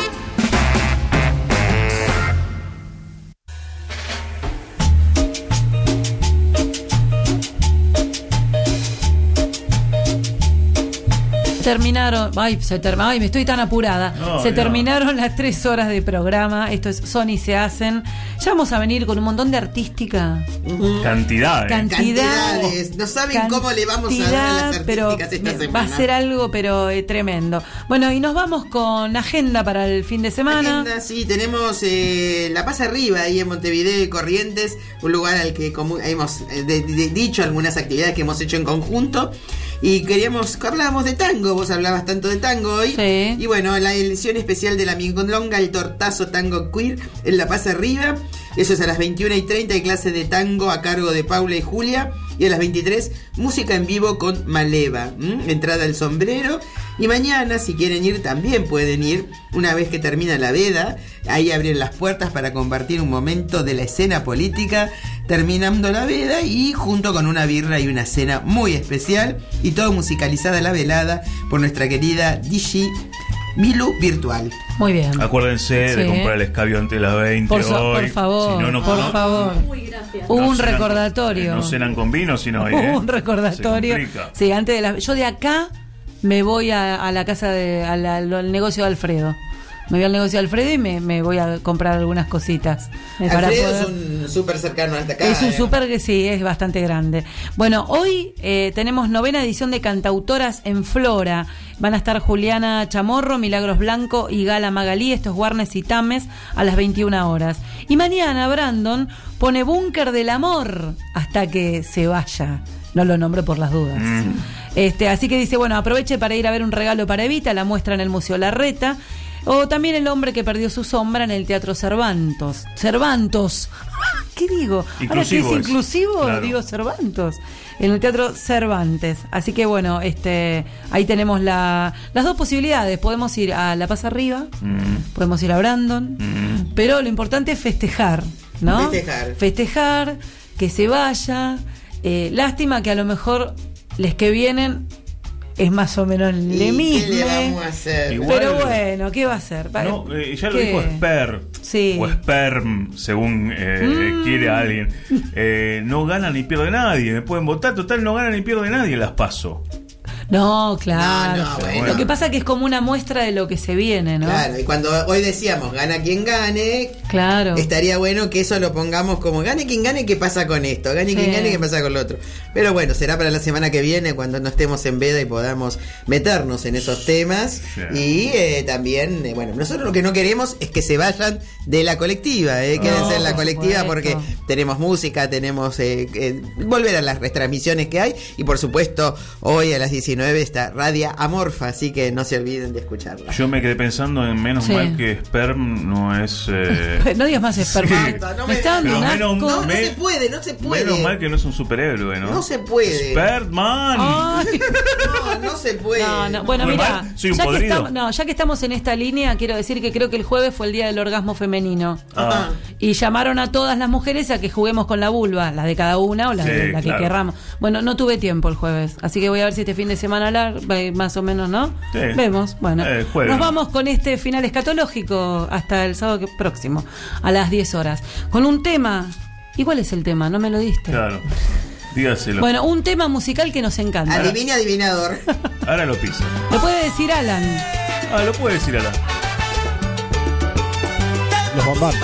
Terminaron, ay, se term- ay, me estoy tan apurada. No, se no. terminaron las tres horas de programa. Esto es Son y se hacen. Ya vamos a venir con un montón de artística. Uh-huh. Cantidades. Cantidad. Cantidades. No saben cómo le vamos a dar a las artísticas pero esta me- semana. Va a ser algo, pero eh, tremendo. Bueno, y nos vamos con agenda para el fin de semana. Agenda, sí, tenemos eh, La Paz Arriba ahí en Montevideo y Corrientes, un lugar al que comu- hemos eh, de- de- dicho algunas actividades que hemos hecho en conjunto. Y queríamos, hablábamos de tango, vos hablabas tanto de tango hoy. Sí. Y bueno, la edición especial de la Milonga, el Tortazo Tango Queer, en La Paz Arriba. Eso es a las veintiuna y treinta, hay clase de tango a cargo de Paula y Julia. Y a las veintitrés, música en vivo con Maleva. ¿m? Entrada al sombrero. Y mañana, si quieren ir, también pueden ir. Una vez que termina la veda, ahí abren las puertas para compartir un momento de la escena política, terminando la veda y junto con una birra y una cena muy especial. Y todo musicalizada la velada por nuestra querida Digi Milu Virtual. Muy bien. Acuérdense Sí. de comprar el escabio antes de las veinte Por, so- hoy. por favor, Si no, no, por no- favor. Muy gracias. Hubo no un cenan- recordatorio. No cenan con vino, sino hoy, Hubo ¿eh? un recordatorio. Se complica. Sí, antes de la, yo de acá me voy a, a la casa de, a la- al negocio de Alfredo. Me voy al negocio de Alfredo y me, me voy a comprar algunas cositas. para Alfredo poder- es un súper cercano hasta acá. Es un eh. súper que sí, es bastante grande. Bueno, hoy eh, tenemos novena edición de Cantautoras en Flora. Van a estar Juliana Chamorro, Milagros Blanco y Gala Magalí, estos Guarnes y Tames, a las veintiuna horas. Y mañana Brandon pone Búnker del Amor hasta que se vaya. No lo nombro por las dudas. Mm. Este, así que dice, bueno, aproveche para ir a ver un regalo para Evita, la muestra en el Museo Larreta. O también El hombre que perdió su sombra en el Teatro Cervantos. Cervantos. ¿Qué digo? Ahora que Inclusivo es es, inclusivo, claro. digo Cervantos. En el Teatro Cervantes. Así que bueno, este, ahí tenemos la, las dos posibilidades. Podemos ir a La Paz Arriba, Mm, podemos ir a Brandon, mm. pero lo importante es festejar, ¿no? Festejar. Festejar, que se vaya. Eh, lástima que a lo mejor les que vienen es más o menos ¿Y le mismo. qué le vamos a hacer? Igual- Pero bueno, ¿qué va a hacer? Va- No, eh, ya lo ¿qué? dijo Esper, Sí. o Sperm, según eh, Mm. quiere alguien. Eh, no gana ni pierde nadie, me pueden votar, total, no gana ni pierde nadie, las paso. No, claro. No, no, bueno. Lo que pasa es que es como una muestra de lo que se viene, ¿no? Claro, y cuando hoy decíamos gana quien gane, claro, estaría bueno que eso lo pongamos como gane quien gane, ¿qué pasa con esto? Gane Sí. quien gane, ¿qué pasa con lo otro? Pero bueno, será para la semana que viene cuando no estemos en veda y podamos meternos en esos temas. Sí. Y eh, también, eh, bueno, nosotros lo que no queremos es que se vayan de la colectiva, eh, quédense No, en la por colectiva supuesto. porque tenemos música, tenemos eh, eh, volver a las retransmisiones que hay y por supuesto hoy a las diecinueve está Radio Amorfa, así que no se olviden de escucharla. Yo me quedé pensando en menos Sí. mal que Sperm no es... eh, No digas más esperma. No me está dando Pero un menos- asco. No, no Me- se puede, no se puede. Menos mal que no es un superhéroe, ¿no? No se puede. Sperman. Ay. No, no se puede. No, no. Bueno, Muy mira, mal, soy un ya que, podrido. estamos, no, ya que estamos en esta línea, quiero decir que creo que el jueves fue el día del orgasmo femenino. Ah. Y llamaron a todas las mujeres a que juguemos con la vulva, las de cada una o las Sí, de la que claro. querramos. Bueno, no tuve tiempo el jueves, así que voy a ver si este fin de semana largo, más o menos, ¿no? Sí. Vemos. Bueno, Eh, jueves. nos vamos con este final escatológico hasta el sábado que- próximo, a las diez horas, con un tema. ¿Y cuál es el tema? ¿No me lo diste? Claro. Dígaselo. Bueno, un tema musical que nos encanta. Adivine, adivinador. Ahora lo pisa. Lo puede decir Alan. Ah, lo puede decir ahora. Los bombardos.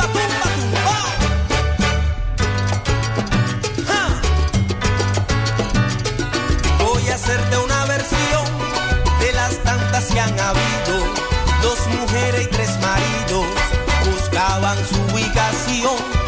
Voy a hacerte una versión de las tantas que han habido. Dos mujeres y tres maridos buscaban su ubicación